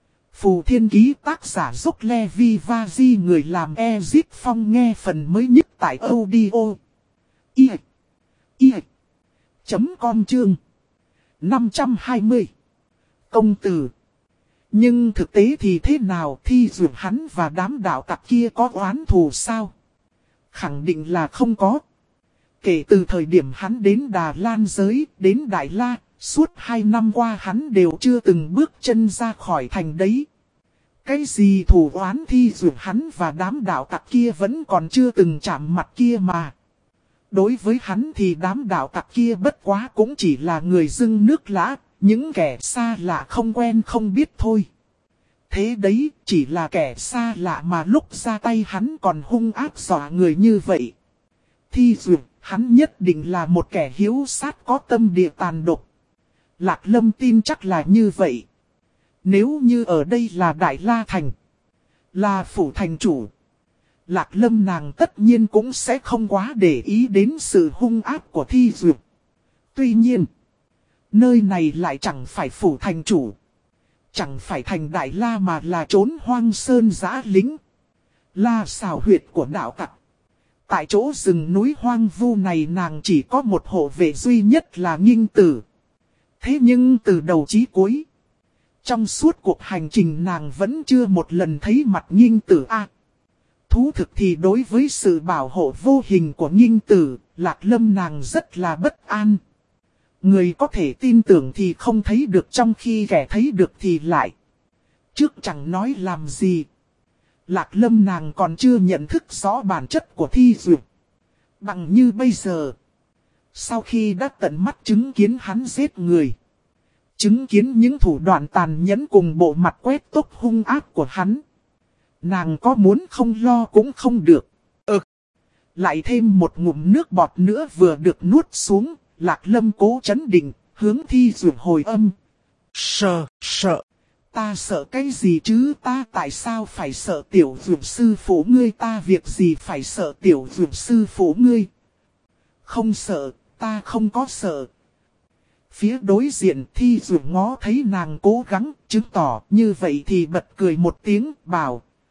Phù Thiên Ký tác giả Dốc Levi Vazi người làm Ezip Phong nghe phần mới nhất tại audio. I. I. Chấm com chương. năm trăm hai mươi. Công tử. Nhưng thực tế thì thế nào Thi Dược hắn và đám đạo tặc kia có oán thù sao? Khẳng định là không có. Kể từ thời điểm hắn đến Đà Lan giới, đến Đại La, suốt hai năm qua hắn đều chưa từng bước chân ra khỏi thành đấy. Cái gì thù oán Thi Dược hắn và đám đạo tặc kia vẫn còn chưa từng chạm mặt kia mà. Đối với hắn thì đám đạo tặc kia bất quá cũng chỉ là người dưng nước lã, những kẻ xa lạ không quen không biết thôi. Thế đấy, chỉ là kẻ xa lạ mà lúc ra tay hắn còn hung ác dọa người như vậy. Thi Dược, hắn nhất định là một kẻ hiếu sát có tâm địa tàn độc. Lạc Lâm tin chắc là như vậy. Nếu như ở đây là Đại La Thành, là phủ thành chủ, Lạc Lâm nàng tất nhiên cũng sẽ không quá để ý đến sự hung ác của Thi Dược. Tuy nhiên, nơi này lại chẳng phải phủ thành chủ, chẳng phải thành Đại La mà là trốn hoang sơn giã lính, là xào huyệt của đạo tặc. Tại chỗ rừng núi hoang vu này nàng chỉ có một hộ vệ duy nhất là Nghinh Tử. Thế nhưng từ đầu chí cuối, trong suốt cuộc hành trình nàng vẫn chưa một lần thấy mặt Nghinh Tử a. Thú thực thì đối với sự bảo hộ vô hình của Nghinh Tử, Lạc Lâm nàng rất là bất an. Người có thể tin tưởng thì không thấy được, trong khi kẻ thấy được thì lại. Trước chẳng nói làm gì, Lạc Lâm nàng còn chưa nhận thức rõ bản chất của Thi Dược. Bằng như bây giờ, sau khi đã tận mắt chứng kiến hắn giết người, chứng kiến những thủ đoạn tàn nhẫn cùng bộ mặt quét tốc hung ác của hắn, nàng có muốn không lo cũng không được. Ừ. Lại thêm một ngụm nước bọt nữa vừa được nuốt xuống, Lạc Lâm cố trấn định, hướng Thi Dược hồi âm. Sợ, sợ. Ta sợ cái gì chứ, ta tại sao phải sợ tiểu Dược sư phụ ngươi, ta việc gì phải sợ tiểu Dược sư phụ ngươi. Không sợ, ta không có sợ. Phía đối diện Thi Dược ngó thấy nàng cố gắng, chứng tỏ như vậy thì bật cười một tiếng, bảo,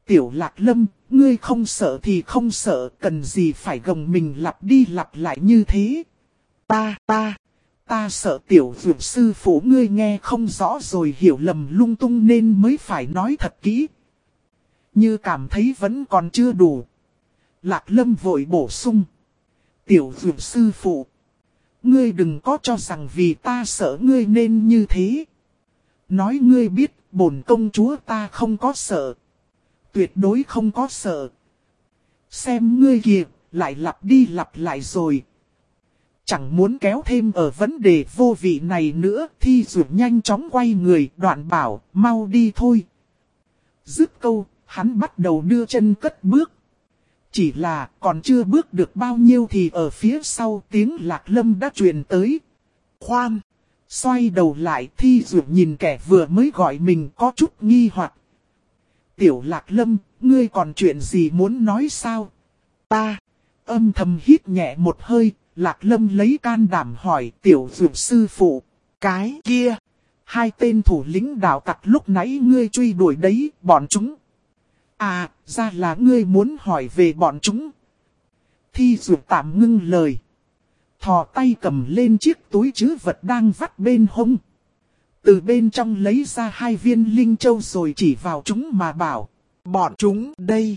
Tiểu Lạc Lâm, ngươi không sợ thì không sợ, cần gì phải gồng mình lặp đi lặp lại như thế. Ta, ta, ta sợ tiểu dược sư phụ ngươi nghe không rõ rồi hiểu lầm lung tung nên mới phải nói thật kỹ. Như cảm thấy vẫn còn chưa đủ. Lạc Lâm vội bổ sung. Tiểu dược sư phụ, ngươi đừng có cho rằng vì ta sợ ngươi nên như thế. Nói ngươi biết, bổn công chúa ta không có sợ. Tuyệt đối không có sợ. Xem ngươi kìa, lại lặp đi lặp lại rồi. Chẳng muốn kéo thêm ở vấn đề vô vị này nữa, Thi Dược nhanh chóng quay người, đoạn bảo, mau đi thôi. Dứt câu, hắn bắt đầu đưa chân cất bước. Chỉ là còn chưa bước được bao nhiêu thì ở phía sau tiếng Lạc Lâm đã truyền tới. Khoan! Xoay đầu lại, Thi Dược nhìn kẻ vừa mới gọi mình có chút nghi hoặc. Tiểu Lạc Lâm, ngươi còn chuyện gì muốn nói sao? Ta! Âm thầm hít nhẹ một hơi, Lạc Lâm lấy can đảm hỏi tiểu dược sư phụ. Cái kia! Hai tên thủ lĩnh đạo tặc lúc nãy ngươi truy đuổi đấy, bọn chúng. À, ra là ngươi muốn hỏi về bọn chúng. Thi Dược tạm ngưng lời. Thò tay cầm lên chiếc túi trữ vật đang vắt bên hông. Từ bên trong lấy ra hai viên linh châu rồi chỉ vào chúng mà bảo. Bọn chúng đây.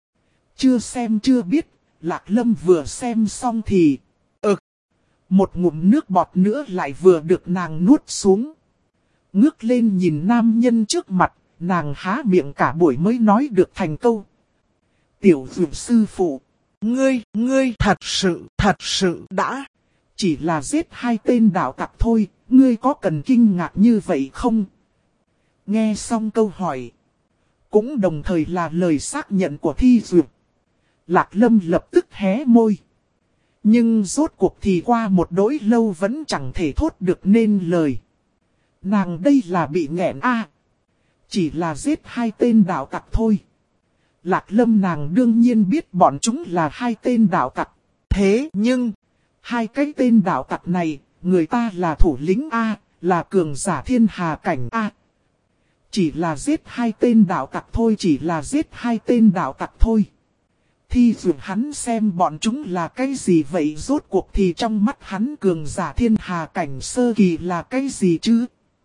Chưa xem chưa biết, Lạc Lâm vừa xem xong thì... Ừ. Một ngụm nước bọt nữa lại vừa được nàng nuốt xuống. Ngước lên nhìn nam nhân trước mặt, nàng há miệng cả buổi mới nói được thành câu. Tiểu dược sư phụ, ngươi, ngươi thật sự, thật sự đã. Chỉ là giết hai tên đạo tặc thôi, ngươi có cần kinh ngạc như vậy không? Nghe xong câu hỏi, cũng đồng thời là lời xác nhận của Thi Dược. Lạc Lâm lập tức hé môi. Nhưng rốt cuộc thì qua một đỗi lâu vẫn chẳng thể thốt được nên lời. Nàng đây là bị nghẹn a à, chỉ là giết hai tên đạo tặc thôi. Lạc Lâm nàng đương nhiên biết bọn chúng là hai tên đạo tặc. Thế nhưng, hai cái tên đạo tặc này, người ta là thủ lĩnh A, là cường giả thiên hà cảnh A. Chỉ là giết hai tên đạo tặc thôi, chỉ là giết hai tên đạo tặc thôi. Thi Dược hắn xem bọn chúng là cái gì vậy, rốt cuộc thì trong mắt hắn cường giả thiên hà cảnh sơ kỳ là cái gì chứ?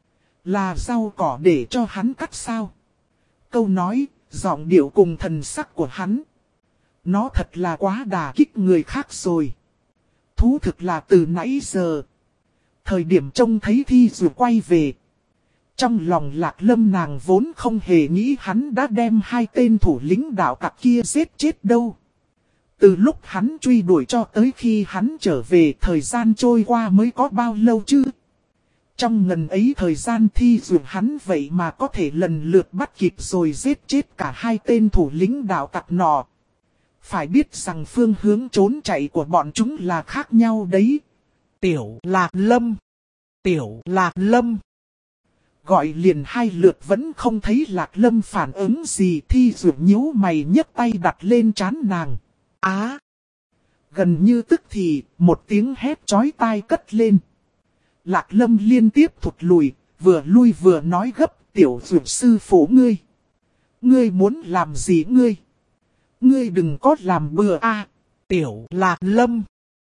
Là rau cỏ để cho hắn cắt sao? Câu nói, giọng điệu cùng thần sắc của hắn. Nó thật là quá đả kích người khác rồi. Thú thực là từ nãy giờ. Thời điểm trông thấy Thi Dược quay về. Trong lòng Lạc Lâm nàng vốn không hề nghĩ hắn đã đem hai tên thủ lĩnh đạo tặc kia giết chết đâu. Từ lúc hắn truy đuổi cho tới khi hắn trở về, thời gian trôi qua mới có bao lâu chứ? Trong ngần ấy thời gian Thi Dược hắn vậy mà có thể lần lượt bắt kịp rồi giết chết cả hai tên thủ lĩnh đạo tặc nọ. Phải biết rằng phương hướng trốn chạy của bọn chúng là khác nhau đấy. Tiểu Lạc Lâm! Tiểu Lạc Lâm! Gọi liền hai lượt vẫn không thấy Lạc Lâm phản ứng gì, Thi Dược nhíu mày nhấc tay đặt lên trán nàng. Á! À, gần như tức thì, một tiếng hét chói tai cất lên. Lạc Lâm liên tiếp thụt lùi, vừa lui vừa nói gấp, tiểu dược sư phụ ngươi. Ngươi muốn làm gì ngươi? Ngươi đừng có làm bừa a à, tiểu Lạc Lâm.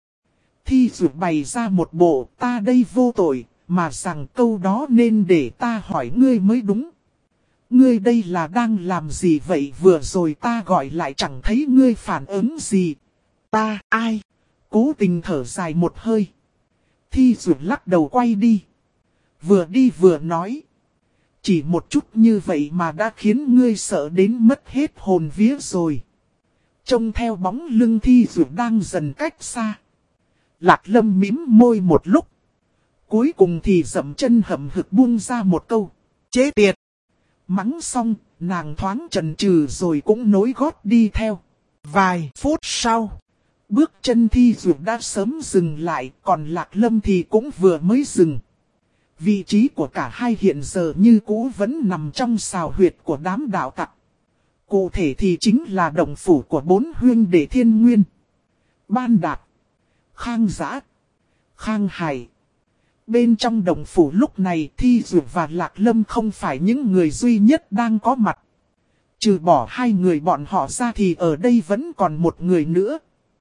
Thi Dược bày ra một bộ ta đây vô tội, mà rằng câu đó nên để ta hỏi ngươi mới đúng. Ngươi đây là đang làm gì vậy, vừa rồi ta gọi lại chẳng thấy ngươi phản ứng gì. Ta ai? Cố tình thở dài một hơi. Thi Dược lắc đầu quay đi. Vừa đi vừa nói. Chỉ một chút như vậy mà đã khiến ngươi sợ đến mất hết hồn vía rồi. Trông theo bóng lưng Thi Dược đang dần cách xa. Lạc Lâm mím môi một lúc. Cuối cùng thì dậm chân hậm hực buông ra một câu. Chế tiệt! Mắng xong, nàng thoáng chần chừ rồi cũng nối gót đi theo. Vài phút sau, bước chân Thi Dược đã sớm dừng lại, còn Lạc Lâm thì cũng vừa mới dừng. Vị trí của cả hai hiện giờ như cũ vẫn nằm trong xào huyệt của đám đạo tặc. Cụ thể thì chính là động phủ của bốn huynh đệ Thiên Nguyên, Ban Đạt, Khang Giã, Khang Hải. Bên trong động phủ lúc này Thi Dược và Lạc Lâm không phải những người duy nhất đang có mặt. Trừ bỏ hai người bọn họ ra thì ở đây vẫn còn một người nữa.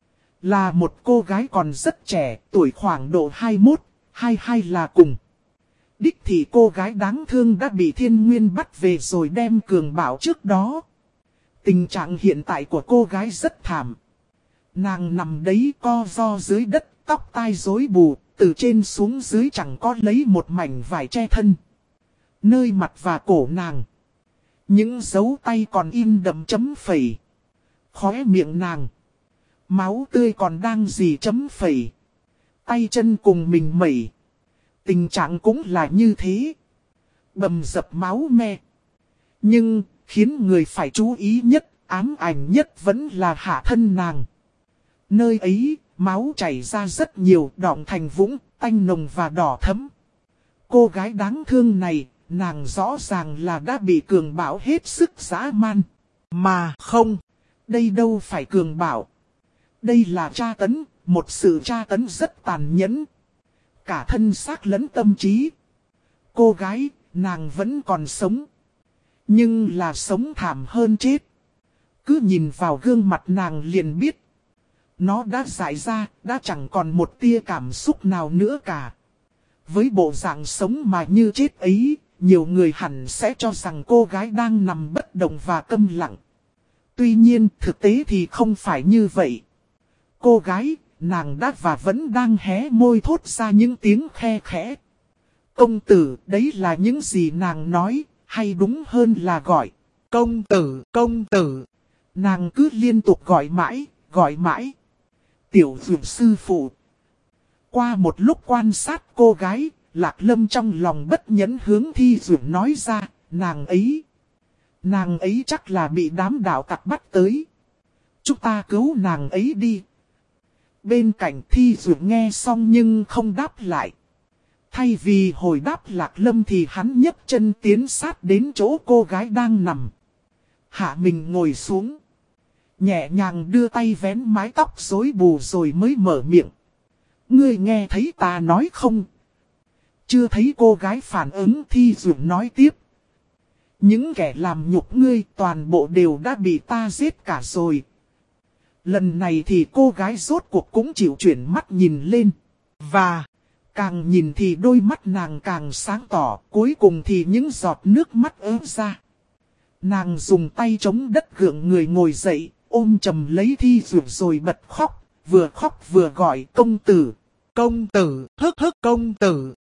Là một cô gái còn rất trẻ, tuổi khoảng độ hai mươi mốt, hai mươi hai là cùng. Đích thì cô gái đáng thương đã bị Thiên Nguyên bắt về rồi đem Cường Bảo trước đó. Tình trạng hiện tại của cô gái rất thảm. Nàng nằm đấy co ro dưới đất, tóc tai rối bù, từ trên xuống dưới chẳng có lấy một mảnh vải che thân. Nơi mặt và cổ nàng, những dấu tay còn in đậm chấm phẩy. Khóe miệng nàng, máu tươi còn đang dì chấm phẩy. Tay chân cùng mình mẩy. Tình trạng cũng là như thế. Bầm dập máu me. Nhưng, khiến người phải chú ý nhất, ám ảnh nhất vẫn là hạ thân nàng. Nơi ấy, máu chảy ra rất nhiều, đọng thành vũng, tanh nồng và đỏ thẫm. Cô gái đáng thương này, nàng rõ ràng là đã bị Cường Bảo hết sức dã man. Mà không, đây đâu phải Cường Bảo. Đây là tra tấn, một sự tra tấn rất tàn nhẫn. Cả thân xác lẫn tâm trí. Cô gái, nàng vẫn còn sống. Nhưng là sống thảm hơn chết. Cứ nhìn vào gương mặt nàng liền biết. Nó đã dại ra, đã chẳng còn một tia cảm xúc nào nữa cả. Với bộ dạng sống mà như chết ấy, nhiều người hẳn sẽ cho rằng cô gái đang nằm bất động và câm lặng. Tuy nhiên, thực tế thì không phải như vậy. Cô gái, nàng đã và vẫn đang hé môi thốt ra những tiếng khe khẽ. Công tử, đấy là những gì nàng nói, hay đúng hơn là gọi. Công tử, công tử. Nàng cứ liên tục gọi mãi, gọi mãi. Tiểu Dược sư phụ. Qua một lúc quan sát cô gái, Lạc Lâm trong lòng bất nhẫn hướng Thi Dược nói ra, nàng ấy. Nàng ấy chắc là bị đám đạo tặc bắt tới. Chúng ta cứu nàng ấy đi. Bên cạnh Thi Dược nghe xong nhưng không đáp lại. Thay vì hồi đáp Lạc Lâm thì hắn nhấc chân tiến sát đến chỗ cô gái đang nằm. Hạ mình ngồi xuống. Nhẹ nhàng đưa tay vén mái tóc rối bù rồi mới mở miệng. Ngươi nghe thấy ta nói không? Chưa thấy cô gái phản ứng Thi Dược nói tiếp. Những kẻ làm nhục ngươi toàn bộ đều đã bị ta giết cả rồi. Lần này thì cô gái rốt cuộc cũng chịu chuyển mắt nhìn lên. Và càng nhìn thì đôi mắt nàng càng sáng tỏ. Cuối cùng thì những giọt nước mắt ứa ra. Nàng dùng tay chống đất gượng người ngồi dậy. Ôm chầm lấy Thi Dược rồi bật khóc. Vừa khóc vừa gọi công tử. Công tử, hức hức công tử.